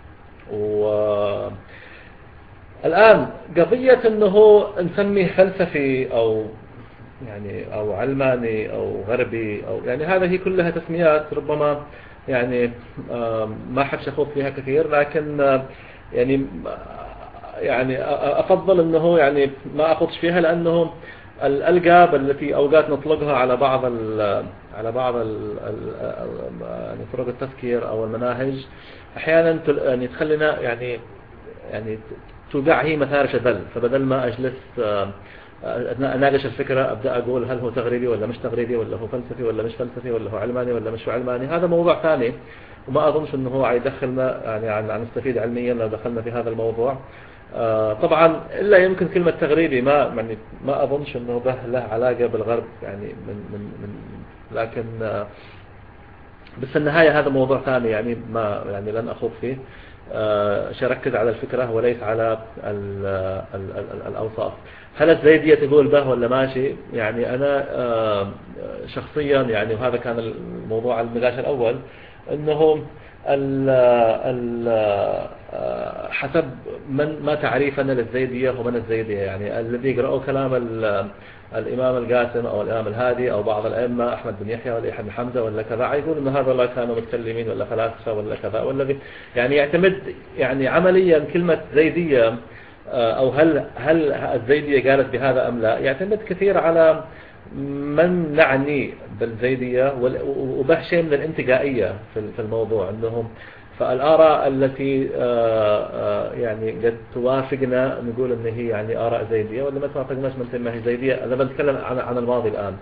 والآن قضية أنه نسميه فلسفي أو يعني أو علماني أو غربي أو يعني هذه كلها تسميات ربما يعني ما حبش أخوض فيها كثير، لكن يعني يعني أفضل أنه يعني ما أخوضش فيها، لأنه الألقاب التي أوقات نطلقها على بعض ال على بعض ال يعني طرق التفكير أو المناهج أحيانا يعني تخلينا يعني يعني توقع هي مثارش ذل. فبدل ما أجلس أناقش الفكرة أبدأ أقول هل هو تغريبي ولا مش تغريبي، ولا هو فلسفي ولا مش فلسفي، ولا هو علماني ولا مش علماني، هذا موضوع ثاني. وما أظنش أنه هو يدخلنا يعني عن نستفيد علميا لو دخلنا في هذا الموضوع. طبعا إلا يمكن كلمة تغريبي ما يعني ما أظنش أنه به له علاقة بالغرب يعني من من من لكن بس في النهاية هذا موضوع ثاني يعني ما يعني لن أخوض فيه. شركز على الفكرة وليس على ال ال ال الأوصاف. هل الزيدية تقول به ولا ماشي؟ يعني أنا شخصيا يعني وهذا كان الموضوع النقاش الأول، أنه ال ال حسب من ما تعريفنا للزيدية ومن الزيدية. يعني الذي يقرأوا كلام الإمام القاسم أو الإمام الهادي أو بعض الأئمة أحمد بن يحيى ولا يحيى بن حمزة ولا كذا يقول إن هذا لا كانوا متكلمين ولا فلاسفة ولا كذا، والذي يعني يعتمد يعني عمليا كلمة زيدية أو هل هل الزيدية قالت بهذا أم لا، يعتمد كثير على من نعني بالزيدية وبه شيء من الانتقائية في الموضوع. أنهم فالآراء التي يعني قد توافقنا نقول أن هي يعني آراء زيدية، ولا ما توافقناش من ما هي زيدية. أنا بنتكلم عن عن الماضي الآن.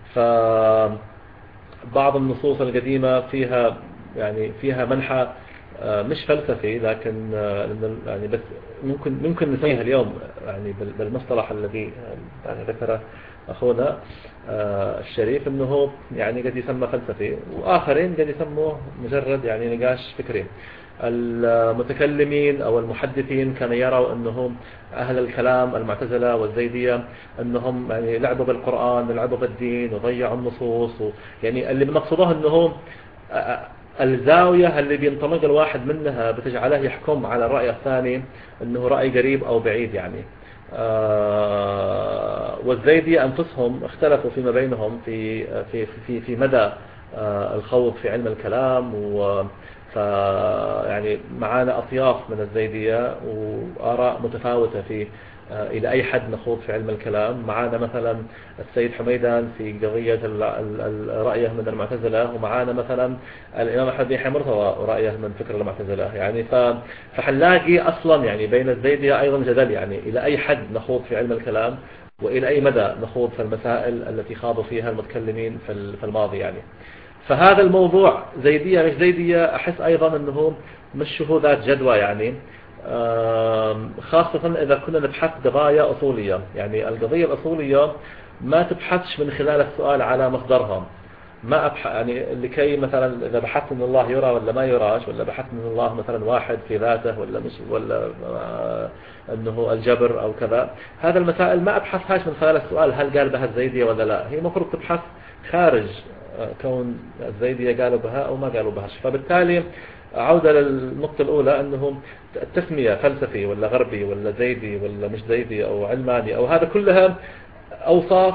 فبعض النصوص القديمة فيها يعني فيها منحى مش فلسفي، لكن يعني بس ممكن ممكن نسميها اليوم يعني بالمصطلح الذي يعني ذكره أخونا الشريف أنه يعني قد يسمى فلسفي، وآخرين قد يسموه مجرد يعني نقاش فكري. المتكلمين أو المحدثين كانوا يروا أنهم أهل الكلام المعتزلة والزيدية أنهم يعني لعبوا بالقرآن لعبوا بالدين وضيعوا النصوص، يعني اللي بنقصده أنه الزاوية اللي بينطلق الواحد منها بتجعله يحكم على الرأي الثاني أنه رأي قريب أو بعيد يعني. آه والزيدية أنفسهم اختلفوا فيما بينهم في في في في مدى آه الخوض في علم الكلام، و يعني معانا أطياف من الزيدية وآراء متفاوتة في إلى أي حد نخوض في علم الكلام. معانا مثلا السيد حميدان في قضية رأيه من المعتزلة، ومعانا مثلا الإمام أحمد بن مرتضى ورأيه من فكر المعتزلة. يعني فحنلاقي أصلا يعني بين الزيدية أيضا جدل، يعني إلى أي حد نخوض في علم الكلام وإلى أي مدى نخوض في المسائل التي خاضوا فيها المتكلمين في الماضي. يعني فهذا الموضوع زيدية مش زيدية أحس أيضا أنه مش ذات جدوى، يعني خاصة إذا كنا نبحث قضايا أصولية. يعني القضية الأصولية ما تبحثش من خلال السؤال على مصدرها، ما أبحث يعني لكي مثلا إذا بحثت أن الله يرى ولا ما يراش، ولا بحثت أن الله مثلا واحد في ذاته ولا مش، ولا أنه الجبر أو كذا، هذا المسائل ما أبحثهاش من خلال السؤال هل قال بها الزيدية ولا لا. هي مفروض تبحث خارج كون الزيدية قالوا بها أو ما قالوا بها. فبالتالي عودة للنقطة الأولى أنه التسمية فلسفي ولا غربي ولا زيدي ولا مش زيدي أو علماني أو هذا كلها أوصاف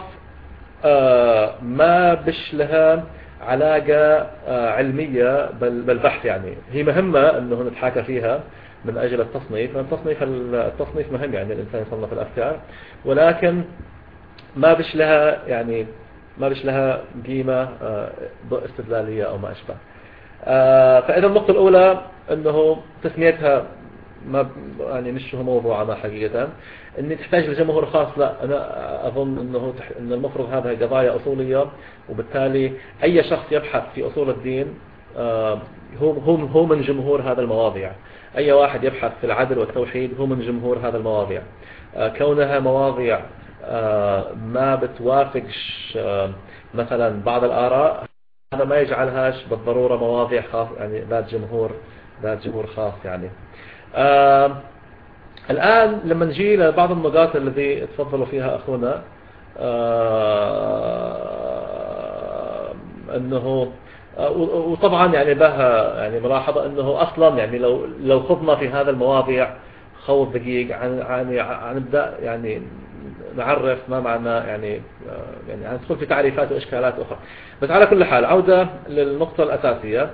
ما بش لها علاقة علمية بالبحث. يعني هي مهمة أنه نتحاكى فيها من أجل التصنيف، لأن التصنيف التصنيف مهم، يعني الإنسان يصنف الأفكار، ولكن ما بش لها يعني ما بش لها قيمة استدلالية أو ما أشبه. فإذا النقطة الأولى أنه تسميتها ما يعني مش هو موضوع ما حقيقة أني تحتاج لجمهور خاص، لا أنا أظن أنه أن المفروض هذا قضايا أصولية، وبالتالي أي شخص يبحث في أصول الدين هو هو من جمهور هذا المواضيع. أي واحد يبحث في العدل والتوحيد هو من جمهور هذا المواضيع. كونها مواضيع ما بتوافقش مثلا بعض الآراء، هذا ما يجعلهاش بالضرورة مواضيع خاص يعني ذات جمهور ذات جمهور خاص. يعني آه الآن لما نجي لبعض النقاط التي تفضلوا فيها أخونا، آه أنه آه وطبعا يعني بها يعني ملاحظة أنه أصلا يعني لو لو خضنا في هذا المواضيع خوض دقيق عن عن عن نبدأ يعني نعرف ما معنى يعني يعني ندخل في تعريفات وإشكالات أخرى. بس على كل حال عودة للنقطة الأساسية.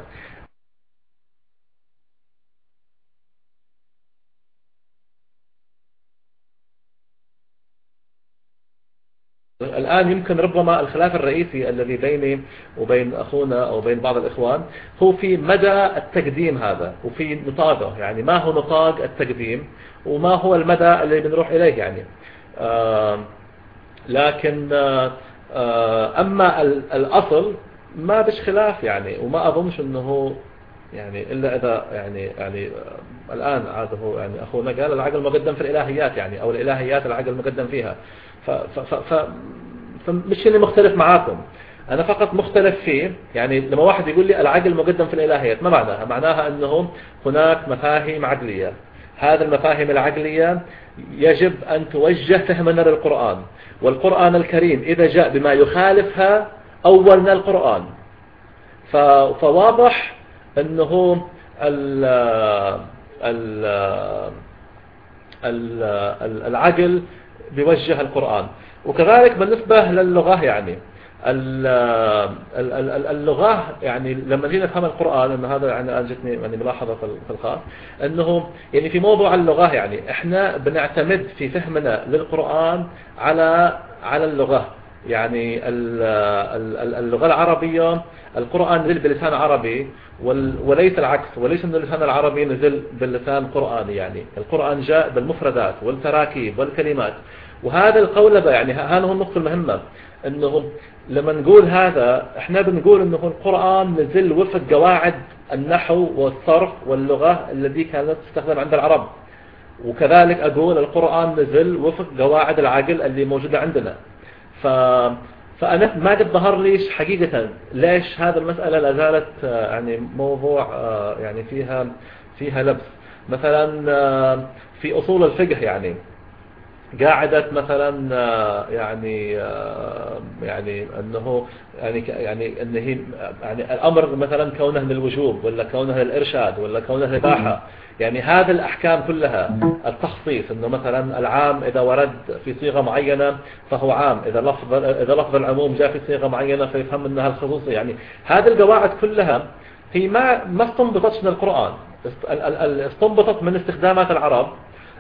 الآن يمكن ربما الخلاف الرئيسي الذي بيني وبين أخونا أو بين بعض الإخوان هو في مدى التقديم هذا وفي نطاقه، يعني ما هو نطاق التقديم وما هو المدى اللي بنروح إليه. يعني آه لكن آه أما الأصل ما بش خلاف يعني، وما أظنش أنه يعني إلا إذا يعني يعني آه الآن عاد هو يعني أخونا قال العقل مقدم في الإلهيات، يعني أو الإلهيات العقل مقدم فيها. ف ف ف فمش اللي مختلف معاكم، أنا فقط مختلف فيه. يعني لما واحد يقول لي العقل مقدم في الإلهيات ما معناها؟ معناها أنه هناك مفاهيم عقلية، هذه المفاهيم العقلية يجب أن توجه فهمنا للقرآن، والقرآن الكريم إذا جاء بما يخالفها أولنا القرآن. فواضح أنه ال ال ال العقل بيوجه القرآن. وكذلك بالنسبة للغة، يعني اللغة يعني لما جينا نفهم القرآن، أن هذا يعني جتني يعني ملاحظة في الخاص أنه يعني في موضوع اللغة يعني إحنا بنعتمد في فهمنا للقرآن على على اللغة. يعني اللغة العربية القرآن نزل بلسان عربي وليس العكس، وليس أن اللسان العربي نزل باللسان القرآني. يعني القرآن جاء بالمفردات والتراكيب والكلمات، وهذا القولبة يعني هذا هو النقطة المهمة. أنه لما نقول هذا احنا بنقول أنه القرآن نزل وفق قواعد النحو والصرف واللغة التي كانت تستخدم عند العرب، وكذلك أقول القرآن نزل وفق قواعد العقل اللي موجودة عندنا. ف فأنا ما قد ظهر ليش حقيقة ليش هذا المسألة لا زالت يعني موضوع يعني فيها فيها لبس. مثلا في أصول الفقه يعني قاعدة مثلا يعني يعني أنه يعني يعني أنه يعني الأمر مثلا كونه للوجوب ولا كونه للإرشاد ولا كونه للإباحة، يعني هذه الأحكام كلها التخصيص، أنه مثلا العام إذا ورد في صيغة معينة فهو عام، إذا لفظ إذا لفظ العموم جاء في صيغة معينة فيفهم أنها الخصوصية. يعني هذه القواعد كلها هي ما ما استنبطتش من القرآن، استنبطت من استخدامات العرب،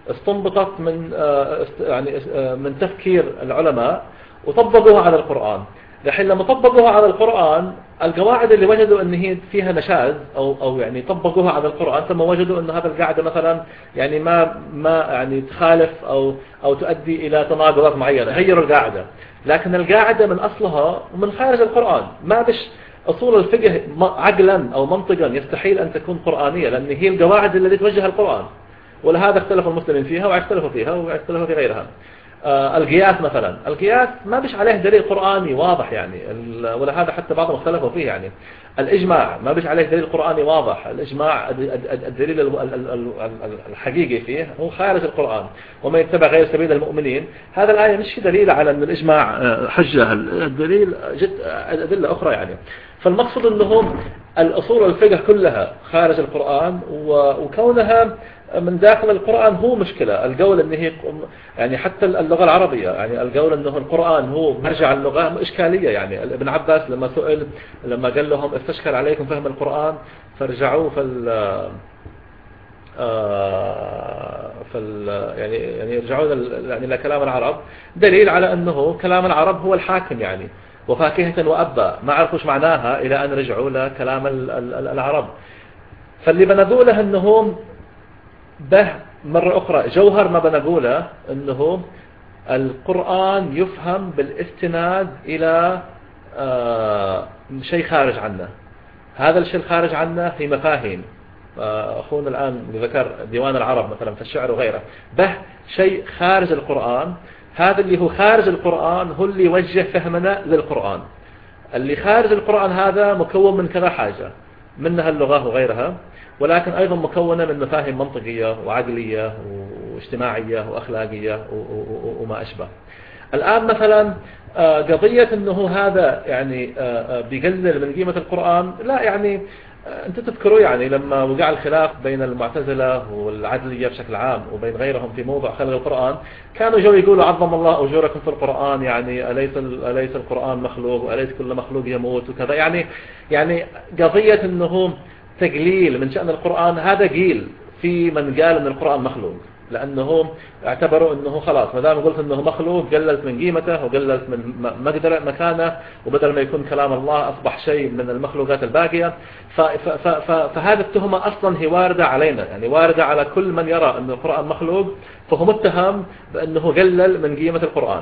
استنبطت من يعني من تفكير العلماء وطبقوها على القرآن. الحين لما طبقوها على القرآن القواعد اللي وجدوا ان هي فيها نشاز او او يعني طبقوها على القرآن ثم وجدوا ان هذا القاعده مثلا يعني ما ما يعني تخالف او او تؤدي الى تناقضات معينه، غيروا القاعده. لكن القاعده من اصلها من خارج القرآن، ما بش اصول الفقه عقلا او منطقا يستحيل ان تكون قرآنيه، لان هي القواعد التي توجه القرآن، ولهذا اختلف المسلمين فيها واختلفوا فيها واختلفوا في غيرها. آه القياس مثلا، القياس ما بش عليه دليل قرآني واضح يعني، ولهذا حتى بعضهم اختلفوا فيه يعني. الإجماع ما بش عليه دليل قرآني واضح، الإجماع الدليل الحقيقي فيه هو خارج القرآن، وما يتبع غير سبيل المؤمنين. هذا الآية مش في دليل على أن الإجماع حجة، الدليل جد أدلة أخرى يعني. فالمقصد أنهم الأصول الفقه كلها خارج القرآن، وكونها من داخل القرآن هو مشكلة. القول أنه هي يعني حتى اللغة العربية، يعني القول أنه القرآن هو مرجع اللغة إشكالية يعني. ابن عباس لما سئل لما قال لهم استشكل عليكم فهم القرآن فارجعوا فال فال يعني يعني يرجعون يعني إلى كلام العرب، دليل على أنه كلام العرب هو الحاكم يعني. وفاكهة وأبا ما عرفوش معناها إلى أن رجعوا لكلام العرب. فاللي بنقوله أنهم به مرة أخرى جوهر ما بنقوله أنه القرآن يفهم بالاستناد إلى شيء خارج عنه. هذا الشيء الخارج عنه في مفاهيم. أخونا الآن ذكر ديوان العرب مثلا في الشعر وغيره، به شيء خارج القرآن. هذا اللي هو خارج القرآن هو اللي يوجه فهمنا للقرآن. اللي خارج القرآن هذا مكون من كذا حاجة، منها اللغة وغيرها، ولكن أيضا مكونة من مفاهيم منطقية وعقلية واجتماعية وأخلاقية وما أشبه. الآن مثلا قضية أنه هذا يعني بيقلل من قيمة القرآن، لا يعني أنت تذكروا يعني لما وقع الخلاف بين المعتزلة والعدلية بشكل عام وبين غيرهم في موضوع خلق القرآن، كانوا جو يقولوا عظم الله أجوركم في القرآن، يعني أليس أليس القرآن مخلوق وأليس كل مخلوق يموت وكذا يعني. يعني قضية أنه تقليل من شأن القرآن هذا قيل في من قال أن القرآن مخلوق، لأنهم اعتبروا أنه خلاص ما دام قلت أنه مخلوق قللت من قيمته وقللت من مقدرة مكانه، وبدل ما يكون كلام الله أصبح شيء من المخلوقات الباقية. فهذه التهمة أصلا هي واردة علينا، يعني واردة على كل من يرى أن القرآن مخلوق، فهو متهم بأنه قلل من قيمة القرآن.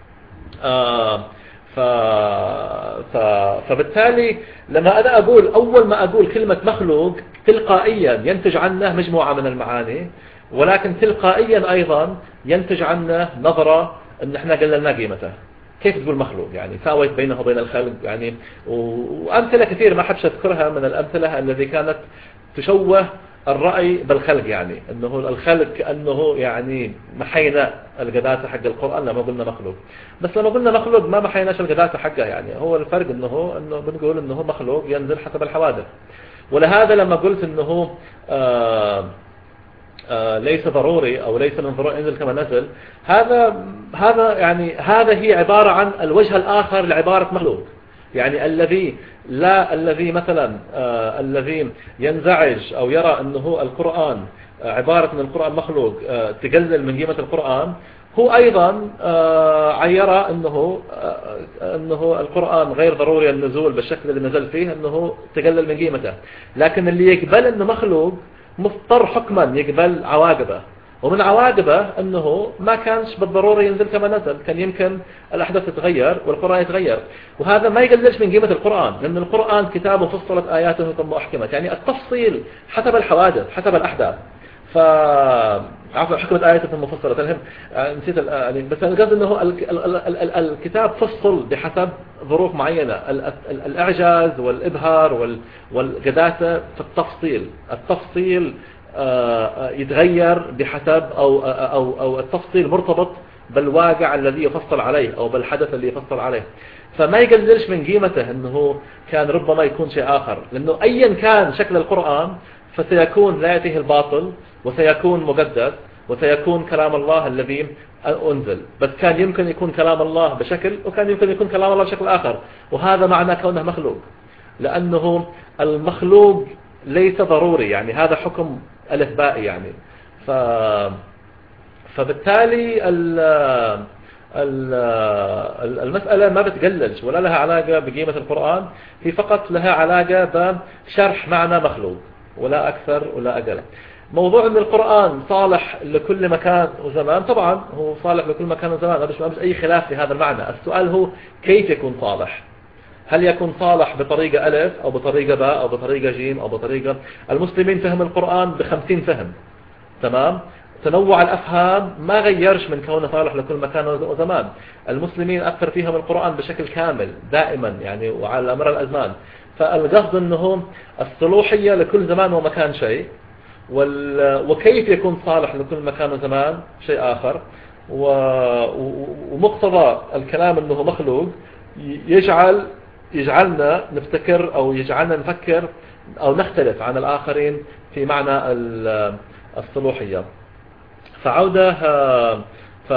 آه ف... ف... فبالتالي لما أنا أقول أول ما أقول كلمة مخلوق تلقائيا ينتج عنه مجموعة من المعاني، ولكن تلقائيا أيضا ينتج عنه نظرة أن احنا قللنا قيمته. كيف تقول مخلوق يعني ساويت بينه وبين الخلق يعني، وأمثلة كثير ما حبش أذكرها من الأمثلة التي كانت تشوه الرأي بالخلق، يعني أنه الخلق كأنه يعني محينا القداسة حق القرآن لما قلنا مخلوق. بس لما قلنا مخلوق ما محيناش القداسة حقه، يعني هو الفرق أنه أنه بنقول أنه مخلوق ينزل حسب الحوادث. ولهذا لما قلت أنه آه آه ليس ضروري أو ليس من ضروري ينزل كما نزل، هذا هذا يعني هذا هي عبارة عن الوجه الآخر لعبارة مخلوق. يعني الذي لا الذي مثلا آه الذي ينزعج أو يرى أنه القرآن آه عبارة من القرآن مخلوق آه تقلل من قيمة القرآن، هو أيضا آه يرى أنه آه أنه القرآن غير ضروري النزول بالشكل اللي نزل فيه، أنه تقلل من قيمته. لكن اللي يقبل أنه مخلوق مضطر حكما يقبل عواقبه، ومن عواقبه أنه ما كانش بالضرورة ينزل كما نزل، كان يمكن الأحداث تتغير والقرآن يتغير. وهذا ما يقللش من قيمة القرآن، لأن القرآن كتاب فصلت آياته ثم أحكمت، يعني التفصيل حسب الحوادث حسب الأحداث. ف عفوا حكمت آياته ثم فصلت، المهم نسيت يعني، بس القصد أنه الكتاب فصل بحسب ظروف معينة، الإعجاز والإبهار والقداسة في التفصيل. التفصيل يتغير بحسب أو, أو, أو التفصيل مرتبط بالواقع الذي يفصل عليه أو بالحدث اللي يفصل عليه. فما يقللش من قيمته أنه كان ربما يكون شيء آخر، لأنه أيا كان شكل القرآن فسيكون لا يأتيه الباطل وسيكون مقدس وسيكون كلام الله الذي أنزل. بس كان يمكن يكون كلام الله بشكل وكان يمكن يكون كلام الله بشكل آخر، وهذا معنى كونه مخلوق، لأنه المخلوق ليس ضروري، يعني هذا حكم الإثبائي يعني. ف فبالتالي المسألة ما بتقللش ولا لها علاقة بقيمة القرآن، هي فقط لها علاقة بشرح معنى مخلوق ولا أكثر ولا أقل. موضوع أن القرآن صالح لكل مكان وزمان، طبعا هو صالح لكل مكان وزمان، ما فيش أي خلاف في هذا المعنى. السؤال هو كيف يكون صالح؟ هل يكون صالح بطريقة ألف أو بطريقة باء أو بطريقة جيم أو بطريقة؟ المسلمين فهم القرآن بخمسين فهم، تمام؟ تنوع الأفهام ما غيرش من كونه صالح لكل مكان وزمان. المسلمين أكثر فيهم القرآن بشكل كامل دائما يعني وعلى مر الأزمان. فالقصد أنه الصلوحية لكل زمان ومكان شيء، وكيف يكون صالح لكل مكان وزمان شيء آخر. ومقتضى الكلام أنه مخلوق يجعل يجعلنا نفتكر أو يجعلنا نفكر أو نختلف عن الآخرين في معنى الصلوحية. فعودة ف...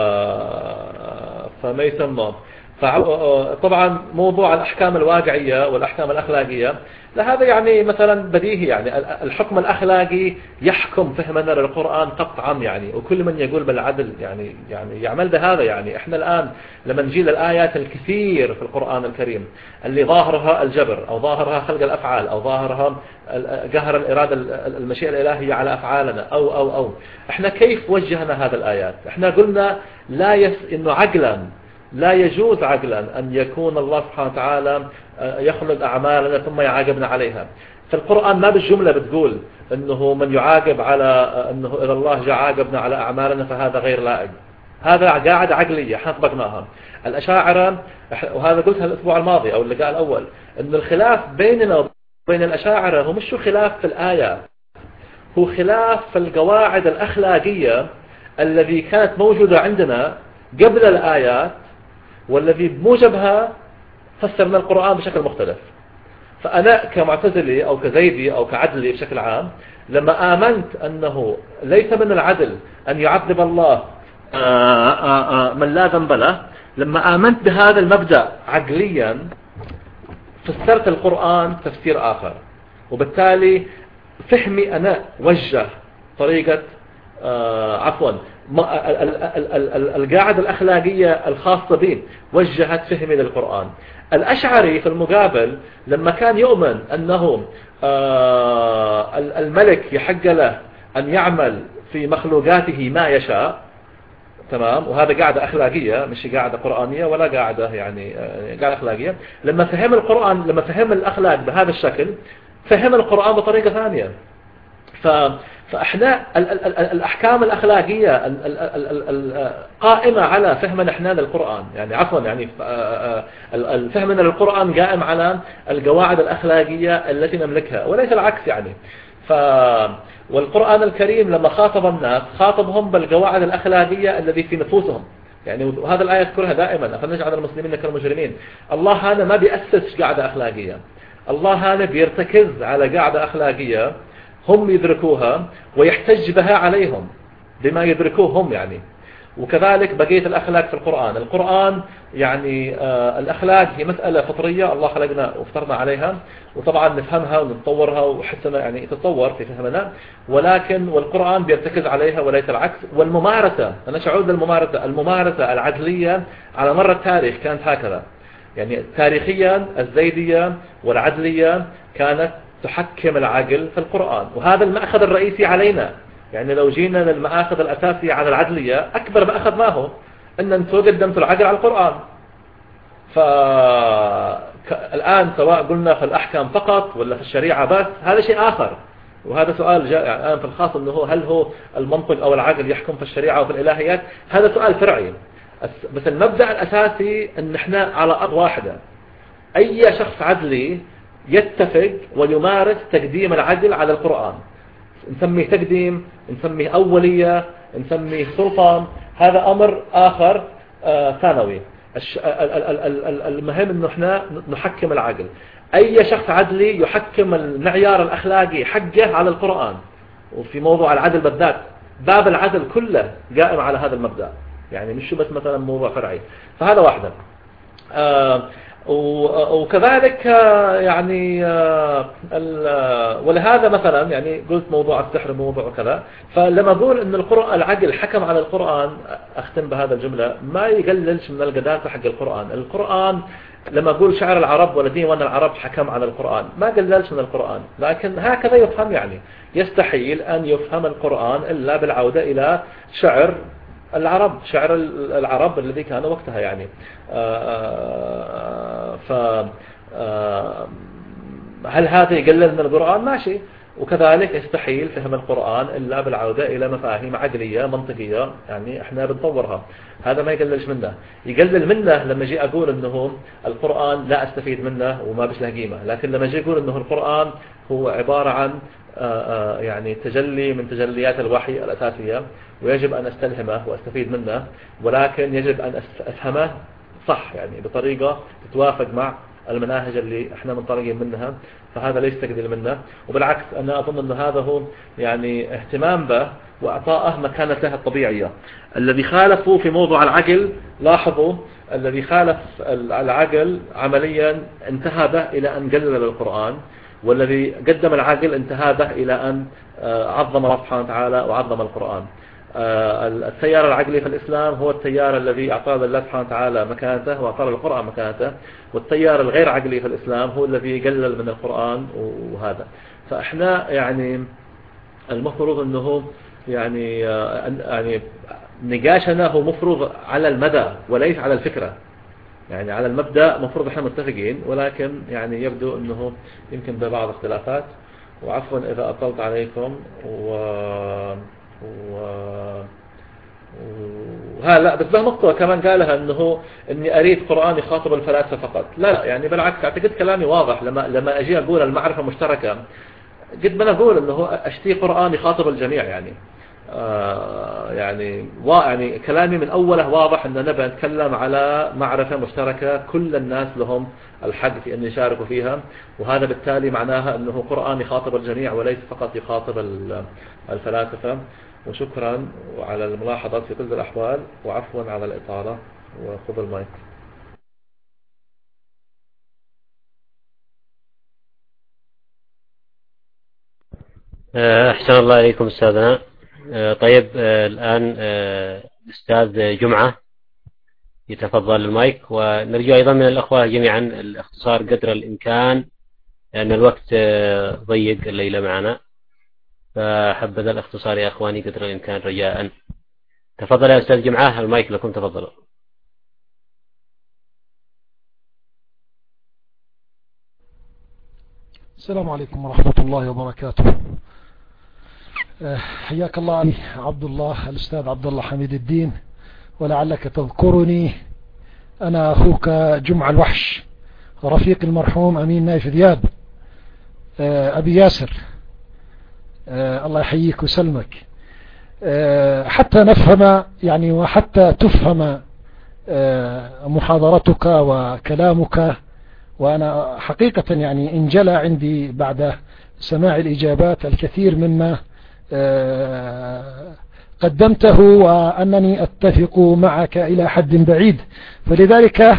فما يسمى طبعا موضوع الأحكام الواقعية والأحكام الأخلاقية، لهذا يعني مثلا بديهي يعني الحكم الأخلاقي يحكم فهمنا للقرآن قطعا يعني، وكل من يقول بالعدل يعني يعني يعمل بهذا. يعني احنا الآن لما نجي للآيات الكثير في القرآن الكريم اللي ظاهرها الجبر أو ظاهرها خلق الأفعال أو ظاهرها قهر الإرادة المشيئة الإلهية على أفعالنا أو أو أو احنا كيف وجهنا هذا الآيات؟ احنا قلنا لا يس إنه عقلا لا يجوز عقلا أن يكون الله سبحانه وتعالى يخلق أعمالنا ثم يعاقبنا عليها. في القرآن ما بالجملة بتقول أنه من يعاقب على أنه إذا الله جاء عاقبنا على أعمالنا فهذا غير لائق. هذا قاعدة عقلية احنا طبقناها. الأشاعرة، وهذا قلتها الأسبوع الماضي أو اللقاء الأول، أن الخلاف بيننا وبين الأشاعرة هو مش خلاف في الآية، هو خلاف في القواعد الأخلاقية الذي كانت موجودة عندنا قبل الآيات، والذي بموجبها فسرنا القرآن بشكل مختلف. فأنا كمعتزلي أو كزيدي أو كعدلي بشكل عام لما آمنت أنه ليس من العدل أن يعذب الله من لا ذنب له، لما آمنت بهذا المبدأ عقليا فسرت القرآن تفسير آخر، وبالتالي فهمي أنا وجه طريقة عفوا القاعدة الأخلاقية الخاصة به وجهت فهمي للقرآن. الأشعري في المقابل لما كان يؤمن أنه الملك يحق له أن يعمل في مخلوقاته ما يشاء، تمام، وهذا قاعدة أخلاقية مش قاعدة قرآنية ولا قاعدة يعني قاعدة أخلاقية. لما فهم القرآن لما فهم الأخلاق بهذا الشكل فهم القرآن بطريقة ثانية. ف فاحنا الأحكام الأخلاقية قائمة على فهمنا احنا للقرآن، يعني عفوا يعني فهمنا للقرآن قائم على القواعد الأخلاقية التي نملكها وليس العكس يعني. ف والقرآن الكريم لما خاطب الناس خاطبهم بالقواعد الأخلاقية التي في نفوسهم يعني، وهذا الآية تذكرها دائما فنجعل المسلمين كالمجرمين. الله هذا ما بيأسس قاعدة أخلاقية، الله هذا بيرتكز على قاعدة أخلاقية هم يدركوها ويحتج بها عليهم بما يدركوه هم يعني. وكذلك بقية الأخلاق في القرآن. القرآن يعني آه الأخلاق هي مسألة فطرية الله خلقنا وافترضنا عليها، وطبعا نفهمها ونتطورها وحسنا يعني تتطور في فهمنا، ولكن والقرآن بيرتكز عليها وليس العكس. والممارسة، أنا شعود بالممارسة، الممارسة العدلية على مر التاريخ كانت هكذا يعني. تاريخيا الزيدية والعدلية كانت تحكم العقل في القرآن، وهذا المأخذ الرئيسي علينا. يعني لو جينا للمآخذ الأساسية على العدلية أكبر مأخذ ما هو أن أنتم قدمتوا العقل على القرآن. فالآن سواء قلنا في الأحكام فقط ولا في الشريعة بس هذا شيء آخر، وهذا سؤال جاء يعني الآن في الخاص أنه هل هو المنطق أو العقل يحكم في الشريعة وفي الإلهيات، هذا سؤال فرعي. بس المبدأ الأساسي أن احنا على أرض واحدة. أي شخص عدلي يتفق ويمارس تقديم العدل على القرآن، نسميه تقديم، نسميه أولية، نسميه سلطان، هذا أمر آخر آه ثانوي. المهم أنه احنا نحكم العقل. أي شخص عدلي يحكم المعيار الأخلاقي حقه على القرآن، وفي موضوع العدل بالذات باب العدل كله قائم على هذا المبدأ يعني، مش بس مثلا موضوع فرعي. فهذا واحدة. آه وكذلك يعني ولهذا مثلا يعني قلت موضوع السحر موضوع كذا، فلما أقول أن القرآن العقل حكم على القرآن، أختم بهذا الجملة، ما يقللش من القداسة حق القرآن. القرآن لما أقول شعر العرب والذين وأن العرب حكم على القرآن ما قللش من القرآن، لكن هكذا يفهم. يعني يستحيل أن يفهم القرآن إلا بالعودة إلى شعر العرب، شعر العرب الذي كان وقتها. يعني ف هل هذا يقلل من القرآن؟ ماشي. وكذلك يستحيل فهم القرآن إلا بالعودة إلى مفاهيم عقلية منطقية يعني احنا بنطورها، هذا ما يقللش منه. يقلل منه لما جي أقول أنه القرآن لا أستفيد منه وما بش له قيمة، لكن لما جي أقول أنه القرآن هو عبارة عن يعني تجلي من تجليات الوحي الأساسية، ويجب أن أستلهمه وأستفيد منه، ولكن يجب أن أفهمه صح يعني بطريقة تتوافق مع المناهج اللي احنا منطلقين منها، فهذا ليس تقليل منه. وبالعكس أنا أظن أن هذا هو يعني اهتمام به وأعطائه مكانته الطبيعية. الذي خالفوا في موضوع العقل، لاحظوا الذي خالف العقل عمليا انتهى به إلى أن قلل القرآن، والذي قدم العقل انتهى به إلى أن عظم الله سبحانه وتعالى وعظم القرآن. التيار العقلي في الإسلام هو التيار الذي أعطاه الله سبحانه وتعالى مكانته وأعطاه القرآن مكانته، والتيار الغير عقلي في الإسلام هو الذي يقلل من القرآن. وهذا فإحنا يعني المفروض أنه يعني يعني نقاشنا هو مفروض على المدى وليس على الفكرة. يعني على المبدأ مفروض احنا متفقين، ولكن يعني يبدو أنه يمكن ببعض اختلافات. وعفوا إذا أطلت عليكم و و وها لا بس به نقطة كمان قالها أنه إني أريد قرآن يخاطب الفلاسفة فقط. لا لا يعني بالعكس، أعتقد كلامي واضح. لما لما أجي أقول المعرفة مشتركة، قد ما أقول أنه أشتي قرآن يخاطب الجميع. يعني آه يعني يعني كلامي من أوله واضح أن نبي نتكلم على معرفة مشتركة كل الناس لهم الحق في أن يشاركوا فيها، وهذا بالتالي معناها أنه قرآن يخاطب الجميع وليس فقط يخاطب الفلاسفة. وشكرا على الملاحظات في كل الأحوال، وعفوا على الإطالة، وخذ المايك. أحسن الله إليكم أستاذنا. طيب الآن أستاذ جمعة يتفضل المايك، ونرجو أيضا من الأخوة جميعا الاختصار قدر الإمكان لأن الوقت ضيق الليلة معنا، فحبذا الاختصار يا أخواني قدر الإمكان رجاء. تفضل يا أستاذ جمعة، المايك لكم، تفضلوا. السلام عليكم ورحمة الله وبركاته. حياك الله عبد الله، الأستاذ عبد الله حميد الدين، ولعلك تذكرني، أنا أخوك جمع الوحش رفيق المرحوم أمين نايف ذياب أبي ياسر. الله يحييك وسلمك. حتى نفهم يعني وحتى تفهم محاضرتك وكلامك، وأنا حقيقة يعني انجلى عندي بعد سماع الإجابات الكثير مما قدمته، وأنني أتفق معك إلى حد بعيد. فلذلك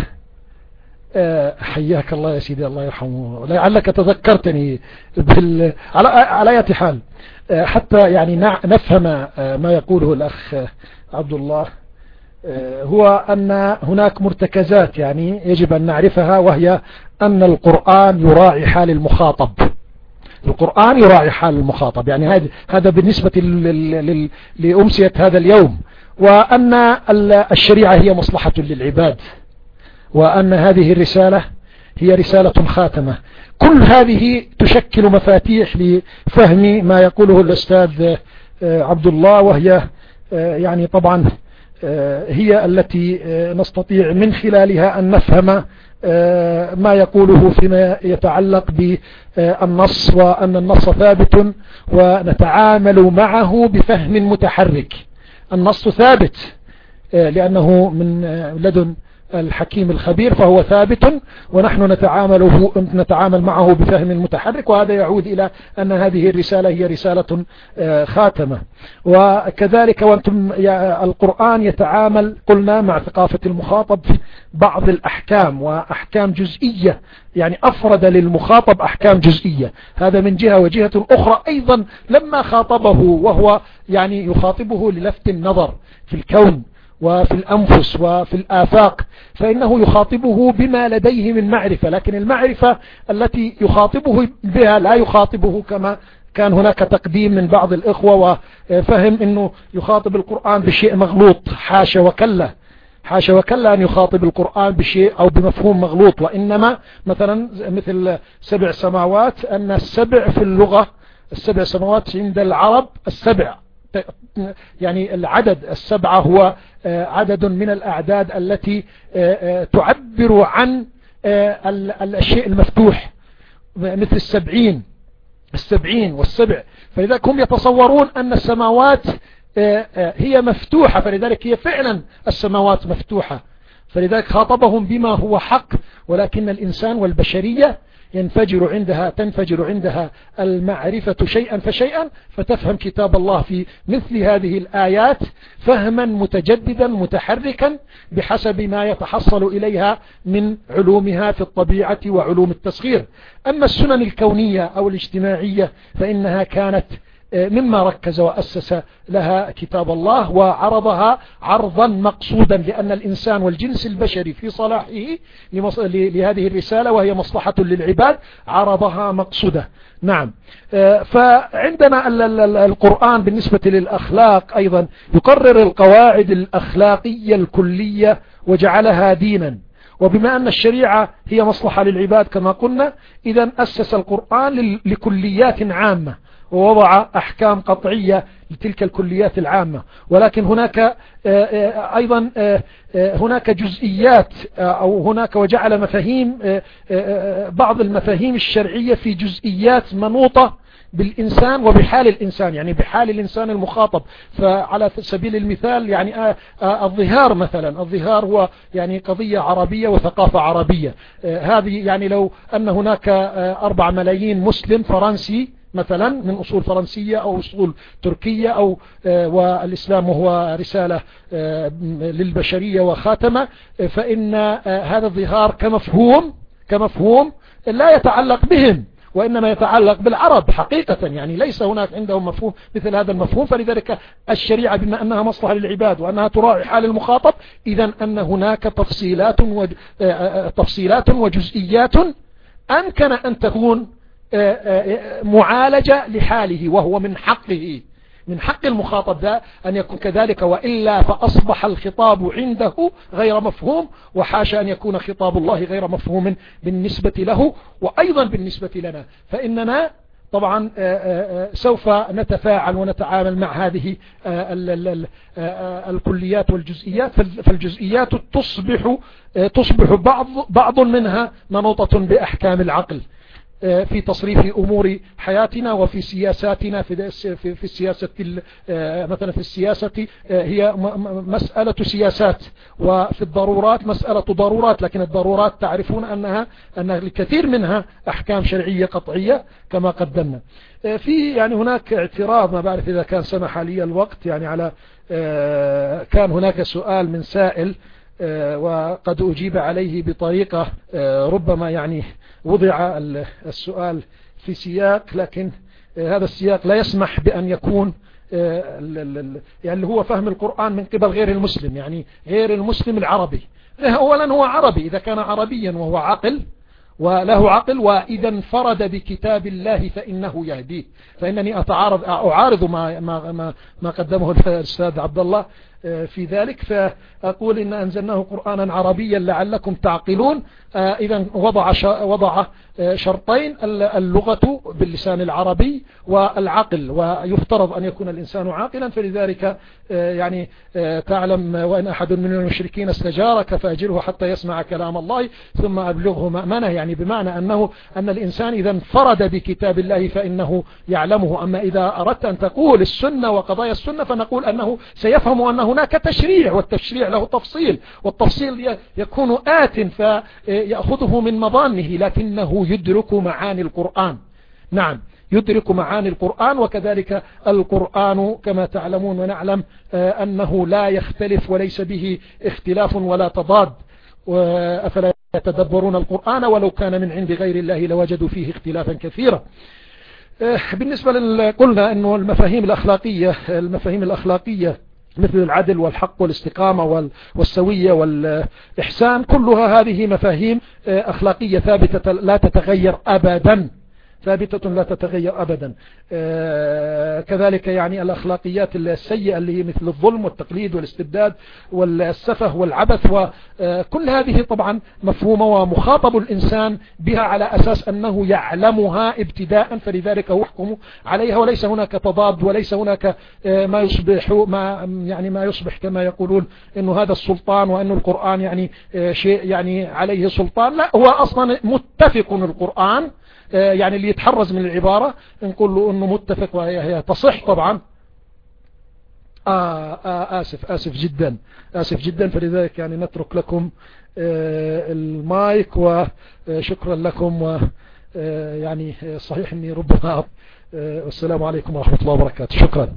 حياك الله يا سيدي، الله يرحمه، لعلك تذكرتني بال... على على أي حال حتى يعني نفهم ما يقوله الأخ عبد الله، هو أن هناك مرتكزات يعني يجب أن نعرفها، وهي أن القرآن يراعي حال المخاطب. القرآن يراعي حال المخاطب، يعني هذا بالنسبة لأمسية هذا اليوم، وأن الشريعة هي مصلحة للعباد، وأن هذه الرسالة هي رسالة خاتمة. كل هذه تشكل مفاتيح لفهم ما يقوله الأستاذ عبد الله، وهي يعني طبعا هي التي نستطيع من خلالها أن نفهم ما يقوله فيما يتعلق بالنص، وأن النص ثابت ونتعامل معه بفهم متحرك. النص ثابت لأنه من لدن الحكيم الخبير فهو ثابت، ونحن نتعامل نتعامل معه بفهم متحرك، وهذا يعود إلى أن هذه الرسالة هي رسالة خاتمة. وكذلك وأنتم القرآن يتعامل قلنا مع ثقافة المخاطب في بعض الأحكام وأحكام جزئية، يعني أفرد للمخاطب أحكام جزئية، هذا من جهة. وجهة أخرى أيضا لما خاطبه وهو يعني يخاطبه للفت النظر في الكون وفي الأنفس وفي الآفاق، فإنه يخاطبه بما لديه من معرفة، لكن المعرفة التي يخاطبه بها لا يخاطبه كما كان هناك تقديم من بعض الإخوة وفهم أنه يخاطب القرآن بشيء مغلوط. حاشا وكلا، حاشا وكلا أن يخاطب القرآن بشيء أو بمفهوم مغلوط، وإنما مثلا مثل سبع سماوات، أن السبع في اللغة السبع سماوات عند العرب السبع، يعني العدد السبعة هو عدد من الأعداد التي تعبر عن الشيء المفتوح، مثل السبعين السبعين والسبع، فلذلك هم يتصورون أن السماوات هي مفتوحة، فلذلك هي فعلا السماوات مفتوحة، فلذلك خاطبهم بما هو حق. ولكن الإنسان والبشرية ينفجر عندها تنفجر عندها المعرفة شيئا فشيئا، فتفهم كتاب الله في مثل هذه الآيات فهما متجددا متحركا بحسب ما يتحصل إليها من علومها في الطبيعة وعلوم التسخير. أما السنن الكونية أو الاجتماعية فإنها كانت مما ركز وأسس لها كتاب الله وعرضها عرضا مقصودا، لأن الإنسان والجنس البشري في صلاحه لهذه الرسالة وهي مصلحة للعباد عرضها مقصودة. نعم. فعندنا القرآن بالنسبة للأخلاق أيضا يقرر القواعد الأخلاقية الكلية وجعلها دينا، وبما أن الشريعة هي مصلحة للعباد كما قلنا، إذن أسس القرآن لكليات عامة ووضع أحكام قطعية لتلك الكليات العامة. ولكن هناك أيضا هناك جزئيات أو هناك وجعل مفاهيم بعض المفاهيم الشرعية في جزئيات منوطة بالإنسان وبحال الإنسان، يعني بحال الإنسان المخاطب. فعلى سبيل المثال يعني الظهار مثلا، الظهار هو يعني قضية عربية وثقافة عربية. هذه يعني لو أن هناك أربع ملايين مسلم فرنسي مثلا من أصول فرنسية أو أصول تركية أو والإسلام هو رسالة للبشرية وخاتمة، فإن هذا الظهار كمفهوم كمفهوم لا يتعلق بهم وإنما يتعلق بالعرب حقيقة، يعني ليس هناك عندهم مفهوم مثل هذا المفهوم. فلذلك الشريعة بما أنها مصلحة للعباد وأنها تراعي حال المخاطب، إذن أن هناك تفصيلات تفصيلات وجزئيات أمكن أن تكون معالجة لحاله، وهو من حقه من حق المخاطب ذا أن يكون كذلك، وإلا فأصبح الخطاب عنده غير مفهوم، وحاشا أن يكون خطاب الله غير مفهوم بالنسبة له وأيضا بالنسبة لنا. فإننا طبعا سوف نتفاعل ونتعامل مع هذه الكليات والجزئيات، فالجزئيات تصبح تصبح بعض بعض منها منوطة بأحكام العقل في تصريف أمور حياتنا وفي سياساتنا. في في السياسة مثلا في السياسة هي مسألة سياسات، وفي الضرورات مسألة ضرورات، لكن الضرورات تعرفون أنها أن الكثير منها أحكام شرعية قطعية كما قدمنا. في يعني هناك اعتراض، ما بعرف إذا كان سمح لي الوقت، يعني على كان هناك سؤال من سائل وقد أجيب عليه بطريقة ربما يعني وضع السؤال في سياق، لكن هذا السياق لا يسمح بأن يكون يعني هو فهم القرآن من قبل غير المسلم، يعني غير المسلم العربي. أولا هو عربي، إذا كان عربيا وهو عقل وله عقل وإذا انفرد بكتاب الله فإنه يهديه. فإنني أتعارض أعارض ما ما ما, ما قدمه الأستاذ عبد الله في ذلك، فأقول إن أنزلناه قرآنا عربيا لعلكم تعقلون، إذا وضع وضع شرطين: اللغة باللسان العربي والعقل، ويفترض أن يكون الإنسان عاقلا. فلذلك يعني تعلم: وإن أحد من المشركين استجارك فأجره حتى يسمع كلام الله ثم أبلغه مأمنه، يعني بمعنى أنه أن الإنسان إذا انفرد بكتاب الله فإنه يعلمه. أما إذا أردت أن تقول السنة وقضايا السنة فنقول أنه سيفهم أن هناك تشريع، والتشريع له تفصيل، والتفصيل يكون آت فيأخذه من مظانه، لكنه يدرك معاني القرآن. نعم، يدرك معاني القرآن. وكذلك القرآن كما تعلمون ونعلم أنه لا يختلف وليس به اختلاف ولا تضاد. أفلا يتدبرون القرآن ولو كان من عند غير الله لوجدوا فيه اختلافا كثيرا. بالنسبة قلنا أنه المفاهيم الأخلاقية المفاهيم الأخلاقية مثل العدل والحق والاستقامة والسوية والإحسان، كلها هذه مفاهيم أخلاقية ثابتة لا تتغير أبدا ثابتة لا تتغير أبدا. آه كذلك يعني الأخلاقيات السيئة اللي هي مثل الظلم والتقليد والاستبداد والسفه والعبث، وكل هذه طبعا مفهومة ومخاطب الإنسان بها على أساس أنه يعلمها ابتداء، فلذلك هو يحكم عليها، وليس هناك تضاد، وليس هناك آه ما يصبح ما يعني ما يصبح كما يقولون إنه هذا السلطان وأن القرآن يعني آه شيء يعني عليه سلطان. لا، هو أصلا متفق القرآن، يعني اللي يتحرز من العبارة نقول له انه متفق، وهي تصح طبعا. آه آه آسف آسف جدا آسف جدا فلذلك يعني نترك لكم آه المايك، وشكرا لكم. ويعني صحيح اني ربما آه والسلام عليكم ورحمة الله وبركاته. شكرا.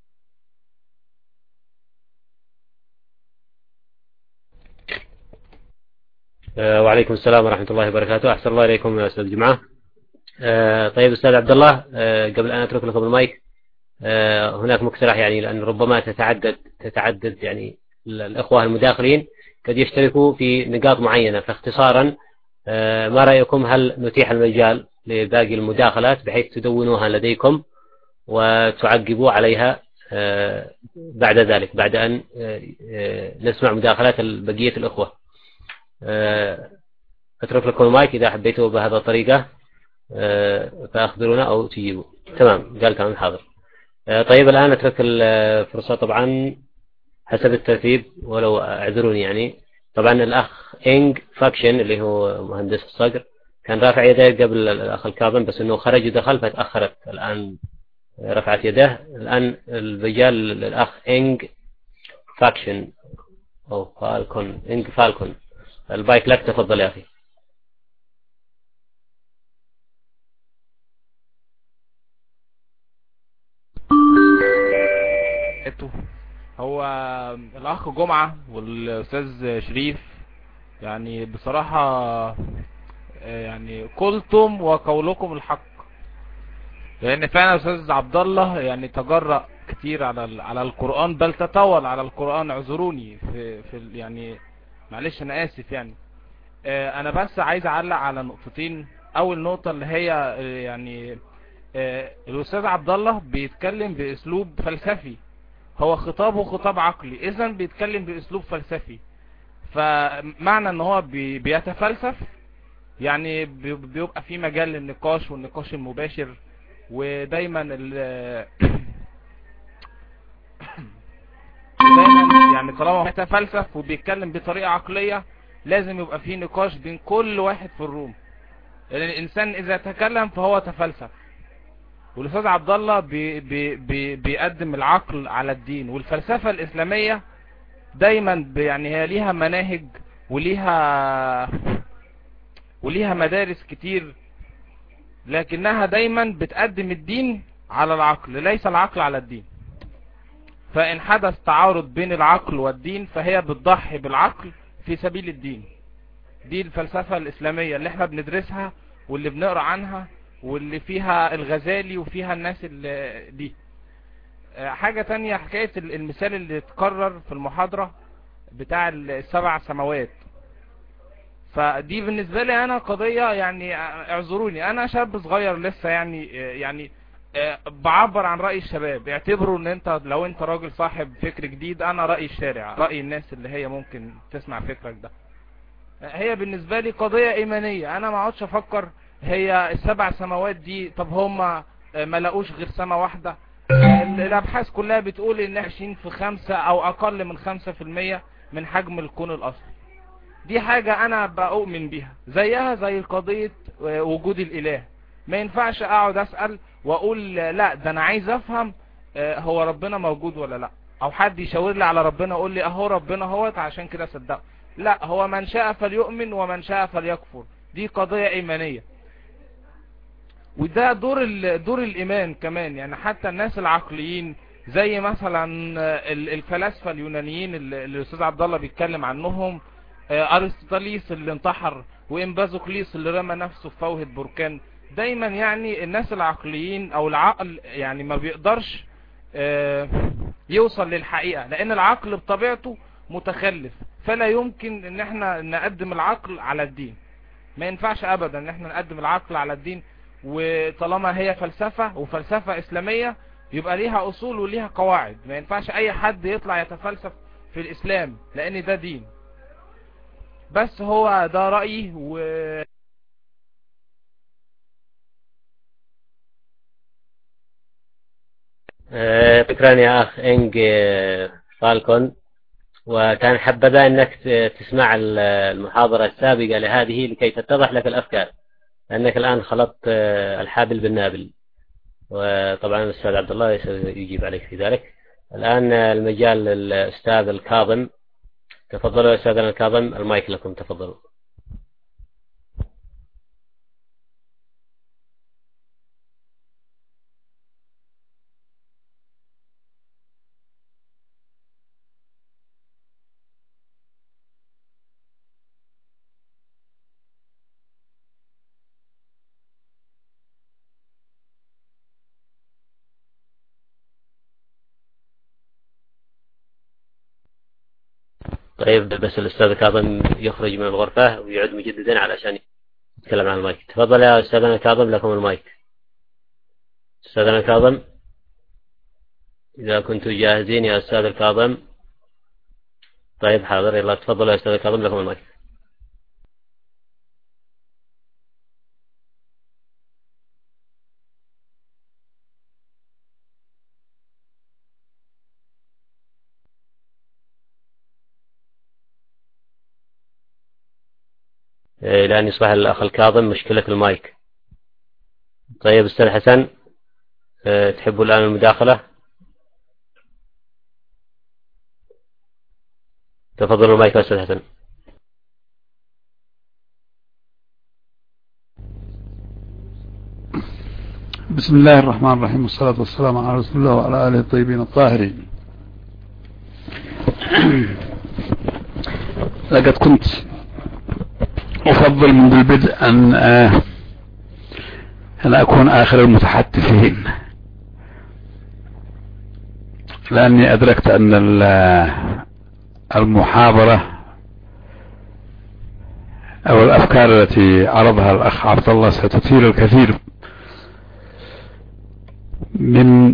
وعليكم السلام ورحمة الله وبركاته. أحسن الله إليكم يا أستاذ جمعة. آه طيب أستاذ عبد الله، آه قبل أن أترك لكم المايك، آه هناك مقترح، يعني لأن ربما تتعدد تتعدد يعني الأخوة المداخلين قد يشتركوا في نقاط معينة، فاختصارا آه ما رأيكم هل نتيح المجال لباقي المداخلات بحيث تدونوها لديكم وتعقبوا عليها آه بعد ذلك، بعد أن آه نسمع مداخلات بقية الأخوة. آه أترك لكم المايك إذا حبيتوا بهذا الطريقة فأخبرونا أو تجيبوا. تمام، قال تمام حاضر. طيب الآن أترك الفرصة طبعا حسب الترتيب، ولو اعذروني يعني. طبعا الأخ إنج فاكشن اللي هو مهندس الصقر كان رافع يده قبل الأخ الكاظم، بس إنه خرج ودخل فتأخرت، الآن رفعت يده. الآن الرجال الأخ إنج فاكشن أو فالكون، إنج فالكون، البايك لك، تفضل يا أخي. هو الأخ جمعة والأستاذ شريف يعني بصراحة يعني قلتم وقولكم الحق، لأن فعلا أستاذ عبد الله يعني تجرأ كتير على على القرآن، بل تطول على القرآن. اعذروني في في يعني معلش أنا آسف يعني. أنا بس عايز أعلق على نقطتين. أول نقطة اللي هي يعني الأستاذ عبد الله بيتكلم بأسلوب فلسفي، هو خطابه خطاب عقلي، اذا بيتكلم باسلوب فلسفي، فمعنى ان هو بي بيتفلسف يعني بيبقى في مجال للنقاش والنقاش المباشر. ودايما ال دايما يعني طالما بيتفلسف وبيتكلم بطريقة عقلية لازم يبقى في نقاش بين كل واحد في الروم، لان الانسان اذا تكلم فهو تفلسف. والاستاذ عبد الله بي بي بي بيقدم العقل على الدين، والفلسفة الإسلامية دايما يعني هي ليها مناهج وليها وليها مدارس كتير، لكنها دايما بتقدم الدين على العقل ليس العقل على الدين. فإن حدث تعارض بين العقل والدين فهي بتضحي بالعقل في سبيل الدين. دي الفلسفة الإسلامية اللي احنا بندرسها واللي بنقرأ عنها واللي فيها الغزالي وفيها الناس اللي دي. حاجة تانية، حكاية المثال اللي اتكرر في المحاضرة بتاع السبع سماوات، فدي بالنسبة لي انا قضية يعني اعذروني انا شاب صغير لسه يعني يعني بعبر عن رأي الشباب. اعتبروا ان انت لو انت راجل صاحب فكر جديد، انا رأي الشارع، رأي الناس اللي هي ممكن تسمع فكرك ده. هي بالنسبة لي قضية ايمانية. انا ما اقعدش افكر هي السبع سماوات دي طب هم ما لقوش غير سما واحدة. الابحاث كلها بتقول ان عشرين في خمسة او اقل من خمسة في المية من حجم الكون الاصلي. دي حاجة انا بؤمن بيها، زيها زي قضية وجود الاله. ما ينفعش اقعد اسأل واقول لا ده انا عايز افهم هو ربنا موجود ولا لا، او حد يشاور لي على ربنا يقول لي اهو ربنا هوت عشان كده صدقه. لا، هو من شاء فليؤمن ومن شاء فليكفر. دي قضية ايمانية، وده دور دور الايمان كمان. يعني حتى الناس العقليين زي مثلا الفلاسفة اليونانيين اللي الاستاذ عبد الله بيتكلم عنهم، ارسطاليس اللي انتحر وامبازوكليس اللي رمى نفسه في فوهة بركان. دايما يعني الناس العقليين او العقل يعني ما بيقدرش يوصل للحقيقة، لان العقل بطبيعته متخلف، فلا يمكن ان احنا نقدم العقل على الدين. ما ينفعش ابدا ان احنا نقدم العقل على الدين. وطالما هي فلسفة وفلسفة اسلامية يبقى ليها اصول وليها قواعد. ما ينفعش اي حد يطلع يتفلسف في الاسلام لان ده دين. بس هو ده رأيي. و شكرا يا اخ انج فالكون، وكان حبذا انك تسمع المحاضرة السابقة لهذه لكي تتضح لك الافكار، لانك الان خلطت الحابل بالنابل. وطبعا الاستاذ عبد الله يجيب عليك في ذلك. الان المجال للاستاذ الكاظم. تفضلوا يا استاذنا الكاظم، المايك لكم، تفضلوا. طيب بس الأستاذ كاظم يخرج من الغرفة ويعود مجددا علشان يتكلم عن المايك. تفضل يا أستاذنا كاظم، لكم المايك. أستاذنا كاظم، إذا كنتوا جاهزين يا أستاذ الكاظم. طيب حاضر، يلا تفضل يا أستاذ كاظم، لكم المايك. لأن يصبح الأخ الكاظم مشكلة المايك. طيب أستاذ حسن، تحبوا الآن المداخلة؟ تفضل المايك يا أستاذ حسن. بسم الله الرحمن الرحيم، والصلاة والسلام على رسول الله وعلى آله الطيبين الطاهرين. لقد كنت أفضل منذ البدء أن أن أكون آخر المتحدثين، لأني أدركت أن المحاضرة أو الأفكار التي عرضها الأخ عبد الله ستثير الكثير من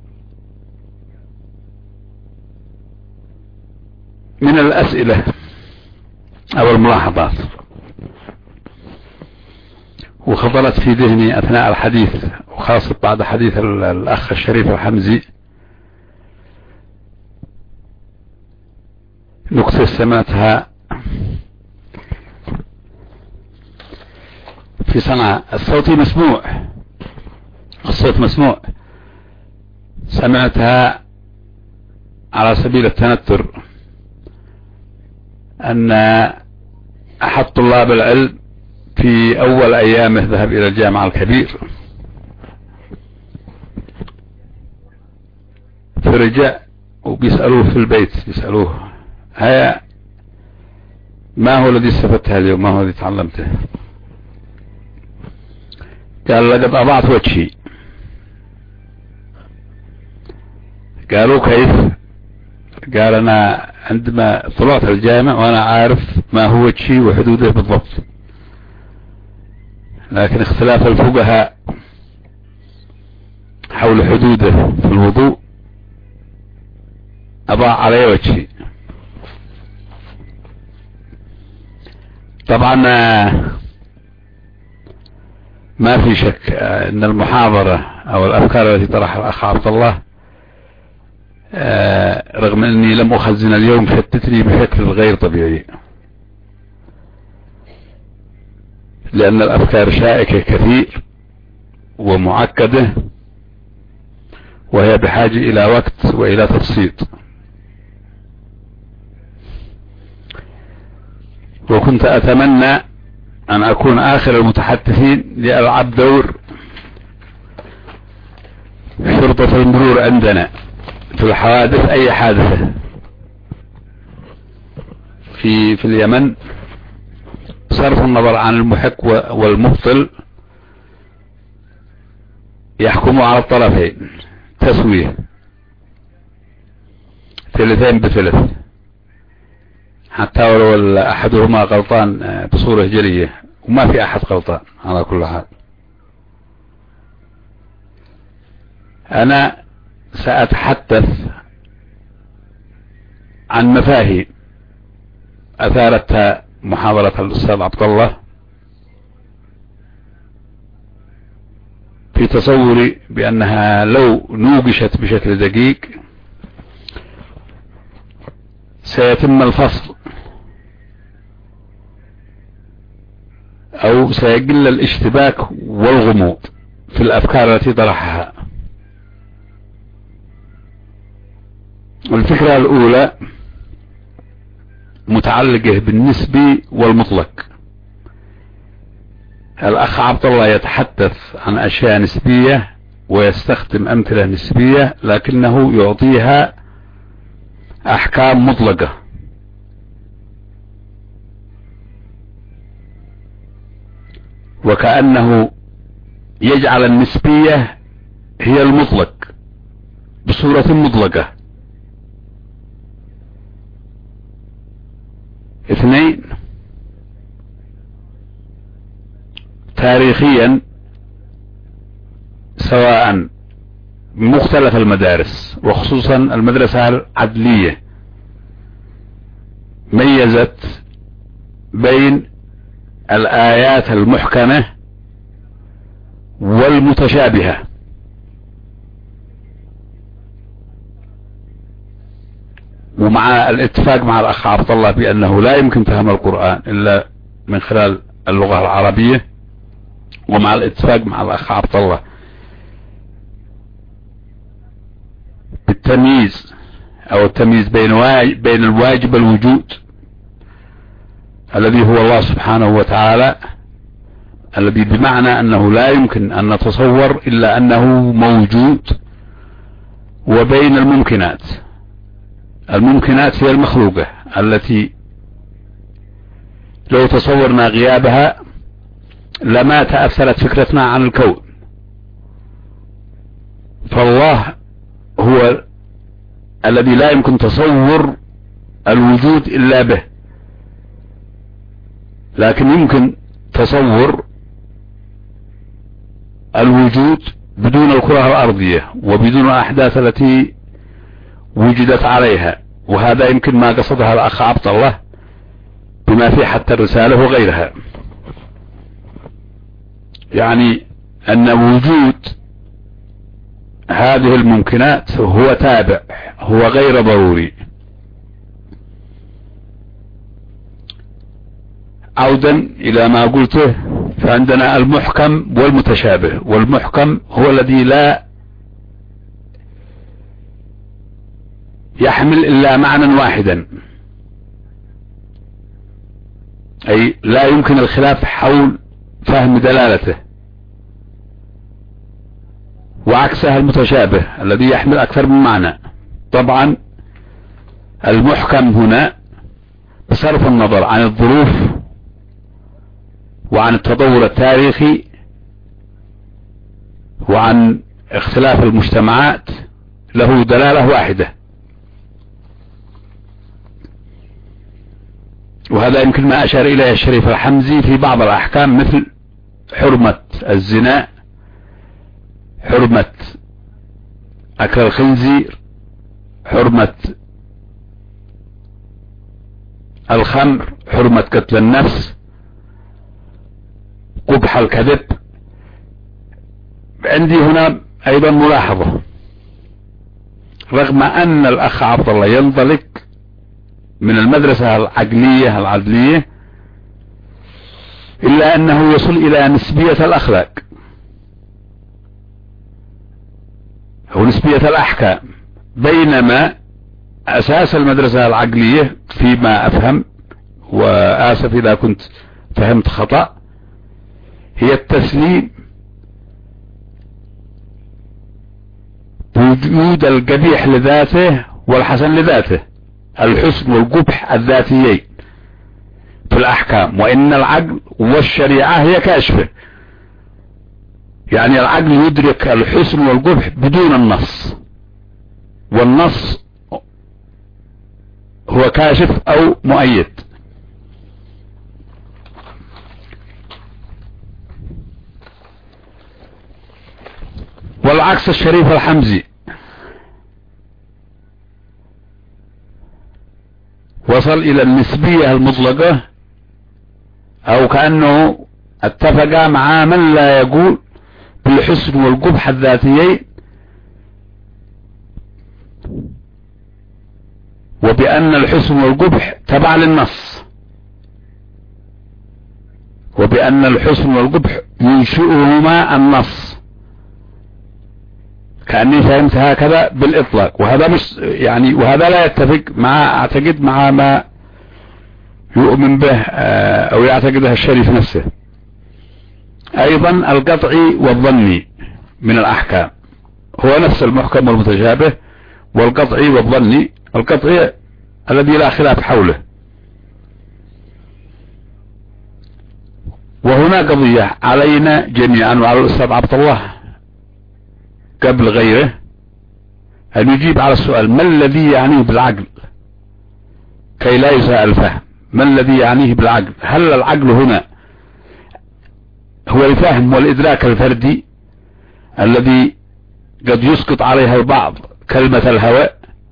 من الأسئلة أو الملاحظات، وخطرت في ذهني أثناء الحديث، وخاصة بعد حديث الأخ الشريف الحمزي، نقطة سمعتها في صنعاء. الصوت مسموع، الصوت مسموع. سمعتها على سبيل التنتر أن أحد طلاب العلم في أول أيامه ذهب إلى الجامع الكبير، فرجع وبيسألوه في البيت، يسألوه هيا ما هو الذي استفدته اليوم، ما هو الذي تعلمته؟ قال لقد أضعت وجهي. قالوا كيف؟ قال أنا عندما طلعت الجامع وأنا عارف ما هو وجهي وحدوده بالضبط، لكن اختلاف الفقهاء حول حدوده في الوضوء أضاع علي وجهي. طبعا ما في شك ان المحاضرة او الافكار التي طرحها الاخ عبد الله رغم اني لم اخزن اليوم شتتني بشكل غير طبيعي، لان الافكار شائكة كثير ومعقدة وهي بحاجة الى وقت والى تبسيط. وكنت اتمنى ان اكون اخر المتحدثين لألعب دور شرطة المرور عندنا في الحوادث، اي حادثة في في اليمن، صرف النظر عن المحق والمبطل يحكموا على الطرفين تسوية، ثلثين بثلث، حتى ولو احدهما غلطان بصورة جلية، وما في احد غلطان على كل حال. انا سأتحدث عن مفاهيم اثارتها محاضرة الاستاذ عبد الله في تصوري بانها لو نوقشت بشكل دقيق سيتم الفصل او سيقل الاشتباك والغموض في الافكار التي طرحها. الفكرة الاولى متعلقة بالنسبي والمطلق. الاخ عبد الله يتحدث عن اشياء نسبية ويستخدم امثلة نسبية لكنه يعطيها احكام مطلقة، وكأنه يجعل النسبية هي المطلق بصورة مطلقة. اثنين، تاريخيا سواء مختلف المدارس وخصوصا المدرسة العدلية ميزت بين الآيات المحكمة والمتشابهة، ومع الاتفاق مع الأخ عبد الله بأنه لا يمكن فهم القرآن إلا من خلال اللغة العربية، ومع الاتفاق مع الأخ عبد الله بالتمييز أو التمييز بين واجب بين الواجب الوجود الذي هو الله سبحانه وتعالى، الذي بمعنى أنه لا يمكن أن نتصور إلا أنه موجود، وبين الممكنات. الممكنات هي المخلوقة التي لو تصورنا غيابها لما تأثرت فكرتنا عن الكون. فالله هو الذي لا يمكن تصور الوجود إلا به، لكن يمكن تصور الوجود بدون الكرة الأرضية وبدون الأحداث التي وجدت عليها، وهذا يمكن ما قصدها الأخ عبد الله بما في حتى الرسالة وغيرها، يعني أن وجود هذه الممكنات هو تابع، هو غير ضروري. عودا إلى ما قلته، فعندنا المحكم والمتشابه، والمحكم هو الذي لا يحمل إلا معنى واحدا، أي لا يمكن الخلاف حول فهم دلالته، وعكسها المتشابه الذي يحمل أكثر من معنى. طبعا المحكم هنا بصرف النظر عن الظروف وعن التطور التاريخي وعن اختلاف المجتمعات له دلالة واحدة، وهذا يمكن ما أشار إليه الشريف الحمزي في بعض الأحكام، مثل حرمة الزنا، حرمة أكل الخنزير، حرمة الخمر، حرمة قتل النفس، قبح الكذب. عندي هنا ايضا ملاحظة، رغم ان الاخ عبد الله ينطلق من المدرسة العقلية العدلية الا انه يصل الى نسبية الاخلاق او نسبية الاحكام، بينما اساس المدرسة العقلية فيما افهم، واسف اذا كنت فهمت خطأ، هي التسليم بوجود القبيح لذاته والحسن لذاته، الحسن والقبح الذاتيين في الاحكام، وان العقل والشريعة هي كاشفة. يعني العقل يدرك الحسن والقبح بدون النص، والنص هو كاشف او مؤيد. والعكس الشريف الحمزي وصل الى النسبية المطلقة، او كأنه اتفق مع من لا يقول بالحسن والقبح الذاتيين، وبأن الحسن والقبح تبع للنص، وبأن الحسن والقبح ينشئهما النص. كأني فهمت هكذا بالإطلاق، وهذا مش يعني وهذا لا يتفق مع اعتقد مع ما يؤمن به او يعتقده الشريف نفسه. ايضا القطعي والظني من الاحكام هو نفس المحكم والمتشابه، والقطعي والظني، القطعي الذي لا خلاف حوله. وهنا قضية علينا جميعا وعلى الأستاذ عبد الله قبل غيره أن يجيب على السؤال: ما الذي يعنيه بالعقل؟ كي لا يساء الفهم. ما الذي يعنيه بالعقل؟ هل العقل هنا هو الفهم والإدراك الفردي الذي قد يسقط عليها البعض كلمة الهوى؟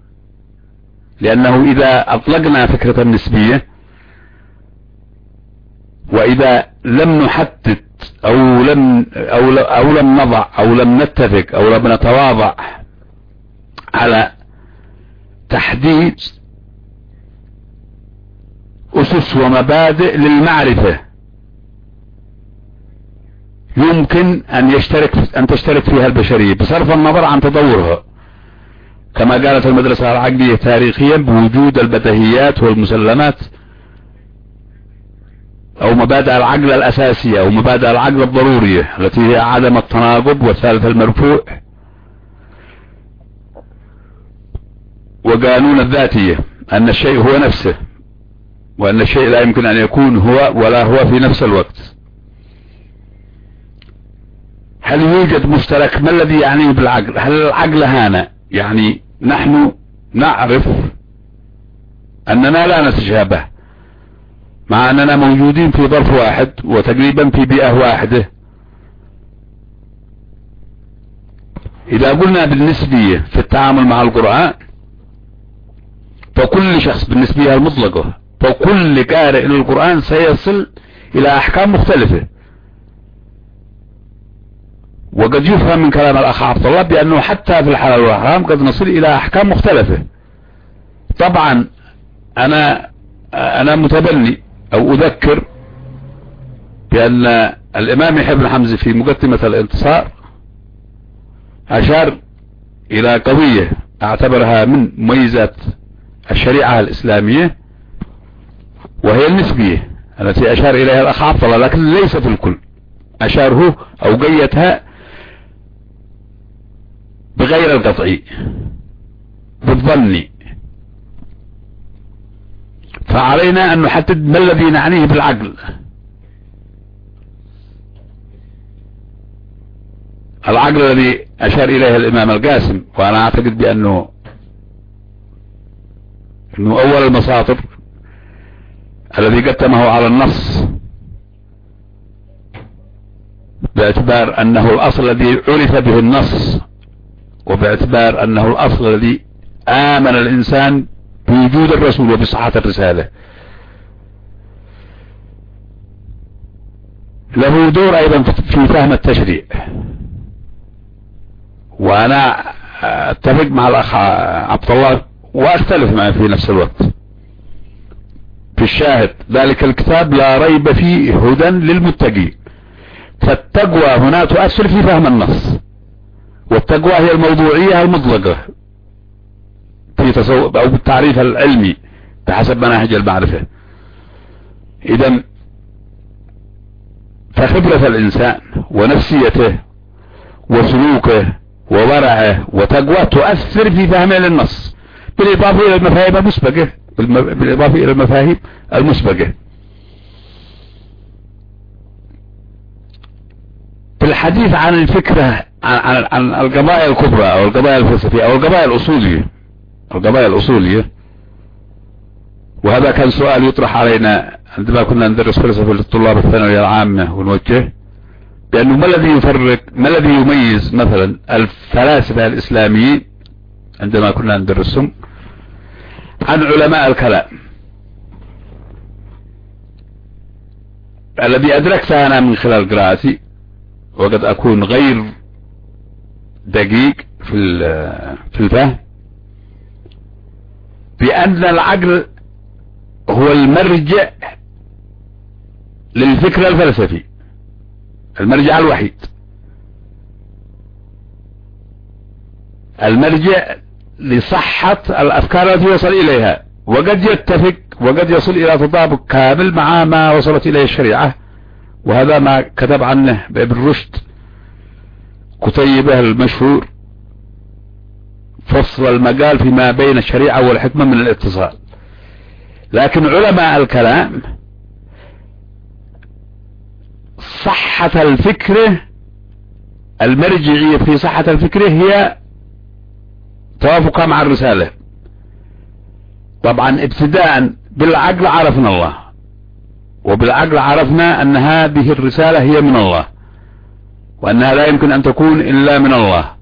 لأنه إذا أطلقنا فكرة النسبية، وإذا لم نحدد أو لم أو, أو لم نضع أو لم نتفق أو لم نتواضع على تحديد أسس ومبادئ للمعرفة يمكن أن يشترك أن تشترك فيها البشرية بصرف النظر عن تطورها، كما قالت المدرسة العقلية تاريخيا بوجود البديهيات والمسلمات أو مبادئ العقل الأساسية أو مبادئ العقل الضرورية التي هي عدم التناقض والثالث المرفوع وقانون الذاتية، أن الشيء هو نفسه، وأن الشيء لا يمكن أن يكون هو ولا هو في نفس الوقت. هل يوجد مشترك؟ ما الذي يعنيه بالعقل؟ هل العقل هنا يعني نحن نعرف أننا لا نتشابه مع أننا موجودين في ظرف واحد وتقريبا في بيئة واحدة؟ إذا قلنا بالنسبية في التعامل مع القرآن، فكل شخص بالنسبية المطلقة، فكل قارئ للقرآن سيصل إلى أحكام مختلفة. وقد يفهم من كلام الأخ عبد الله بأنه حتى في الحلال والحرام قد نصل إلى أحكام مختلفة. طبعا أنا أنا متبني أو أذكر بأن الإمام يحيى بن حمزة في مقدمة الانتصار أشار إلى قضية أعتبرها من مميزات الشريعة الإسلامية، وهي النسبية التي أشار إليها الأخ عبد الله، لكن ليس في الكل. أشاره أو قيتها بغير القطعي، بالظني. فعلينا أن نحدد ما الذي نعنيه بالعقل. العقل الذي أشار إليه الإمام القاسم، وأنا أعتقد بأنه أنه أول المصادر الذي قدمه على النص، باعتبار أنه الأصل الذي عرف به النص، وباعتبار أنه الأصل الذي آمن الإنسان بوجود الرسول. الرسول، وبصحة الرسالة. له دور ايضا في فهم التشريع، وانا اتفق مع الاخ عبد الله واختلف معه في نفس الوقت في الشاهد. ذلك الكتاب لا ريب فيه هدى للمتقين، فالتقوى هنا تؤثر في فهم النص، والتقوى هي الموضوعية المطلقة في تصور او بالتعريف العلمي بحسب مناهج المعرفة. اذا فخبرة الانسان ونفسيته وسلوكه وورعه وتقوى تؤثر في فهمه للنص، بالاضافة الى المفاهيم المسبقة بالاضافة الى المفاهيم المسبقة. في الحديث عن الفكرة عن, عن القضايا الكبرى او القضايا الفلسفية او القضايا الاصولية القضايا الاصولية وهذا كان سؤال يطرح علينا عندما كنا ندرس فلسفة للطلاب الثانوية العامة ونوجه بأنه ما الذي يفرق ما الذي يميز مثلا الفلاسفة الإسلاميين عندما كنا ندرسهم عن علماء الكلام. الذي أدركته أنا من خلال قراءتي وقد أكون غير دقيق في في الفهم بأن العقل هو المرجع للفكر الفلسفي، المرجع الوحيد، المرجع لصحة الأفكار التي يصل إليها، وقد يتفق وقد يصل إلى تطابق كامل مع ما وصلت إليه الشريعة، وهذا ما كتب عنه ابن رشد كتيبه المشهور فصل المقال فيما بين الشريعة والحكمة من الاتصال. لكن علماء الكلام صحة الفكرة المرجعية في صحة الفكرة هي توافقها مع الرسالة. طبعا ابتداء بالعقل عرفنا الله، وبالعقل عرفنا أن هذه الرسالة هي من الله، وأنها لا يمكن أن تكون إلا من الله.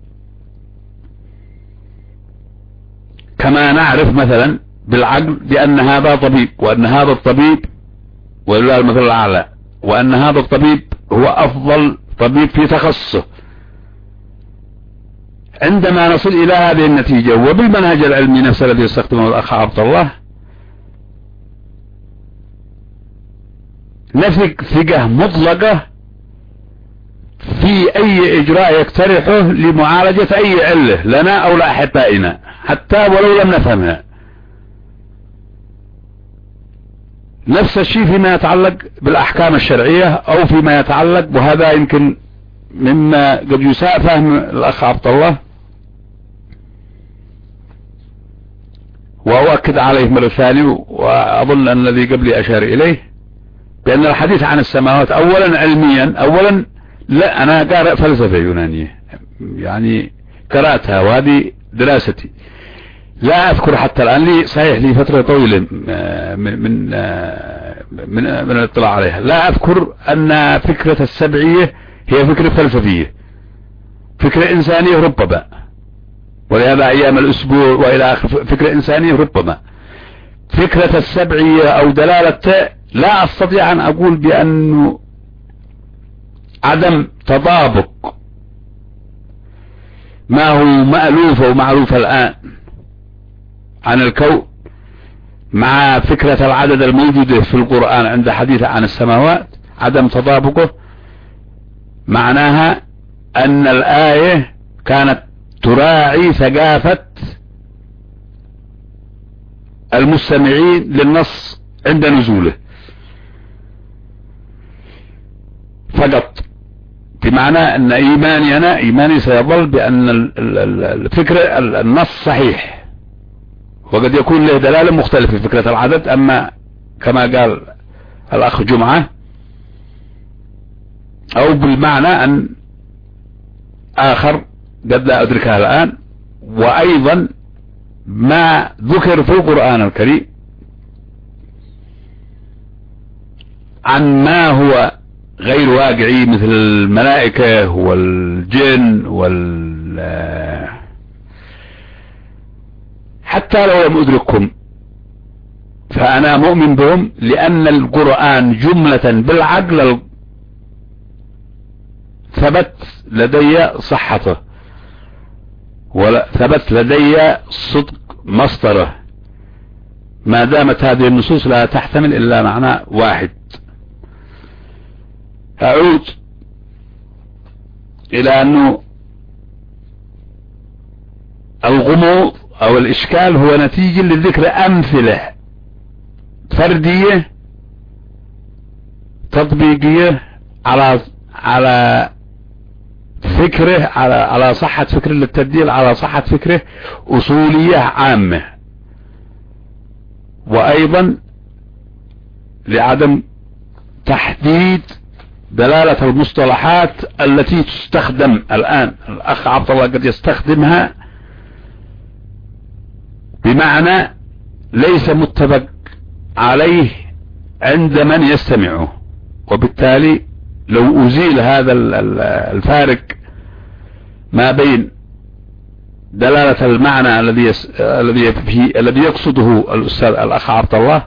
كما نعرف مثلا بالعقل بأن هذا طبيب، وأن هذا الطبيب ولله المثل الأعلى، وأن هذا الطبيب هو أفضل طبيب في تخصصه. عندما نصل إلى هذه النتيجة وبالمنهج العلمي نفسه الذي يستخدمه الأخ عبد الله نثق ثقة مطلقة في أي إجراء يقترحه لمعالجة أي علة لنا أو لأحبائنا حتى ولو لم نفهمها. نفس الشيء فيما يتعلق بالأحكام الشرعية أو فيما يتعلق، وهذا يمكن مما قد يساء فهم الأخ عبد الله وأؤكد عليه مرة ثانية، وأظن أن الذي قبلي أشار إليه، بأن الحديث عن السماوات أولا علميا، أولا لا أنا قارئ فلسفة يونانية يعني قرأتها وهذه دراستي، لا أذكر حتى الآن لي صحيح لي فترة طويلة من من من, من الاطلاع عليها، لا أذكر أن فكرة السبعية هي فكرة فلسفية، فكرة إنسانية ربما، ولهذا أيام الأسبوع وإلى آخر فكرة إنسانية ربما. فكرة السبعية أو دلالة لا أستطيع أن أقول بأنه عدم تطابق ما هو مألوف ومعروف الآن عن الكون مع فكرة العدد الموجودة في القرآن عند حديث عن السماوات، عدم تطابقه معناها أن الآية كانت تراعي ثقافة المستمعين للنص عند نزوله فقط، بمعنى أن إيماني أنا إيماني سيظل بأن الفكرة النص صحيح، وقد يكون له دلالة مختلفة في فكرة العدد. أما كما قال الأخ جمعة أو بالمعنى أن آخر قد لا أدركها الآن، وأيضا ما ذكر في القرآن الكريم عن ما هو غير واقعي مثل الملائكة والجن وال حتى لو لم أدركهم فأنا مؤمن بهم، لأن القرآن جملة بالعقل ثبت لدي صحته وثبت لدي صدق مصدره ما دامت هذه النصوص لا تحتمل إلا معنى واحد. أعود إلى أنه الغموض أو الإشكال هو نتيجة لذكر أمثلة فردية تطبيقية على على فكره على على صحة فكره للتبديل على صحة فكره أصولية عامة، وأيضا لعدم تحديد دلالة المصطلحات التي تستخدم الآن. الأخ عبد الله قد يستخدمها بمعنى ليس متفق عليه عند من يستمعه، وبالتالي لو أزيل هذا الفارق ما بين دلالة المعنى الذي الذي الذي يقصده الأستاذ الأخ عبد الله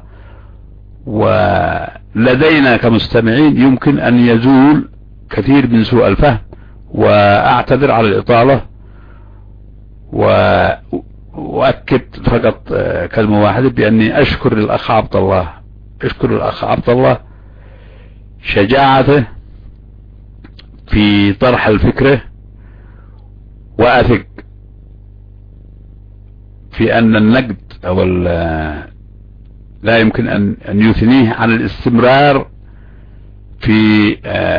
ولدينا كمستمعين، يمكن أن يزول كثير من سوء الفهم. وأعتذر على الإطالة، وأؤكد فقط كلمة واحدة بأني أشكر الأخ عبد الله أشكر الأخ عبد الله شجاعته في طرح الفكرة، وأثق في أن النقد أو لا يمكن أن أن يثنيه عن الاستمرار في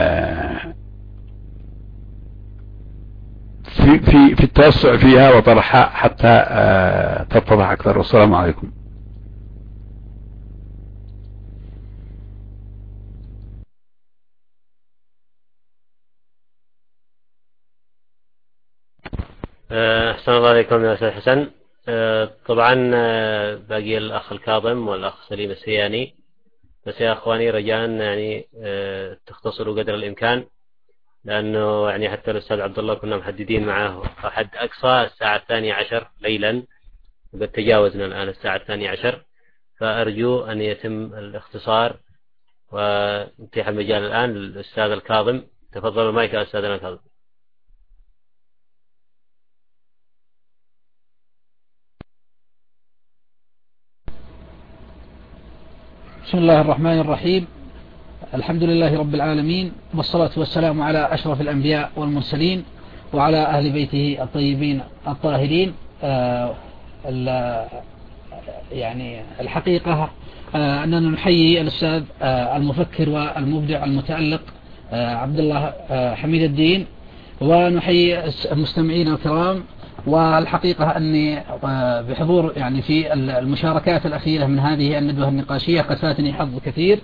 في في في التوسع فيها وطرحها حتى تتضح أكثر. والسلام عليكم. أحسن الله عليكم يا أستاذ حسن. طبعا باقي الأخ الكاظم والأخ سليم السياني، بس يا أخواني رجاء يعني تختصروا قدر الإمكان، لأنه يعني حتى الأستاذ عبد الله كنا محددين معه حد أقصى الساعة الثانية عشر ليلا، وقد تجاوزنا الآن الساعة الثانية عشر، فأرجو أن يتم الاختصار ونتيح المجال الآن للأستاذ الكاظم. تفضل المايك يا أستاذنا الكاظم. بسم الله الرحمن الرحيم. الحمد لله رب العالمين، والصلاة والسلام على أشرف الأنبياء والمرسلين وعلى أهل بيته الطيبين الطاهرين. آه يعني الحقيقة آه أننا نحيي الأستاذ آه المفكر والمبدع المتألق آه عبد الله آه حميد الدين، ونحيي المستمعين الكرام. والحقيقة أني بحضور يعني في المشاركات الأخيرة من هذه الندوة النقاشية قد فاتني حظ كثير،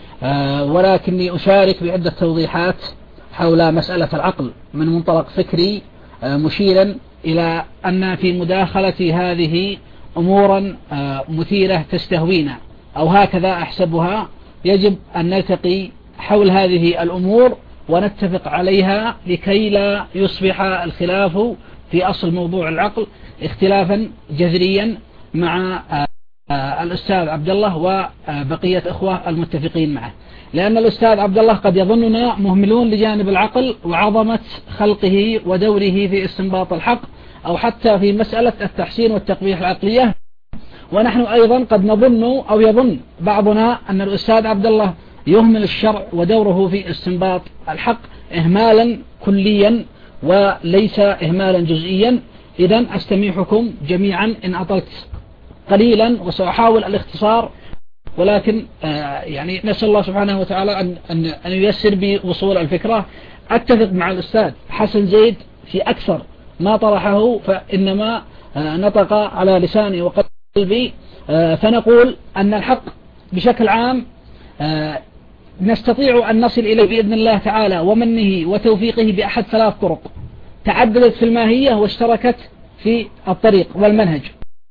ولكني أشارك بعدة توضيحات حول مسألة العقل من منطلق فكري، مشيرا إلى أن في مداخلة هذه أمورا مثيرة تستهوينا، أو هكذا أحسبها. يجب أن نلتقي حول هذه الأمور ونتفق عليها لكي لا يصبح الخلاف في أصل موضوع العقل اختلافا جذريا مع الأستاذ عبد الله وبقية إخوة المتفقين معه، لأن الأستاذ عبد الله قد يظننا مهملون لجانب العقل وعظمة خلقه ودوره في استنباط الحق، أو حتى في مسألة التحسين والتقبيح العقلية. ونحن أيضا قد نظن أو يظن بعضنا أن الأستاذ عبد الله يهمل الشرع ودوره في استنباط الحق إهمالا كليا وليس إهمالا جزئيا. إذن أستميحكم جميعا إن أطلت قليلا، وسأحاول الاختصار، ولكن آه يعني نسأل الله سبحانه وتعالى أن, أن, أن ييسر بوصول الفكرة. أتفق مع الأستاذ حسن زيد في أكثر ما طرحه، فإنما آه نطق على لساني وقلبي. آه فنقول أن الحق بشكل عام آه نستطيع أن نصل إليه بإذن الله تعالى ومنه وتوفيقه بأحد ثلاث طرق تعددت في الماهية واشتركت في الطريق والمنهج.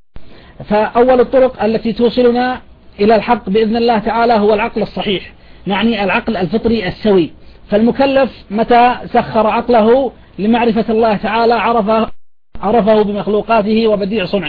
فأول الطرق التي توصلنا إلى الحق بإذن الله تعالى هو العقل الصحيح، نعني العقل الفطري السوي. فالمكلف متى سخر عقله لمعرفة الله تعالى عرفه, عرفه بمخلوقاته وبديع صنعه،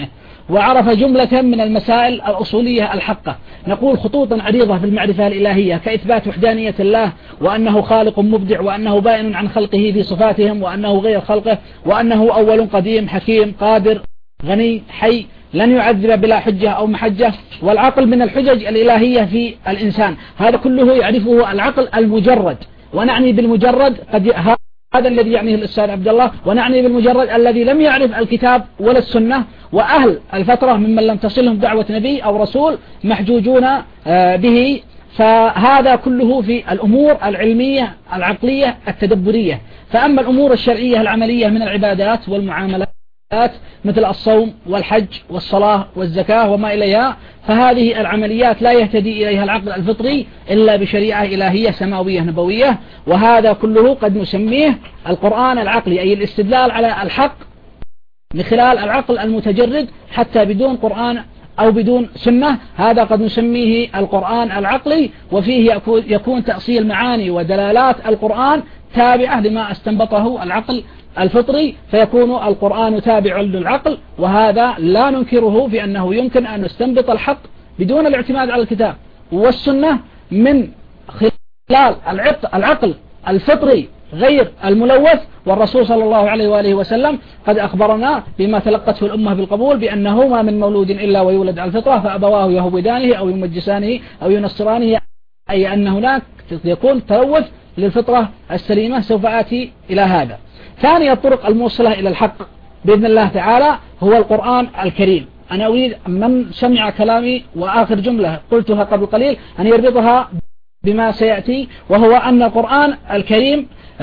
وعرف جملة من المسائل الأصولية الحقة. نقول خطوطا عريضة في المعرفة الإلهية كإثبات وحدانية الله، وأنه خالق مبدع، وأنه بائن عن خلقه في صفاتهم، وأنه غير خلقه، وأنه أول قديم حكيم قادر غني حي لن يعذب بلا حجة أو محجة، والعقل من الحجج الإلهية في الإنسان. هذا كله يعرفه العقل المجرد، ونعني بالمجرد قد هذا الذي يعنيه الأستاذ عبد الله، ونعني بالمجرد الذي لم يعرف الكتاب ولا السنة. وأهل الفترة ممن لم تصلهم دعوة نبي أو رسول محجوجون به. فهذا كله في الأمور العلمية العقلية التدبرية. فأما الأمور الشرعية العملية من العبادات والمعاملات مثل الصوم والحج والصلاة والزكاة وما إليها، فهذه العمليات لا يهتدي إليها العقل الفطري إلا بشريعة إلهية سماوية نبوية. وهذا كله قد نسميه القرآن العقلي، أي الاستدلال على الحق من خلال العقل المتجرد حتى بدون قرآن أو بدون سنة. هذا قد نسميه القرآن العقلي، وفيه يكون تأصيل معاني ودلالات القرآن تابعة لما استنبطه العقل الفطري، فيكون القرآن تابع للعقل. وهذا لا ننكره في أنه يمكن أن نستنبط الحق بدون الاعتماد على الكتاب والسنة من خلال العقل الفطري غير الملوث. والرسول صلى الله عليه وآله وسلم قد أخبرنا بما تلقته الأمة بالقبول بأنه ما من مولود إلا ويولد على الفطرة، فأبواه يهودانه أو يمجسانه أو ينصرانه، أي أن هناك يكون تلوث للفطرة السليمة. سوف آتي إلى هذا. ثاني الطرق الموصلة إلى الحق بإذن الله تعالى هو القرآن الكريم. أنا أريد من سمع كلامي وآخر جملة قلتها قبل قليل أن يربطها بما سيأتي، وهو أن القرآن الكريم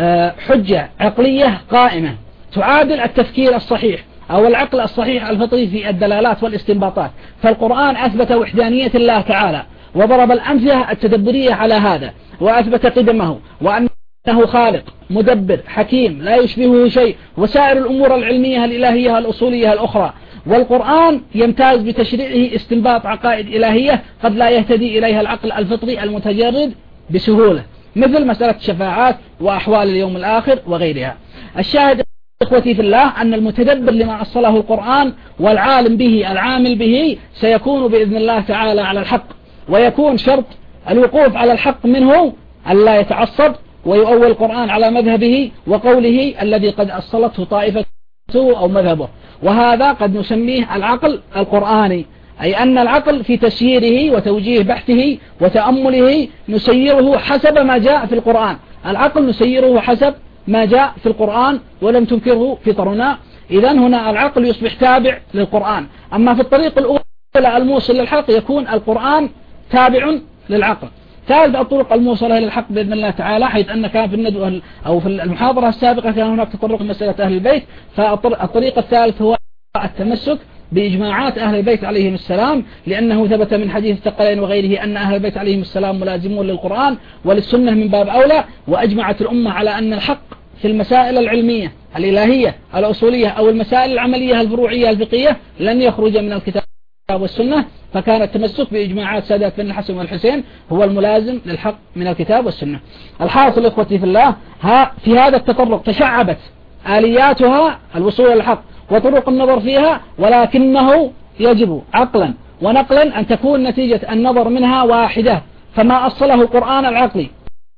حجة عقلية قائمة تعادل التفكير الصحيح أو العقل الصحيح الفطري في الدلالات والاستنباطات. فالقرآن أثبت وحدانية الله تعالى وضرب الأمثلة التدبرية على هذا، وأثبت قدمه وأنه خالق مدبر حكيم لا يشبهه شيء، وسائر الأمور العلمية الإلهية الأصولية الأخرى. والقرآن يمتاز بتشريعه استنباط عقائد إلهية قد لا يهتدي إليها العقل الفطري المتجرد بسهولة، مثل مسألة الشفاعات وأحوال اليوم الآخر وغيرها. الشاهد إخوتي في الله أن المتدبر لما أصله القرآن والعالم به العامل به سيكون بإذن الله تعالى على الحق، ويكون شرط الوقوف على الحق منه أن لا يتعصب ويؤول القرآن على مذهبه وقوله الذي قد أصلته طائفته أو مذهبه. وهذا قد نسميه العقل القرآني، أي أن العقل في تسييره وتوجيه بحثه وتأمله نسيره حسب ما جاء في القرآن. العقل نسيره حسب ما جاء في القرآن ولم تنكره فطرنا. إذن هنا العقل يصبح تابع للقرآن. أما في الطريق الأولى الموصل للحق يكون القرآن تابع للعقل. ثالث الطرق الموصلة إلى الحق بإذن الله تعالى، حيث أن كان في الندوة أو في المحاضرة السابقة كان هناك تطرق مسألة أهل البيت. فالطريق الثالث هو التمسك بإجماعات أهل البيت عليهم السلام، لأنه ثبت من حديث الثقلين وغيره أن أهل البيت عليهم السلام ملازمون للقرآن وللسنة من باب أولى. وأجمعت الأمة على أن الحق في المسائل العلمية الإلهية الأصولية أو المسائل العملية الفروعية الفقهية لن يخرج من الكتاب والسنة. فكان التمسك بإجماعات سادات بن الحسن والحسين هو الملازم للحق من الكتاب والسنة. الحاصل إخوتي في الله، ها في هذا التطرق تشعبت آلياتها الوصول إلى الحق وطرق النظر فيها، ولكنه يجب عقلا ونقلا أن تكون نتيجة النظر منها واحدة. فما أصله القرآن العقلي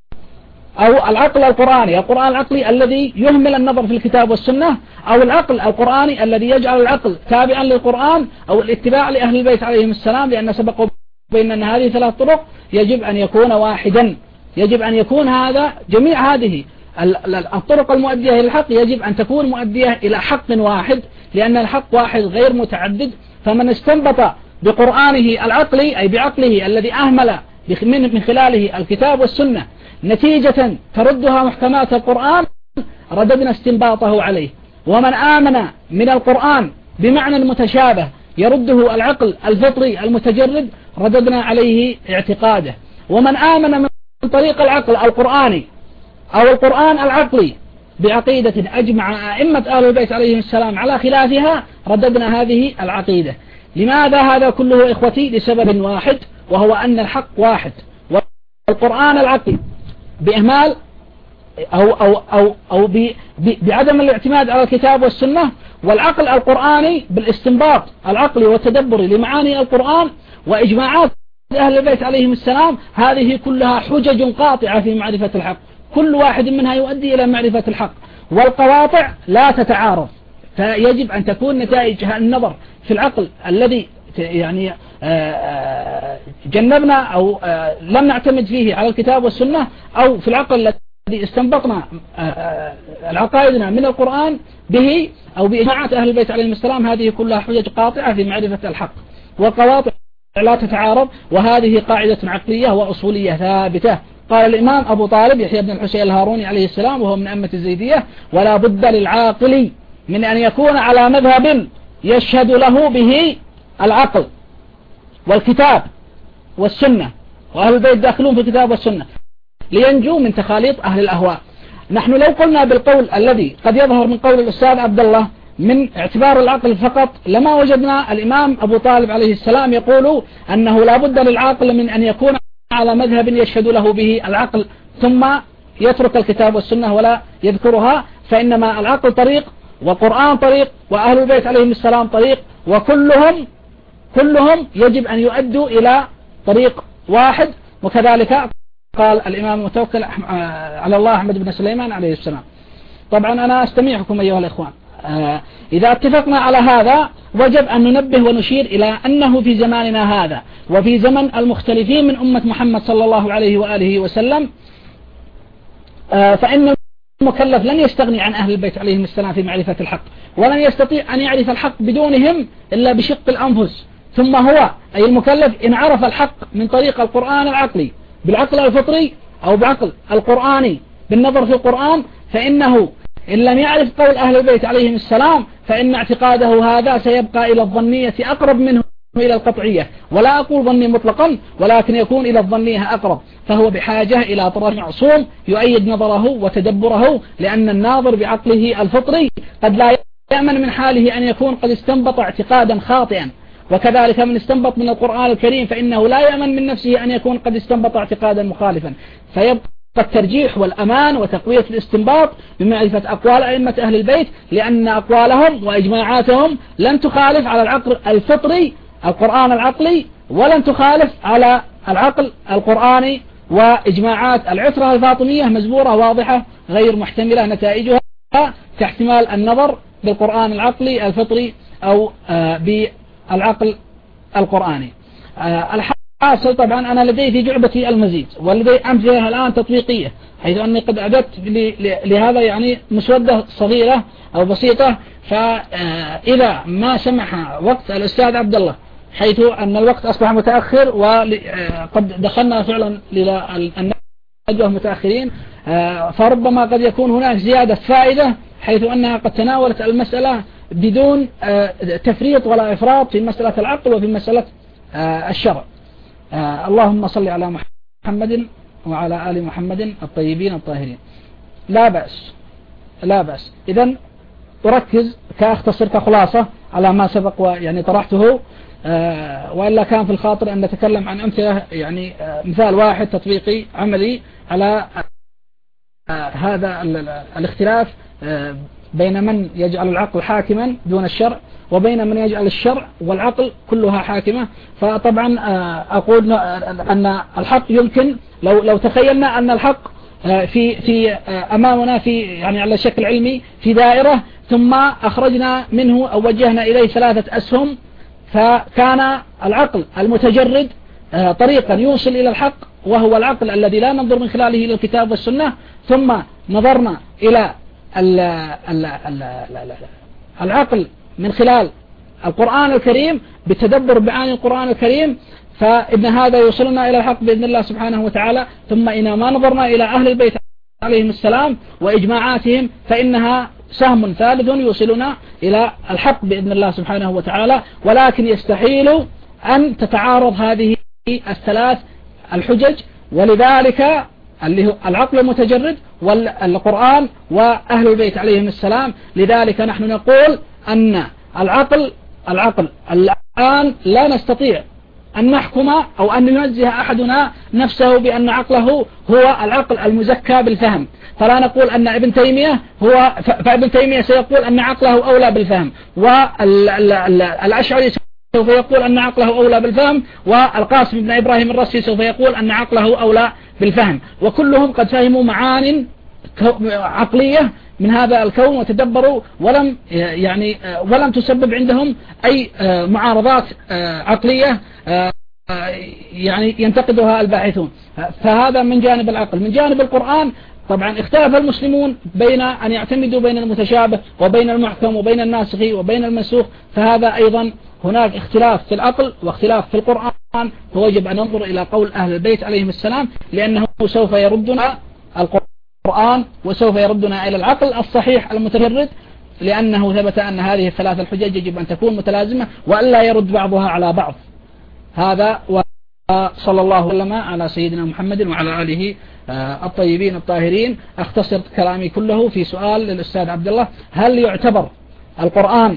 أو العقل القرآني، القرآن العقلي الذي يهمل النظر في الكتاب والسنة، أو العقل القرآني الذي يجعل العقل تابعا للقرآن، أو الاتباع لأهل البيت عليهم السلام، لأن سبق بين أن هذه ثلاث طرق يجب أن يكون واحدا. يجب أن يكون هذا جميع هذه الطرق المؤدية إلى الحق يجب أن تكون مؤدية إلى حق واحد، لأن الحق واحد غير متعدد. فمن استنبط بقرآنه العقلي أي بعقله الذي أهمل من خلاله الكتاب والسنة نتيجة تردها محكمات القرآن رددنا استنباطه عليه. ومن آمن من القرآن بمعنى متشابه يرده العقل الفطري المتجرد رددنا عليه اعتقاده. ومن آمن من طريق العقل القرآني أو القرآن العقلي بعقيدة أجمع أئمة أهل البيت عليهم السلام على خلافها رددنا هذه العقيدة. لماذا هذا كله إخوتي؟ لسبب واحد، وهو أن الحق واحد. والقرآن العقلي بإهمال أو, أو, أو, أو ب بعدم الاعتماد على الكتاب والسنة، والعقل القرآني بالاستنباط العقلي والتدبري لمعاني القرآن وإجماعات أهل البيت عليهم السلام، هذه كلها حجج قاطعة في معرفة الحق، كل واحد منها يؤدي إلى معرفة الحق، والقواطع لا تتعارض، فيجب أن تكون نتائج النظر في العقل الذي يعني جنبنا أو لم نعتمد فيه على الكتاب والسنة، أو في العقل الذي استنبطنا العقائدنا من القرآن به أو بإجماعات أهل البيت عليهم السلام، هذه كلها حجج قاطعة في معرفة الحق، والقواطع لا تتعارض، وهذه قاعدة عقلية وأصولية ثابتة. قال الإمام أبو طالب يحيى بن الحسين الهاروني عليه السلام وهو من أمة الزيدية: ولا بد للعاقل من أن يكون على مذهب يشهد له به العقل والكتاب والسنة، وأهل البيت داخلون في الكتاب والسنة، لينجو من تخاليط أهل الأهواء. نحن لو قلنا بالقول الذي قد يظهر من قول الأستاذ عبد الله من اعتبار العقل فقط، لما وجدنا الإمام أبو طالب عليه السلام يقول أنه لا بد للعاقل من أن يكون على مذهب يشهد له به العقل ثم يترك الكتاب والسنة ولا يذكرها، فإنما العقل طريق والقرآن طريق وأهل البيت عليهم السلام طريق، وكلهم كلهم يجب أن يؤدوا إلى طريق واحد. وكذلك قال الإمام المتوكل على الله أحمد بن سليمان عليه السلام. طبعا أنا أستمعكم أيها الإخوان، إذا اتفقنا على هذا وجب أن ننبه ونشير إلى أنه في زماننا هذا وفي زمن المختلفين من أمة محمد صلى الله عليه وآله وسلم، فإن المكلف لن يستغني عن أهل البيت عليهم السلام في معرفة الحق، ولن يستطيع أن يعرف الحق بدونهم إلا بشق الأنفس. ثم هو أي المكلف إن عرف الحق من طريق القرآن العقلي بالعقل الفطري أو بعقل القرآني بالنظر في القرآن، فإنه إن لم يعرف قول أهل البيت عليهم السلام فإن اعتقاده هذا سيبقى إلى الظنية أقرب منه إلى القطعية، ولا أقول ظني مطلقا ولكن يكون إلى الظنية أقرب، فهو بحاجة إلى طرف معصوم يؤيد نظره وتدبره، لأن الناظر بعقله الفطري قد لا يأمن من حاله أن يكون قد استنبط اعتقادا خاطئا، وكذلك من استنبط من القرآن الكريم فإنه لا يأمن من نفسه أن يكون قد استنبط اعتقادا مخالفا، فيبقى الترجيح والأمان وتقوية الاستنباط بمعرفة أقوال أئمة أهل البيت، لأن أقوالهم وإجماعاتهم لن تخالف على العقل الفطري القرآن العقلي، ولن تخالف على العقل القرآني، وإجماعات العترة الفاطمية مزبورة واضحة غير محتملة نتائجها كاحتمال النظر بالقرآن العقلي الفطري أو بالعقل القرآني. الحاصل طبعا أنا لدي في جعبتي المزيد ولدي أمثلة الآن تطبيقية، حيث أني قد أعددت لهذا يعني مسودة صغيرة أو بسيطة، فإذا ما سمح وقت الأستاذ عبد الله حيث أن الوقت أصبح متأخر وقد دخلنا فعلا للندوة متأخرين، فربما قد يكون هناك زيادة فائدة حيث أنها قد تناولت المسألة بدون تفريط ولا إفراط في مسألة العقل وفي مسألة الشرع. اللهم صل على محمد وعلى آل محمد الطيبين الطاهرين. لا بأس لا بأس إذن أركز كأختصر كخلاصة على ما سبق ويعني طرحته، وإلا كان في الخاطر أن نتكلم عن أمثلة يعني مثال واحد تطبيقي عملي على هذا الاختلاف بين من يجعل العقل حاكما دون الشرع وبين من يجعل الشرع والعقل كلها حاكمة. فطبعا أقول أن الحق يمكن لو لو تخيلنا أن الحق في في أمامنا في يعني على شكل علمي في دائرة، ثم أخرجنا منه أو وجهنا إليه ثلاثة أسهم، فكان العقل المتجرد طريقا يوصل إلى الحق وهو العقل الذي لا ننظر من خلاله إلى الكتاب والسنة، ثم نظرنا إلى ال ال ال ال العقل من خلال القرآن الكريم بالتدبر بعين القرآن الكريم، فإن هذا يوصلنا إلى الحق بإذن الله سبحانه وتعالى. ثم إن ما نظرنا إلى أهل البيت عليهم السلام وإجماعاتهم فإنها سهم ثالث يوصلنا إلى الحق بإذن الله سبحانه وتعالى، ولكن يستحيل أن تتعارض هذه الثلاث الحجج، ولذلك اللي هو العقل المتجرد والقرآن وأهل البيت عليهم السلام. لذلك نحن نقول أن العقل العقل الآن لا نستطيع أن نحكم أو أن ينزه أحدنا نفسه بأن عقله هو العقل المزكى بالفهم، فلا نقول أن ابن تيمية هو، فابن تيمية سيقول أن عقله أولى بالفهم، والأشعري سوف يقول أن عقله أولى بالفهم، والقاسم بن إبراهيم الرسي سوف يقول أن عقله أولى بالفهم، وكلهم قد فهموا معان عقلية من هذا الكون وتدبروا، ولم يعني ولم تسبب عندهم أي معارضات عقلية يعني ينتقدها الباحثون. فهذا من جانب العقل. من جانب القرآن طبعا اختلف المسلمون بين أن يعتمدوا بين المتشابه وبين المحكم وبين الناسخ وبين المنسوخ، فهذا أيضا هناك اختلاف في العقل واختلاف في القرآن، فوجب أن ننظر إلى قول أهل البيت عليهم السلام، لأنه سوف يردنا القرآن وسوف يردنا إلى العقل الصحيح المتفرد، لأنه ثبت أن هذه الثلاث الحجج يجب أن تكون متلازمة وألا يرد بعضها على بعض. هذا وصلى الله وسلم على سيدنا محمد وعلى آله الطيبين الطاهرين. أختصر كلامي كله في سؤال للأستاذ عبد الله: هل يعتبر القرآن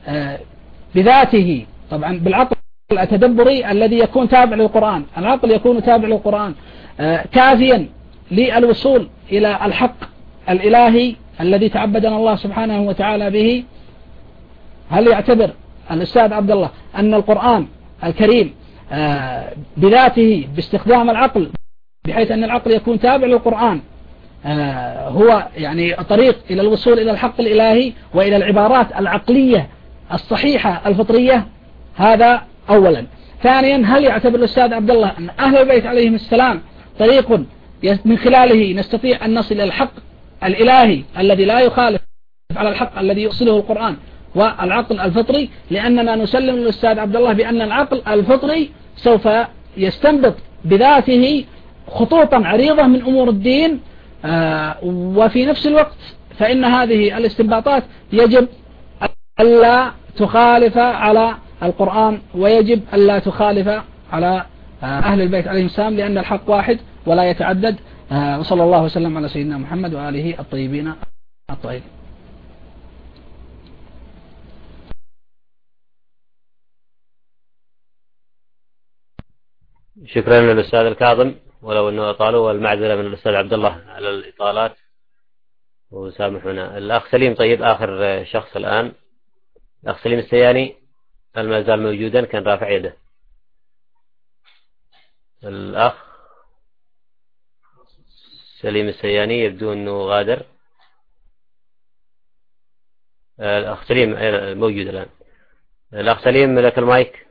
بذاته، طبعا بالعقل التدبري الذي يكون تابع للقرآن، العقل يكون تابع للقرآن، كافيا للوصول إلى الحق الإلهي الذي تعبدنا الله سبحانه وتعالى به؟ هل يعتبر الأستاذ عبد الله أن القرآن الكريم بذاته باستخدام العقل، بحيث أن العقل يكون تابع للقرآن، هو يعني طريق إلى الوصول إلى الحق الإلهي وإلى العبارات العقلية الصحيحة الفطرية؟ هذا أولا. ثانيا، هل يعتبر الأستاذ عبد الله أن أهل البيت عليهم السلام طريق من خلاله نستطيع أن نصل إلى الحق الإلهي الذي لا يخالف على الحق الذي يوصله القرآن والعقل الفطري؟ لأننا نسلم للأستاذ عبد الله بأن العقل الفطري سوف يستنبط بذاته خطوطا عريضة من أمور الدين، وفي نفس الوقت فإن هذه الاستنباطات يجب ألا تخالف على القرآن، ويجب ألا تخالف على أهل البيت عليهم السلام، لأن الحق واحد ولا يتعدد. وصلى الله وسلم على سيدنا محمد وآله الطيبين الطاهرين. شكرا للأستاذ الكاظم، ولو أنه أطالوا، والمعذرة من الأستاذ عبد الله على الإطالات وسامحنا. الأخ سليم، طيب آخر شخص الآن، الأخ سليم السياني هل ما زال موجودا؟ كان رافع يده. الأخ سليم السياني يبدو أنه غادر. الأخ سليم موجود الآن. الأخ سليم لك المايك.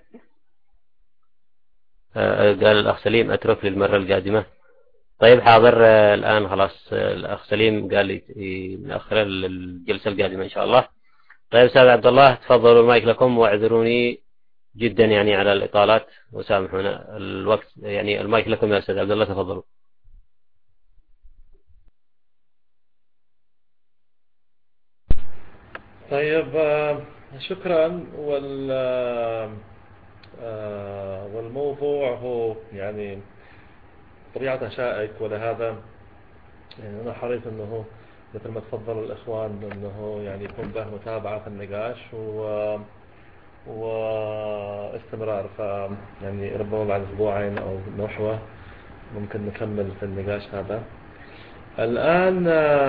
قال الأخ سليم أترك للمرة القادمة. طيب حاضر الآن خلاص. الأخ سليم قال نأخر الجلسة القادمة إن شاء الله. طيب أستاذ عبد الله تفضلوا، المايك لكم، واعذروني جدا يعني على الإطالات وسامحونا الوقت، يعني المايك لكم يا أستاذ عبد الله، تفضلوا. طيب شكرا. وال والموضوع هو يعني طبيعة شائك، ولهذا يعني أنا حريص أنه مثل ما تفضل الإخوان أنه يعني يكون له متابعة في النقاش و واستمرار. ف يعني ربما بعد أسبوعين أو نحوه ممكن نكمل في النقاش هذا. الآن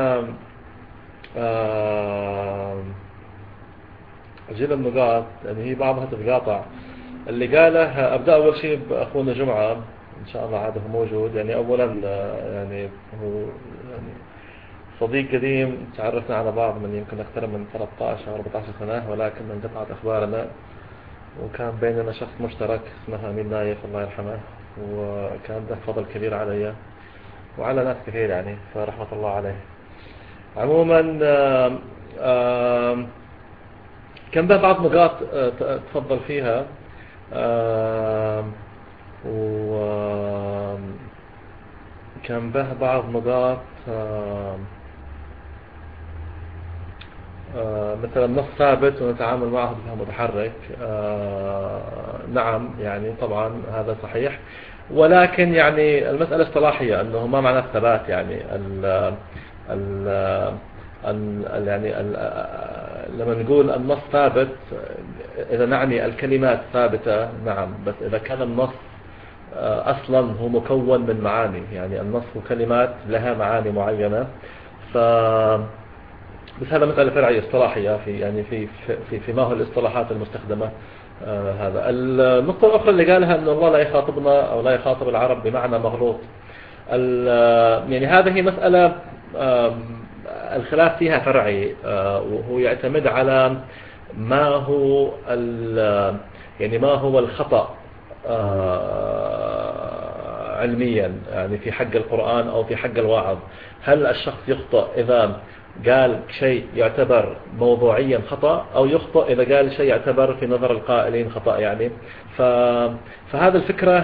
أجيب النقاط يعني هي بعضها تتقاطع. اللي قاله أبدأ أول شيء بأخونا جمعة إن شاء الله عاده موجود. يعني أولا يعني هو يعني صديق قديم، تعرفنا على بعض من يمكن أكثر من ثلاثة عشر أو أربعة عشر سنة، ولكن انقطعت أخبارنا، وكان بيننا شخص مشترك اسمه أمين نايف الله يرحمه، وكان له فضل كبير علي وعلى ناس كثير يعني، فرحمة الله عليه. عموما آم آم كان به بعض نقاط تفضل فيها، وكان به بعض نقاط مثلا نص ثابت ونتعامل معه بها متحرك. نعم يعني طبعا هذا صحيح، ولكن يعني المسألة اصطلاحية، أنه ما معنى الثبات يعني ال ال ال يعني ال لما نقول النص ثابت إذا نعني الكلمات ثابتة نعم، بس إذا كان النص أصلا هو مكون من معاني، يعني النص وكلمات لها معاني معينة، ف بس هذا مسألة فرعية اصطلاحية في يعني في في في ما هو الاصطلاحات المستخدمة. آه هذا النقطة الأخرى اللي قالها أن الله لا يخاطبنا أو لا يخاطب العرب بمعنى مغلوط. يعني هذه مسألة آه الخلاف فيها فرعي، آه وهو يعتمد على ما هو يعني ما هو الخطأ آه علميا يعني في حق القرآن أو في حق الواعظ. هل الشخص يخطأ إذا قال شيء يعتبر موضوعيا خطأ، أو يخطأ إذا قال شيء يعتبر في نظر القائلين خطأ يعني. ف... فهذا الفكرة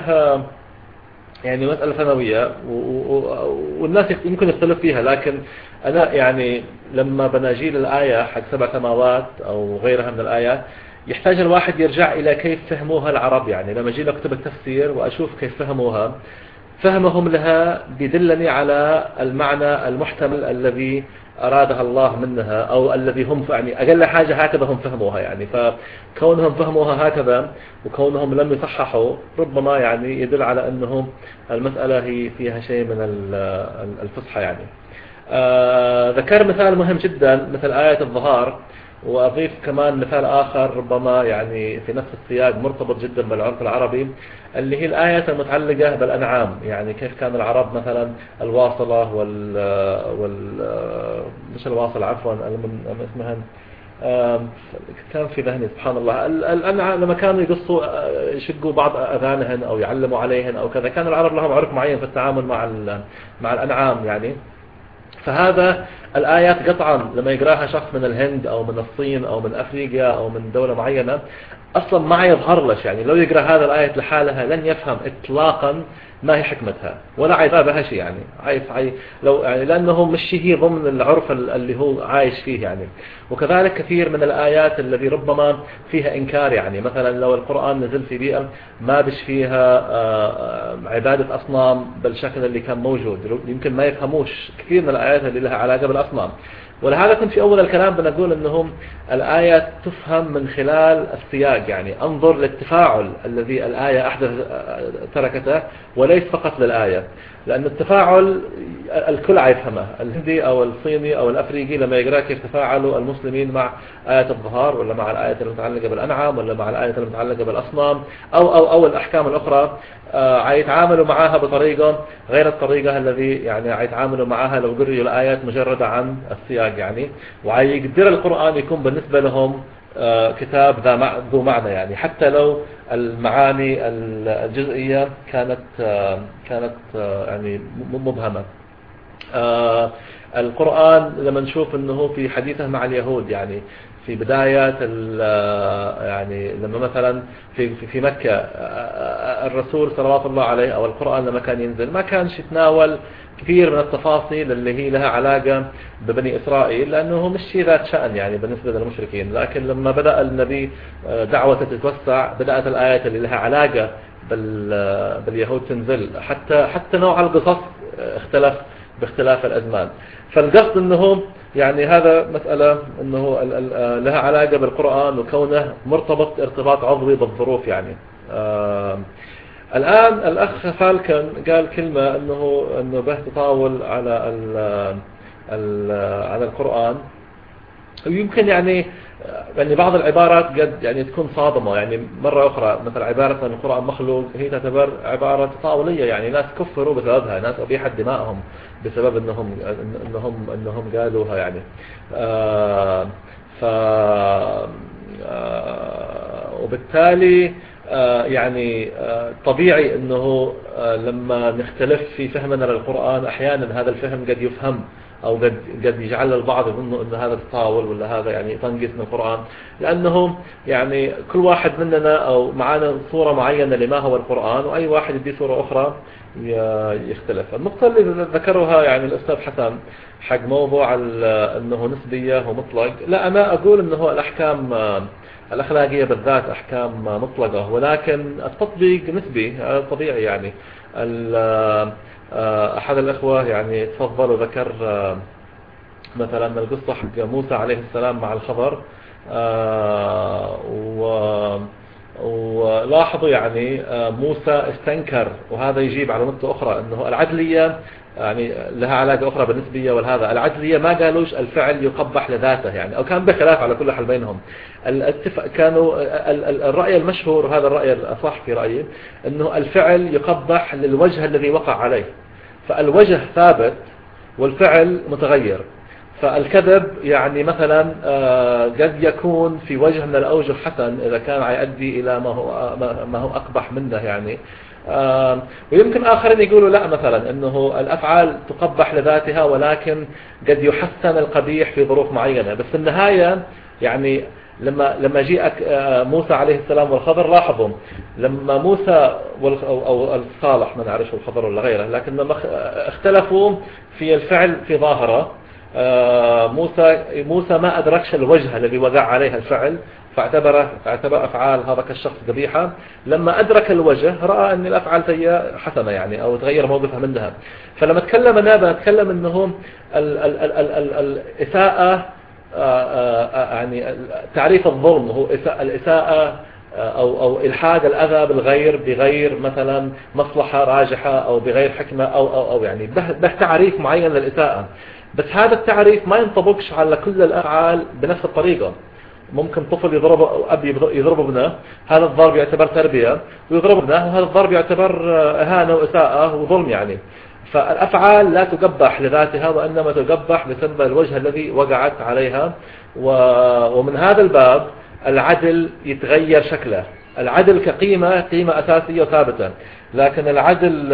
يعني مسألة ثانوية والناس يمكن يختلف فيها، لكن أنا يعني لما بناجيل الآية حق سبع سماوات أو غيرها من الآيات يحتاج الواحد يرجع إلى كيف فهموها العرب. يعني لما أجي أكتب التفسير وأشوف كيف فهموها، فهمهم لها بيدلني على المعنى المحتمل الذي أرادها الله منها، أو الذي هم يعني أقل حاجة هكذا هم فهموها يعني. فكونهم فهموها هكذا وكونهم لم يصححوا ربما يعني يدل على أنهم المسألة هي فيها شيء من الفصحى يعني. آه ذكر مثال مهم جدا مثل آية الظهار، وأضيف كمان مثال آخر ربما يعني في نفس السياق مرتبط جدا بالعرف العربي، اللي هي الآية المتعلقة بالأنعام. يعني كيف كان العرب مثلا الواصلة وال وال مش الواصلة عفوا اسمها كان في ذهني سبحان الله الأنعام، لما كانوا يقصوا يشقوا بعض أذانهن أو يعلموا عليهن أو كذا، كان العرب لهم عرف معين في التعامل مع مع الأنعام يعني. فهذا الآيات قطعا لما يقراها شخص من الهند أو من الصين أو من أفريقيا أو من دولة معينة أصلا ما يظهر لش، يعني لو يقرأ هذا الآية لحالها لن يفهم إطلاقا ما هي حكمتها ولا عايز بها شيء يعني. عايز عايز لو يعني لأنه مش هي ضمن العرف اللي هو عايش فيه يعني. وكذلك كثير من الآيات الذي ربما فيها إنكار، يعني مثلا لو القرآن نزل في بيئة ما بش فيها عبادة أصنام بالشكل اللي كان موجود، يمكن ما يفهموش كثير من الآيات اللي لها علاقة بالأصنام. ولهذا كنت في أول الكلام بنقول أنهم الآية تفهم من خلال السياق، يعني أنظر للتفاعل الذي الآية أحدث تركته وليس فقط للآية، لأن التفاعل الكل عيفهمه، الهندي أو الصيني أو الأفريقي لما يقرأ كيف تفاعلوا المسلمين مع آية الظهار ولا مع الآية المتعلقة بالأنعام ولا مع الآية المتعلقة بالأصنام أو أو أو الأحكام الأخرى، عيتعاملوا معها بطريقة غير الطريقة الذي يعني عيتعاملوا معها لو قرأوا الآيات مجردة عن السياق يعني. وعيقدر القرآن يكون بالنسبة لهم كتاب ذو معنى يعني، حتى لو المعاني الجزئية كانت كانت يعني مبهمة. القرآن لما نشوف أنه في حديثه مع اليهود يعني في بداية يعني لما مثلا في في مكة الرسول صلوات الله عليه أو القرآن لما كان ينزل ما كانش يتناول كثير من التفاصيل اللي هي لها علاقة ببني إسرائيل، لأنه مش شيء ذات شأن يعني بالنسبة للمشركين. لكن لما بدأ النبي دعوته تتوسع بدأت الآيات اللي لها علاقة باليهود تنزل، حتى حتى نوع القصص اختلف باختلاف الأزمان. فالقصد أنه يعني هذا مسألة أنه لها علاقة بالقرآن وكونه مرتبط ارتباط عضوي بالظروف يعني. آه الآن الأخ فالكن قال كلمة أنه أنه به تطاول على ال ال على القرآن، ويمكن يعني يعني بعض العبارات قد يعني تكون صادمة يعني. مرة أخرى مثل عبارة أن القرآن مخلوق هي تعتبر عبارة تطاولية، يعني ناس كفروا بسببها، ناس أبيحت دماءهم بسبب أنهم أنهم أنهم قالوها يعني. آه ف آه وبالتالي آه يعني آه طبيعي أنه آه لما نختلف في فهمنا للقرآن أحيانا هذا الفهم قد يفهم أو قد قد يجعل البعض يظن أن هذا تطاول ولا هذا يعني تنقص من القرآن، لأنه يعني كل واحد مننا أو معنا صورة معينة لما هو القرآن، وأي واحد يدي صورة أخرى يختلف. النقطة اللي ذكرها يعني الأستاذ حسن حق موضوع أنه نسبية ومطلق، لا أنا أقول أنه الأحكام الأخلاقية بالذات أحكام مطلقة، ولكن التطبيق نسبي طبيعي يعني. أحد الأخوة يعني تفضل وذكر مثلا القصة حق موسى عليه السلام مع الخضر، آه ولاحظوا يعني آه موسى استنكر، وهذا يجيب على نقطة أخرى أنه العدلية يعني لها علاقة أخرى بالنسبية والهذا. العدلية ما قالوش الفعل يقبح لذاته يعني، أو كان بخلاف على كل حال بينهم. كانوا الرأي المشهور، وهذا الرأي الأصح في رأيي، أنه الفعل يقبح للوجه الذي وقع عليه، فالوجه ثابت والفعل متغير. فالكذب يعني مثلا قد يكون في وجه من الأوجه حسن إذا كان يؤدي إلى ما هو ما هو أقبح منه يعني. ويمكن آخرين يقولوا لا، مثلا أنه الأفعال تقبح لذاتها ولكن قد يحسن القبيح في ظروف معينة. بس في النهاية يعني لما لما جاء موسى عليه السلام والخضر، لاحظوا لما موسى أو الصالح ما نعرف الخضر ولا غيره، لكن لما اختلفوا في الفعل في ظاهرة، موسى موسى ما أدركش الوجه الذي وقع عليها الفعل، فاعتبر اعتبر أفعال هذا كالشخص قبيحة. لما أدرك الوجه رأى أن الأفعال هي حسنة يعني، أو تغير موقفها منها. فلما تكلم أنا بتكلم أنه الإساءة يعني تعريف الظلم هو الإساءة أو أو إلحاد الأذى بالغير بغير مثلا مصلحة راجحة أو بغير حكمة أو أو أو يعني به تعريف معين للإساءة. بس هذا التعريف ما ينطبقش على كل الأفعال بنفس الطريقة. ممكن طفل يضرب أو أب يضرب ابنه، هذا الضرب يعتبر تربية، ويضرب ابنه وهذا الضرب يعتبر إهانة وإساءة وظلم يعني. فالأفعال لا تقبح لذاتها، وإنما تقبح بسبب الوجه الذي وقعت عليها. ومن هذا الباب العدل يتغير شكله. العدل كقيمة قيمة أساسية وثابتة، لكن العدل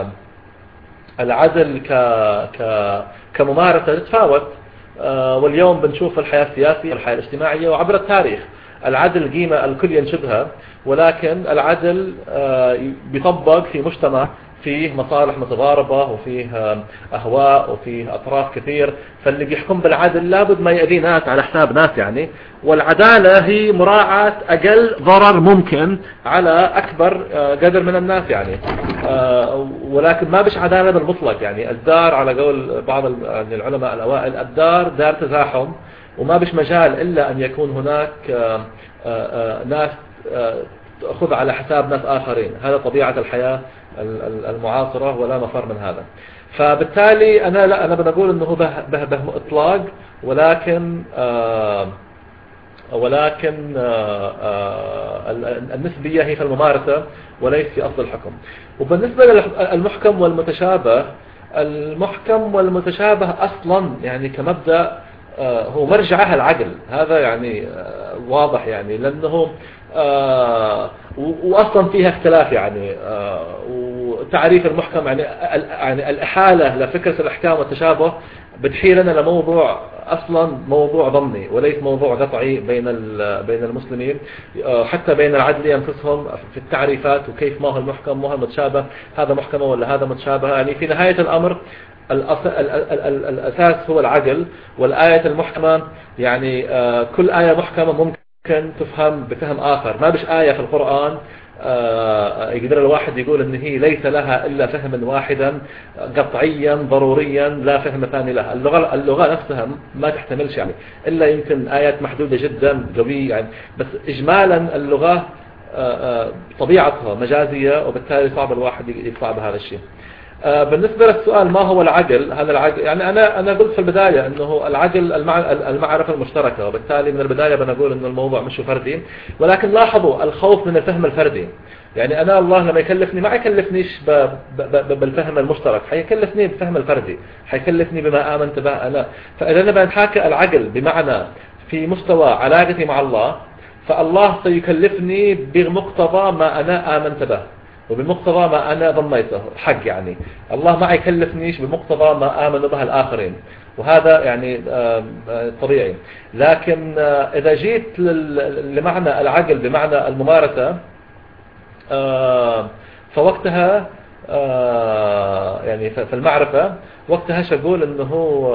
العدل ك ك كممارسة تتفاوت. واليوم بنشوف الحياة السياسية والحياة الاجتماعية وعبر التاريخ العدل قيمة الكل ينشدها، ولكن العدل بيطبق في مجتمع فيه مصالح متضاربة وفيه أهواء وفيه أطراف كثير، فاللي بيحكم بالعدل لابد ما يأذي ناس على حساب ناس يعني. والعدالة هي مراعاة أقل ضرر ممكن على أكبر قدر من الناس يعني، ولكن ما بش عدالة بالمطلق يعني. الدار على قول بعض العلماء الأوائل الدار دار تزاحم، وما بش مجال إلا أن يكون هناك ناس تأخذ على حساب ناس آخرين. هذا طبيعة الحياة المعاصرة ولا مفر من هذا. فبالتالي أنا لا أنا بنقول أنه به به به إطلاق، ولكن آه ولكن آه آه النسبية هي في الممارسة وليس في أصل الحكم. وبالنسبة للمحكم والمتشابه، المحكم والمتشابه أصلا يعني كمبدأ آه هو مرجعها العقل، هذا يعني آه واضح يعني، لأنه آه وأصلا فيها اختلاف يعني. آه وتعريف المحكم يعني يعني الإحالة لفكرة الأحكام والتشابه بتحيلنا لموضوع أصلا موضوع ضمني وليس موضوع قطعي بين بين المسلمين، آه حتى بين العدل أنفسهم في التعريفات وكيف ما هو المحكم ما هو المتشابه، هذا محكم ولا هذا متشابه يعني. في نهاية الأمر الأساس هو العقل، والآية المحكمة يعني آه كل آية محكمة ممكن ممكن تفهم بفهم آخر. ما بش آية في القرآن آه يقدر الواحد يقول إن هي ليس لها إلا فهما واحدا قطعيا ضروريا لا فهم ثاني لها. اللغة اللغة نفسها ما تحتملش يعني، إلا يمكن آيات محدودة جدا قوية يعني. بس إجمالا اللغة آه آه طبيعتها مجازية، وبالتالي صعب الواحد يقطع بهذا الشيء. بالنسبة للسؤال ما هو العقل، هذا العقل يعني أنا أنا قلت في البداية أنه العقل المعرفة المشتركة، وبالتالي من البداية بنقول أنه الموضوع مش فردي. ولكن لاحظوا الخوف من الفهم الفردي يعني. أنا الله لما يكلفني ما يكلفنيش بالفهم المشترك، حيكلفني بالفهم الفردي، حيكلفني بما آمنت به أنا. فإذا أنا بنحكي العقل بمعنى في مستوى علاقتي مع الله، فالله سيكلفني بمقتضى ما أنا آمنت به وبمقتضى ما أنا ضميته حق يعني. الله ما يكلفنيش بمقتضى ما آمنوا به الآخرين، وهذا يعني طبيعي. لكن إذا جيت لمعنى العقل بمعنى الممارسة، فوقتها يعني في المعرفة وقتها شقول أنه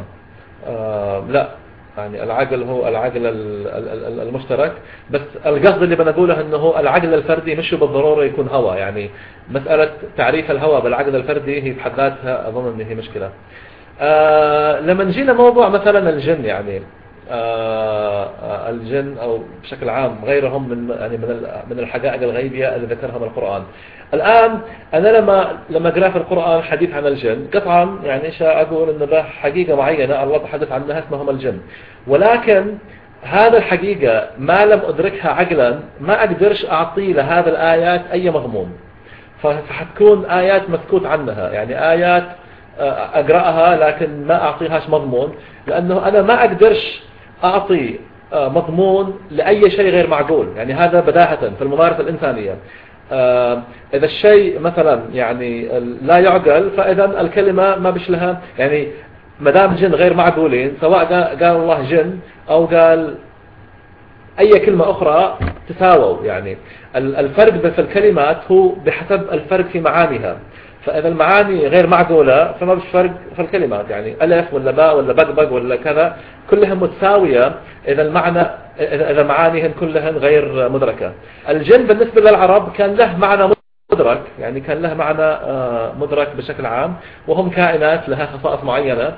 لا يعني العقل هو العقل المشترك. بس القصد اللي بنقوله انه العقل الفردي مش بالضرورة يكون هوى يعني. مسألة تعريف الهوى بالعقل الفردي هي بحد ذاتها اظن ان هي مشكلة. آه لما نجينا موضوع مثلا الجن يعني، الجن أو بشكل عام غيرهم من يعني من من الحقائق الغيبية اللي ذكرها من القرآن. الآن أنا لما لما أقرأ في القرآن حديث عن الجن قطعا يعني إيش أقول إن ده حقيقة معينة الله تحدث عنها اسمهم الجن، ولكن هذا الحقيقة ما لم أدركها عقلا ما أقدرش أعطي لهذا الآيات أي مضمون، فحتكون آيات مسكوت عنها، يعني آيات أقرأها لكن ما أعطيهاش مضمون، لأنه أنا ما أقدرش أعطي مضمون لأي شيء غير معقول. يعني هذا بداهة في الممارسة الإنسانية، إذا الشيء مثلا يعني لا يعقل فإذا الكلمة ما بش لها، يعني مدام جن غير معقولين سواء قال الله جن أو قال أي كلمة أخرى تساووا، يعني الفرق في الكلمات هو بحسب الفرق في معانيها، فإذا المعاني غير معقولة فما بش فرق في الكلمات، يعني ألف ولا باء ولا بقبق ولا كذا كلهم متساوية إذا المعنى إذا معانيهن كلهن غير مدركة. الجن بالنسبة للعرب كان له معنى مدرك، يعني كان له معنى مدرك بشكل عام، وهم كائنات لها خصائص معينة،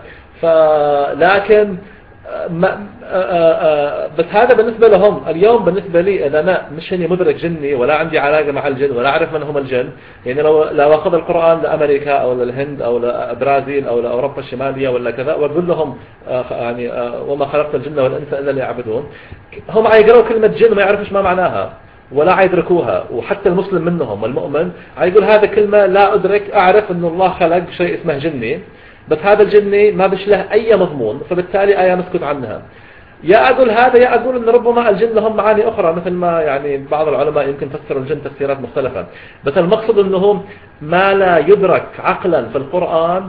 فلكن ما بس هذا بالنسبة لهم. اليوم بالنسبة لي إذا أنا مش هني مدرك جني ولا عندي علاقة مع الجن ولا أعرف من هم الجن، يعني لو لو أخذ القرآن لأمريكا أو للهند أو لبرازيل أو لأوروبا الشمالية ولا كذا وأقول لهم يعني وما خلقت الجن والإنس إلا ليعبدون، هم يقرأوا كلمة جن ما يعرفوش ما معناها ولا يدركوها، وحتى المسلم منهم والمؤمن يقول هذا كلمة لا أدرك، أعرف أن الله خلق شيء اسمه جني بس هذا الجني ما بش له أي مضمون، فبالتالي آية مسكت عنها. يا أقول هذا يا أقول أن ربما الجن لهم معاني أخرى، مثل ما يعني بعض العلماء يمكن فسروا الجن تفسيرات مختلفة، بس المقصد أنهم ما لا يدرك عقلا في القرآن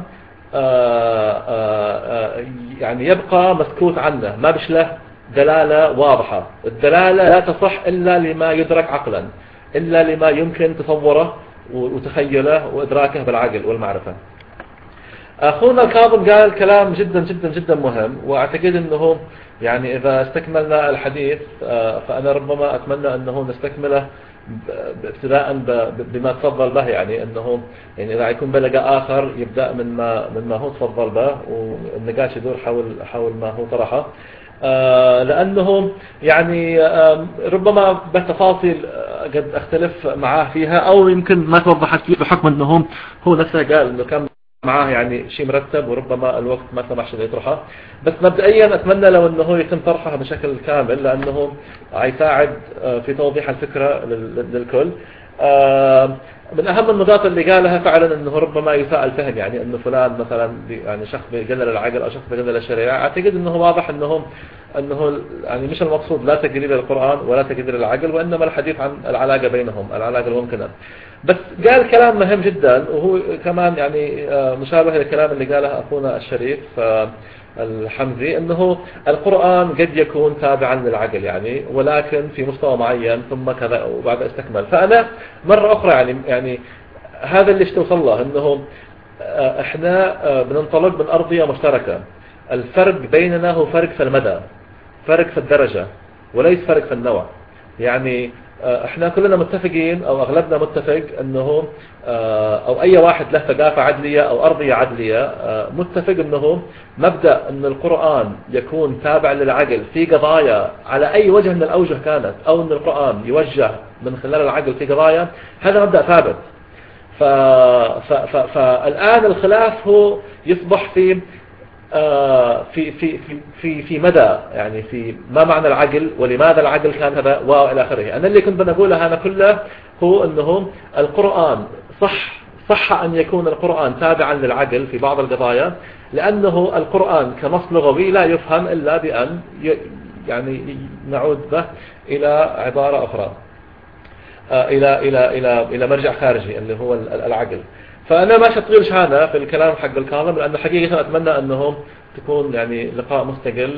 آآ آآ يعني يبقى مسكوت عنه، ما بش له دلالة واضحة. الدلالة لا تصح إلا لما يدرك عقلا، إلا لما يمكن تصوره وتخيله وإدراكه بالعقل والمعرفة. أخونا الكاظم قال كلام جدا جدا جدا مهم، وأعتقد أنه يعني إذا استكملنا الحديث فأنا ربما أتمنى أنه نستكمله ابتداء بما تفضل به، يعني أنه يعني إذا يكون بلقى آخر يبدأ من ما من ما هو تفضل به، والنقاش يدور حول حول ما هو طرحه، لأنه يعني ربما بالتفاصيل قد أختلف معاه فيها أو يمكن ما توضحت فيه بحكم أنه هو نفسه قال أنه كان معاه يعني شيء مرتب وربما الوقت ما سمحش انه يطرحه، بس مبدئيا اتمنى لو انه يتم طرحها بشكل كامل لانه يساعد في توضيح الفكرة للكل. من اهم النقاط اللي قالها فعلا انه ربما يساء الفهم، يعني انه فلان مثلا يعني شخص بيقلل العقل او شخص بيقلل الشريعة. اعتقد انه واضح انه انه يعني مش المقصود لا تقليل القرآن ولا تقليل العقل، وانما الحديث عن العلاقة بينهم، العلاقة الممكنة. بس قال كلام مهم جدا وهو كمان يعني مشابه للكلام اللي قاله اخونا الشريف الحمزي، انه القرآن قد يكون تابعا للعقل يعني ولكن في مستوى معين ثم كذا وبعد استكمال. فانا مرة اخرى يعني يعني هذا اللي اشتوصل له، انه احنا بننطلق من ارضية مشتركة، الفرق بيننا هو فرق في المدى، فرق في الدرجة وليس فرق في النوع. يعني احنا كلنا متفقين او اغلبنا متفق انه او اي واحد له ثقافة عدلية او ارضية عدلية متفق انه مبدأ ان القرآن يكون تابع للعقل في قضايا على اي وجه من الاوجه كانت، او ان القرآن يوجه من خلال العقل في قضايا، هذا مبدأ ثابت. فالآن الخلاف هو يصبح في في في في في مدى، يعني في ما معنى العقل ولماذا العقل كان هذا والى اخره. انا اللي كنت بنقوله انا كله هو انه القرآن صح صح ان يكون القرآن تابعا للعقل في بعض القضايا، لانه القرآن كنص لغوي لا يفهم الا بان يعني نعود به الى عبارة اخرى، الى الى الى الى مرجع خارجي اللي هو العقل. فأنا ما شطغير شهادة في الكلام حق الكاظم، لأنه حقيقة أتمنى أنهم تكون يعني لقاء مستقل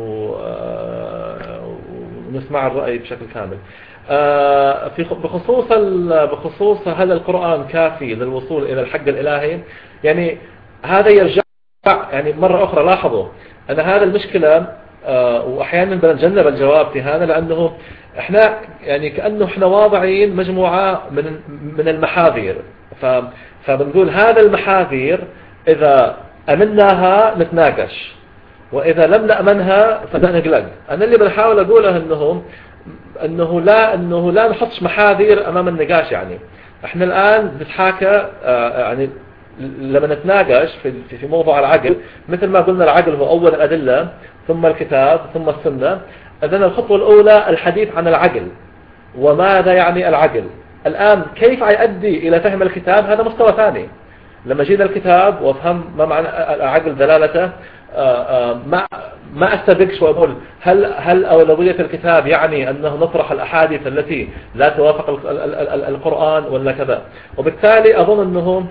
ونسمع الرأي بشكل كامل. في بخصوص بخصوص هل القرآن كافي للوصول إلى الحق الإلهي، يعني هذا يرجع يعني مرة أخرى لاحظوا أن هذا المشكلة وأحيانا بنتجنب الجواب في هذا، لأنه إحنا يعني كأنه إحنا واضعين مجموعة من من المحاذير، ف فبنقول هذا المحاذير إذا أمناها نتناقش، وإذا لم نأمنها فنقلق. أنا اللي بنحاول أقوله أنه أنه لا أنه لا نحطش محاذير أمام النقاش. يعني إحنا الآن نتحاكى يعني لما نتناقش في في موضوع العقل، مثل ما قلنا العقل هو أول الأدلة ثم الكتاب ثم السنة. إذن الخطوة الأولى الحديث عن العقل وماذا يعني العقل. الآن كيف يؤدي إلى فهم الكتاب هذا مستوى ثاني. لما جينا الكتاب وافهم ما معنى العقل دلالته، ما ما استبقش واقول هل هل أولوية الكتاب يعني أنه نطرح الأحاديث التي لا توافق القرآن ولا كذا. وبالتالي أظن أنه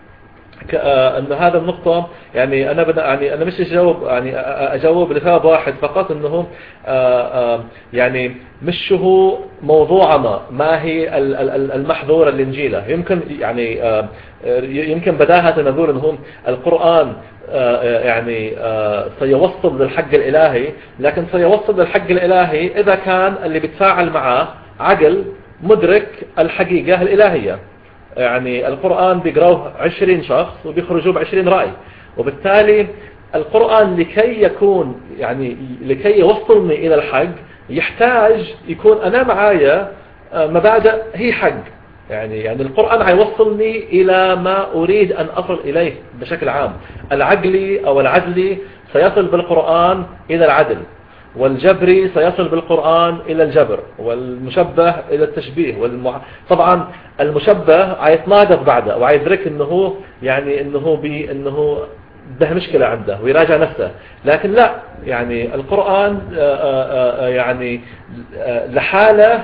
أن هذا النقطة يعني أنا بنا يعني أنا مش أجاوب يعني أجاوب لسبب واحد فقط، أنه يعني مش هو موضوعنا ما هي المحظورة الإنجيلة. يمكن يعني يمكن بداهة نقول أنه القرآن يعني سيوصل للحق الإلهي، لكن سيوصل للحق الإلهي إذا كان اللي بيتفاعل معه عقل مدرك الحقيقة الإلهية. يعني القرآن بيقرأوه عشرين شخص وبيخرجوا بعشرين رأي، وبالتالي القرآن لكي يكون يعني لكي يوصلني إلى الحق يحتاج يكون أنا معايا مبادئ هي حق. يعني يعني القرآن هيوصلني إلى ما أريد أن أصل إليه بشكل عام. العقلي أو العدلي سيصل بالقرآن إلى العدل، والجبري سيصل بالقرآن إلى الجبر، والمشبه إلى التشبيه. والمع... طبعا المشبه هيتناقض بعده وهيدرك إنه يعني إنه بي إنه ده مشكلة عنده ويراجع نفسه. لكن لا، يعني القرآن يعني لحاله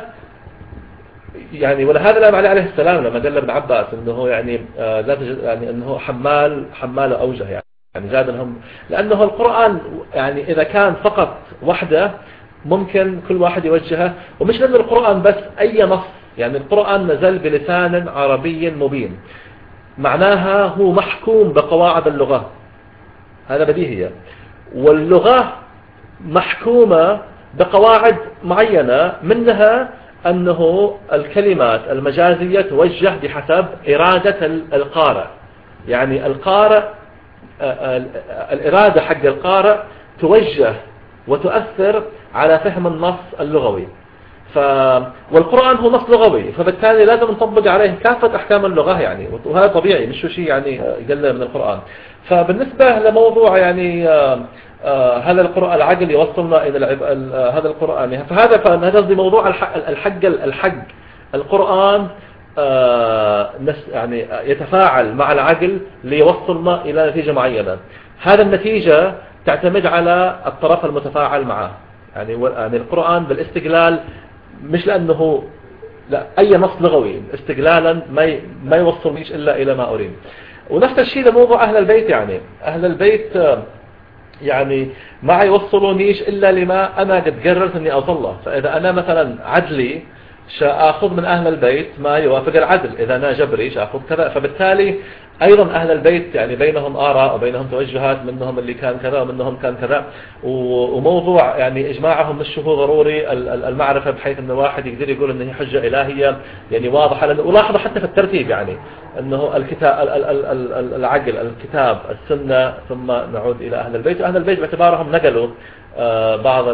يعني. ولهذا الإمام علي عليه السلام لما قال ابن عباس إنه يعني لا تجد يعني إنه حمال حمال أوجه يعني يعني زاد لهم، لأنه القرآن يعني إذا كان فقط وحده ممكن كل واحد يوجهه، ومش لأن القرآن بس أي نص. يعني القرآن نزل بلسان عربي مبين، معناها هو محكوم بقواعد اللغة، هذا بديهية. واللغة محكومة بقواعد معينة، منها أنه الكلمات المجازية توجه بحسب إرادة القارئ. يعني القارئ الإرادة حق القارئ توجه وتؤثر على فهم النص اللغوي. ف... والقرآن هو نص لغوي، فبالتالي لازم نطبق عليه كافة أحكام اللغة يعني، وهذا طبيعي مش شيء يعني يقل من القرآن. فبالنسبة لموضوع يعني هل القرآن العقل يوصلنا إلى العب... هذا القرآن يعني فهذا فهذا قصدي موضوع الحق الحق الحق القرآن يعني يتفاعل مع العقل ليوصلنا إلى نتيجة معينة. هذا النتيجة تعتمد على الطرف المتفاعل معه. يعني يعني القرآن بالاستقلال مش لأنه لا أي نص لغوي استقلالا ما ما يوصلنيش إلا إلى ما أريد. ونفس الشيء لموضوع أهل البيت. يعني أهل البيت يعني ما يوصلونيش إلا لما أنا قد قررت أني أوصل له. فإذا أنا مثلا عدلي سأخذ من أهل البيت ما يوافق العدل، إذا أنا جبري سأخذ كذا. فبالتالي أيضا أهل البيت يعني بينهم آراء وبينهم توجهات، منهم اللي كان كذا ومنهم كان كذا. وموضوع يعني إجماعهم مش هو ضروري المعرفة بحيث أن الواحد يقدر يقول أنه هي حجة إلهية يعني واضحة. ولاحظوا حتى في الترتيب يعني أنه الكتاب العقل الكتاب السنة ثم نعود إلى أهل البيت. وأهل البيت باعتبارهم نقلوا بعض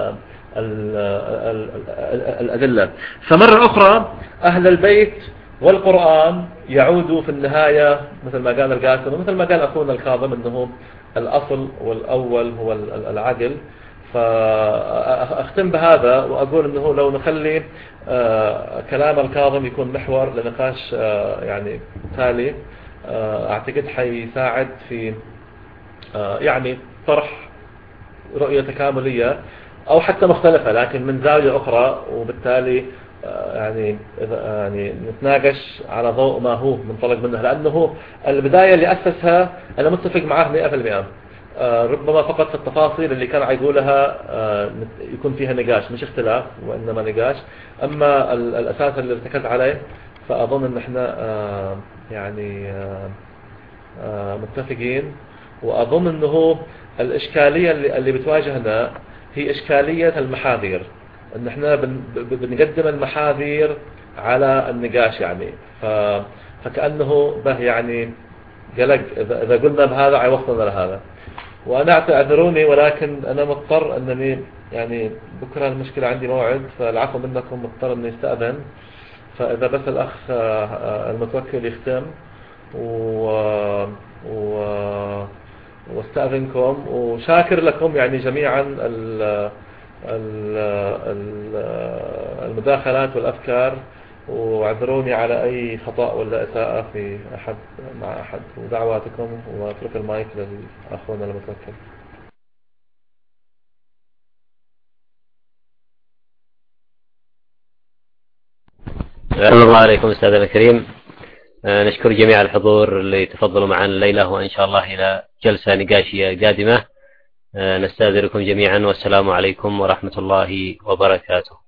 الأدلة. فمرة أخرى أهل البيت والقرآن يعودوا في النهاية مثل ما قال القاسم ومثل ما قال أخونا الكاظم أنه الأصل والأول هو العقل. فأختم بهذا وأقول أنه لو نخلي كلام الكاظم يكون محور لنقاش يعني تالي، أعتقد حيساعد في يعني طرح رؤية تكاملية أو حتى مختلفة لكن من زاوية أخرى، وبالتالي يعني يعني نتناقش على ضوء ما هو منطلق منه. لأنه البداية اللي أسسها أنا متفق معه مئة بالمئة، ربما فقط في التفاصيل اللي كان يقولها يكون فيها نقاش مش اختلاف وإنما نقاش. أما الأساس اللي ارتكز عليه فأظن أن احنا يعني متفقين. وأظن أنه الإشكالية اللي, اللي بتواجهنا هي إشكالية المحاذير، أن احنا بنقدم المحاذير على النقاش يعني. ف... فكأنه به يعني قلق إذا قلنا بهذا عيوصلنا لهذا. وأنا اعتذروني ولكن أنا مضطر أنني يعني بكرة المشكلة عندي موعد، فالعفو منكم مضطر أني استأذن. فإذا بس الأخ المتوكل يختم و... و... واستأذنكم، وشاكر لكم يعني جميعا ال... ال... المداخلات والأفكار، واعذروني على أي خطأ ولا إساءة في أحد مع أحد، ودعواتكم، واترك المايك للأخونا المتوكل. الله عليكم أستاذنا الكريم. نشكر جميع الحضور اللي تفضلوا معنا الليلة، وإن شاء الله إلى جلسة نقاشية قادمة. نستأذنكم جميعا، والسلام عليكم ورحمة الله وبركاته.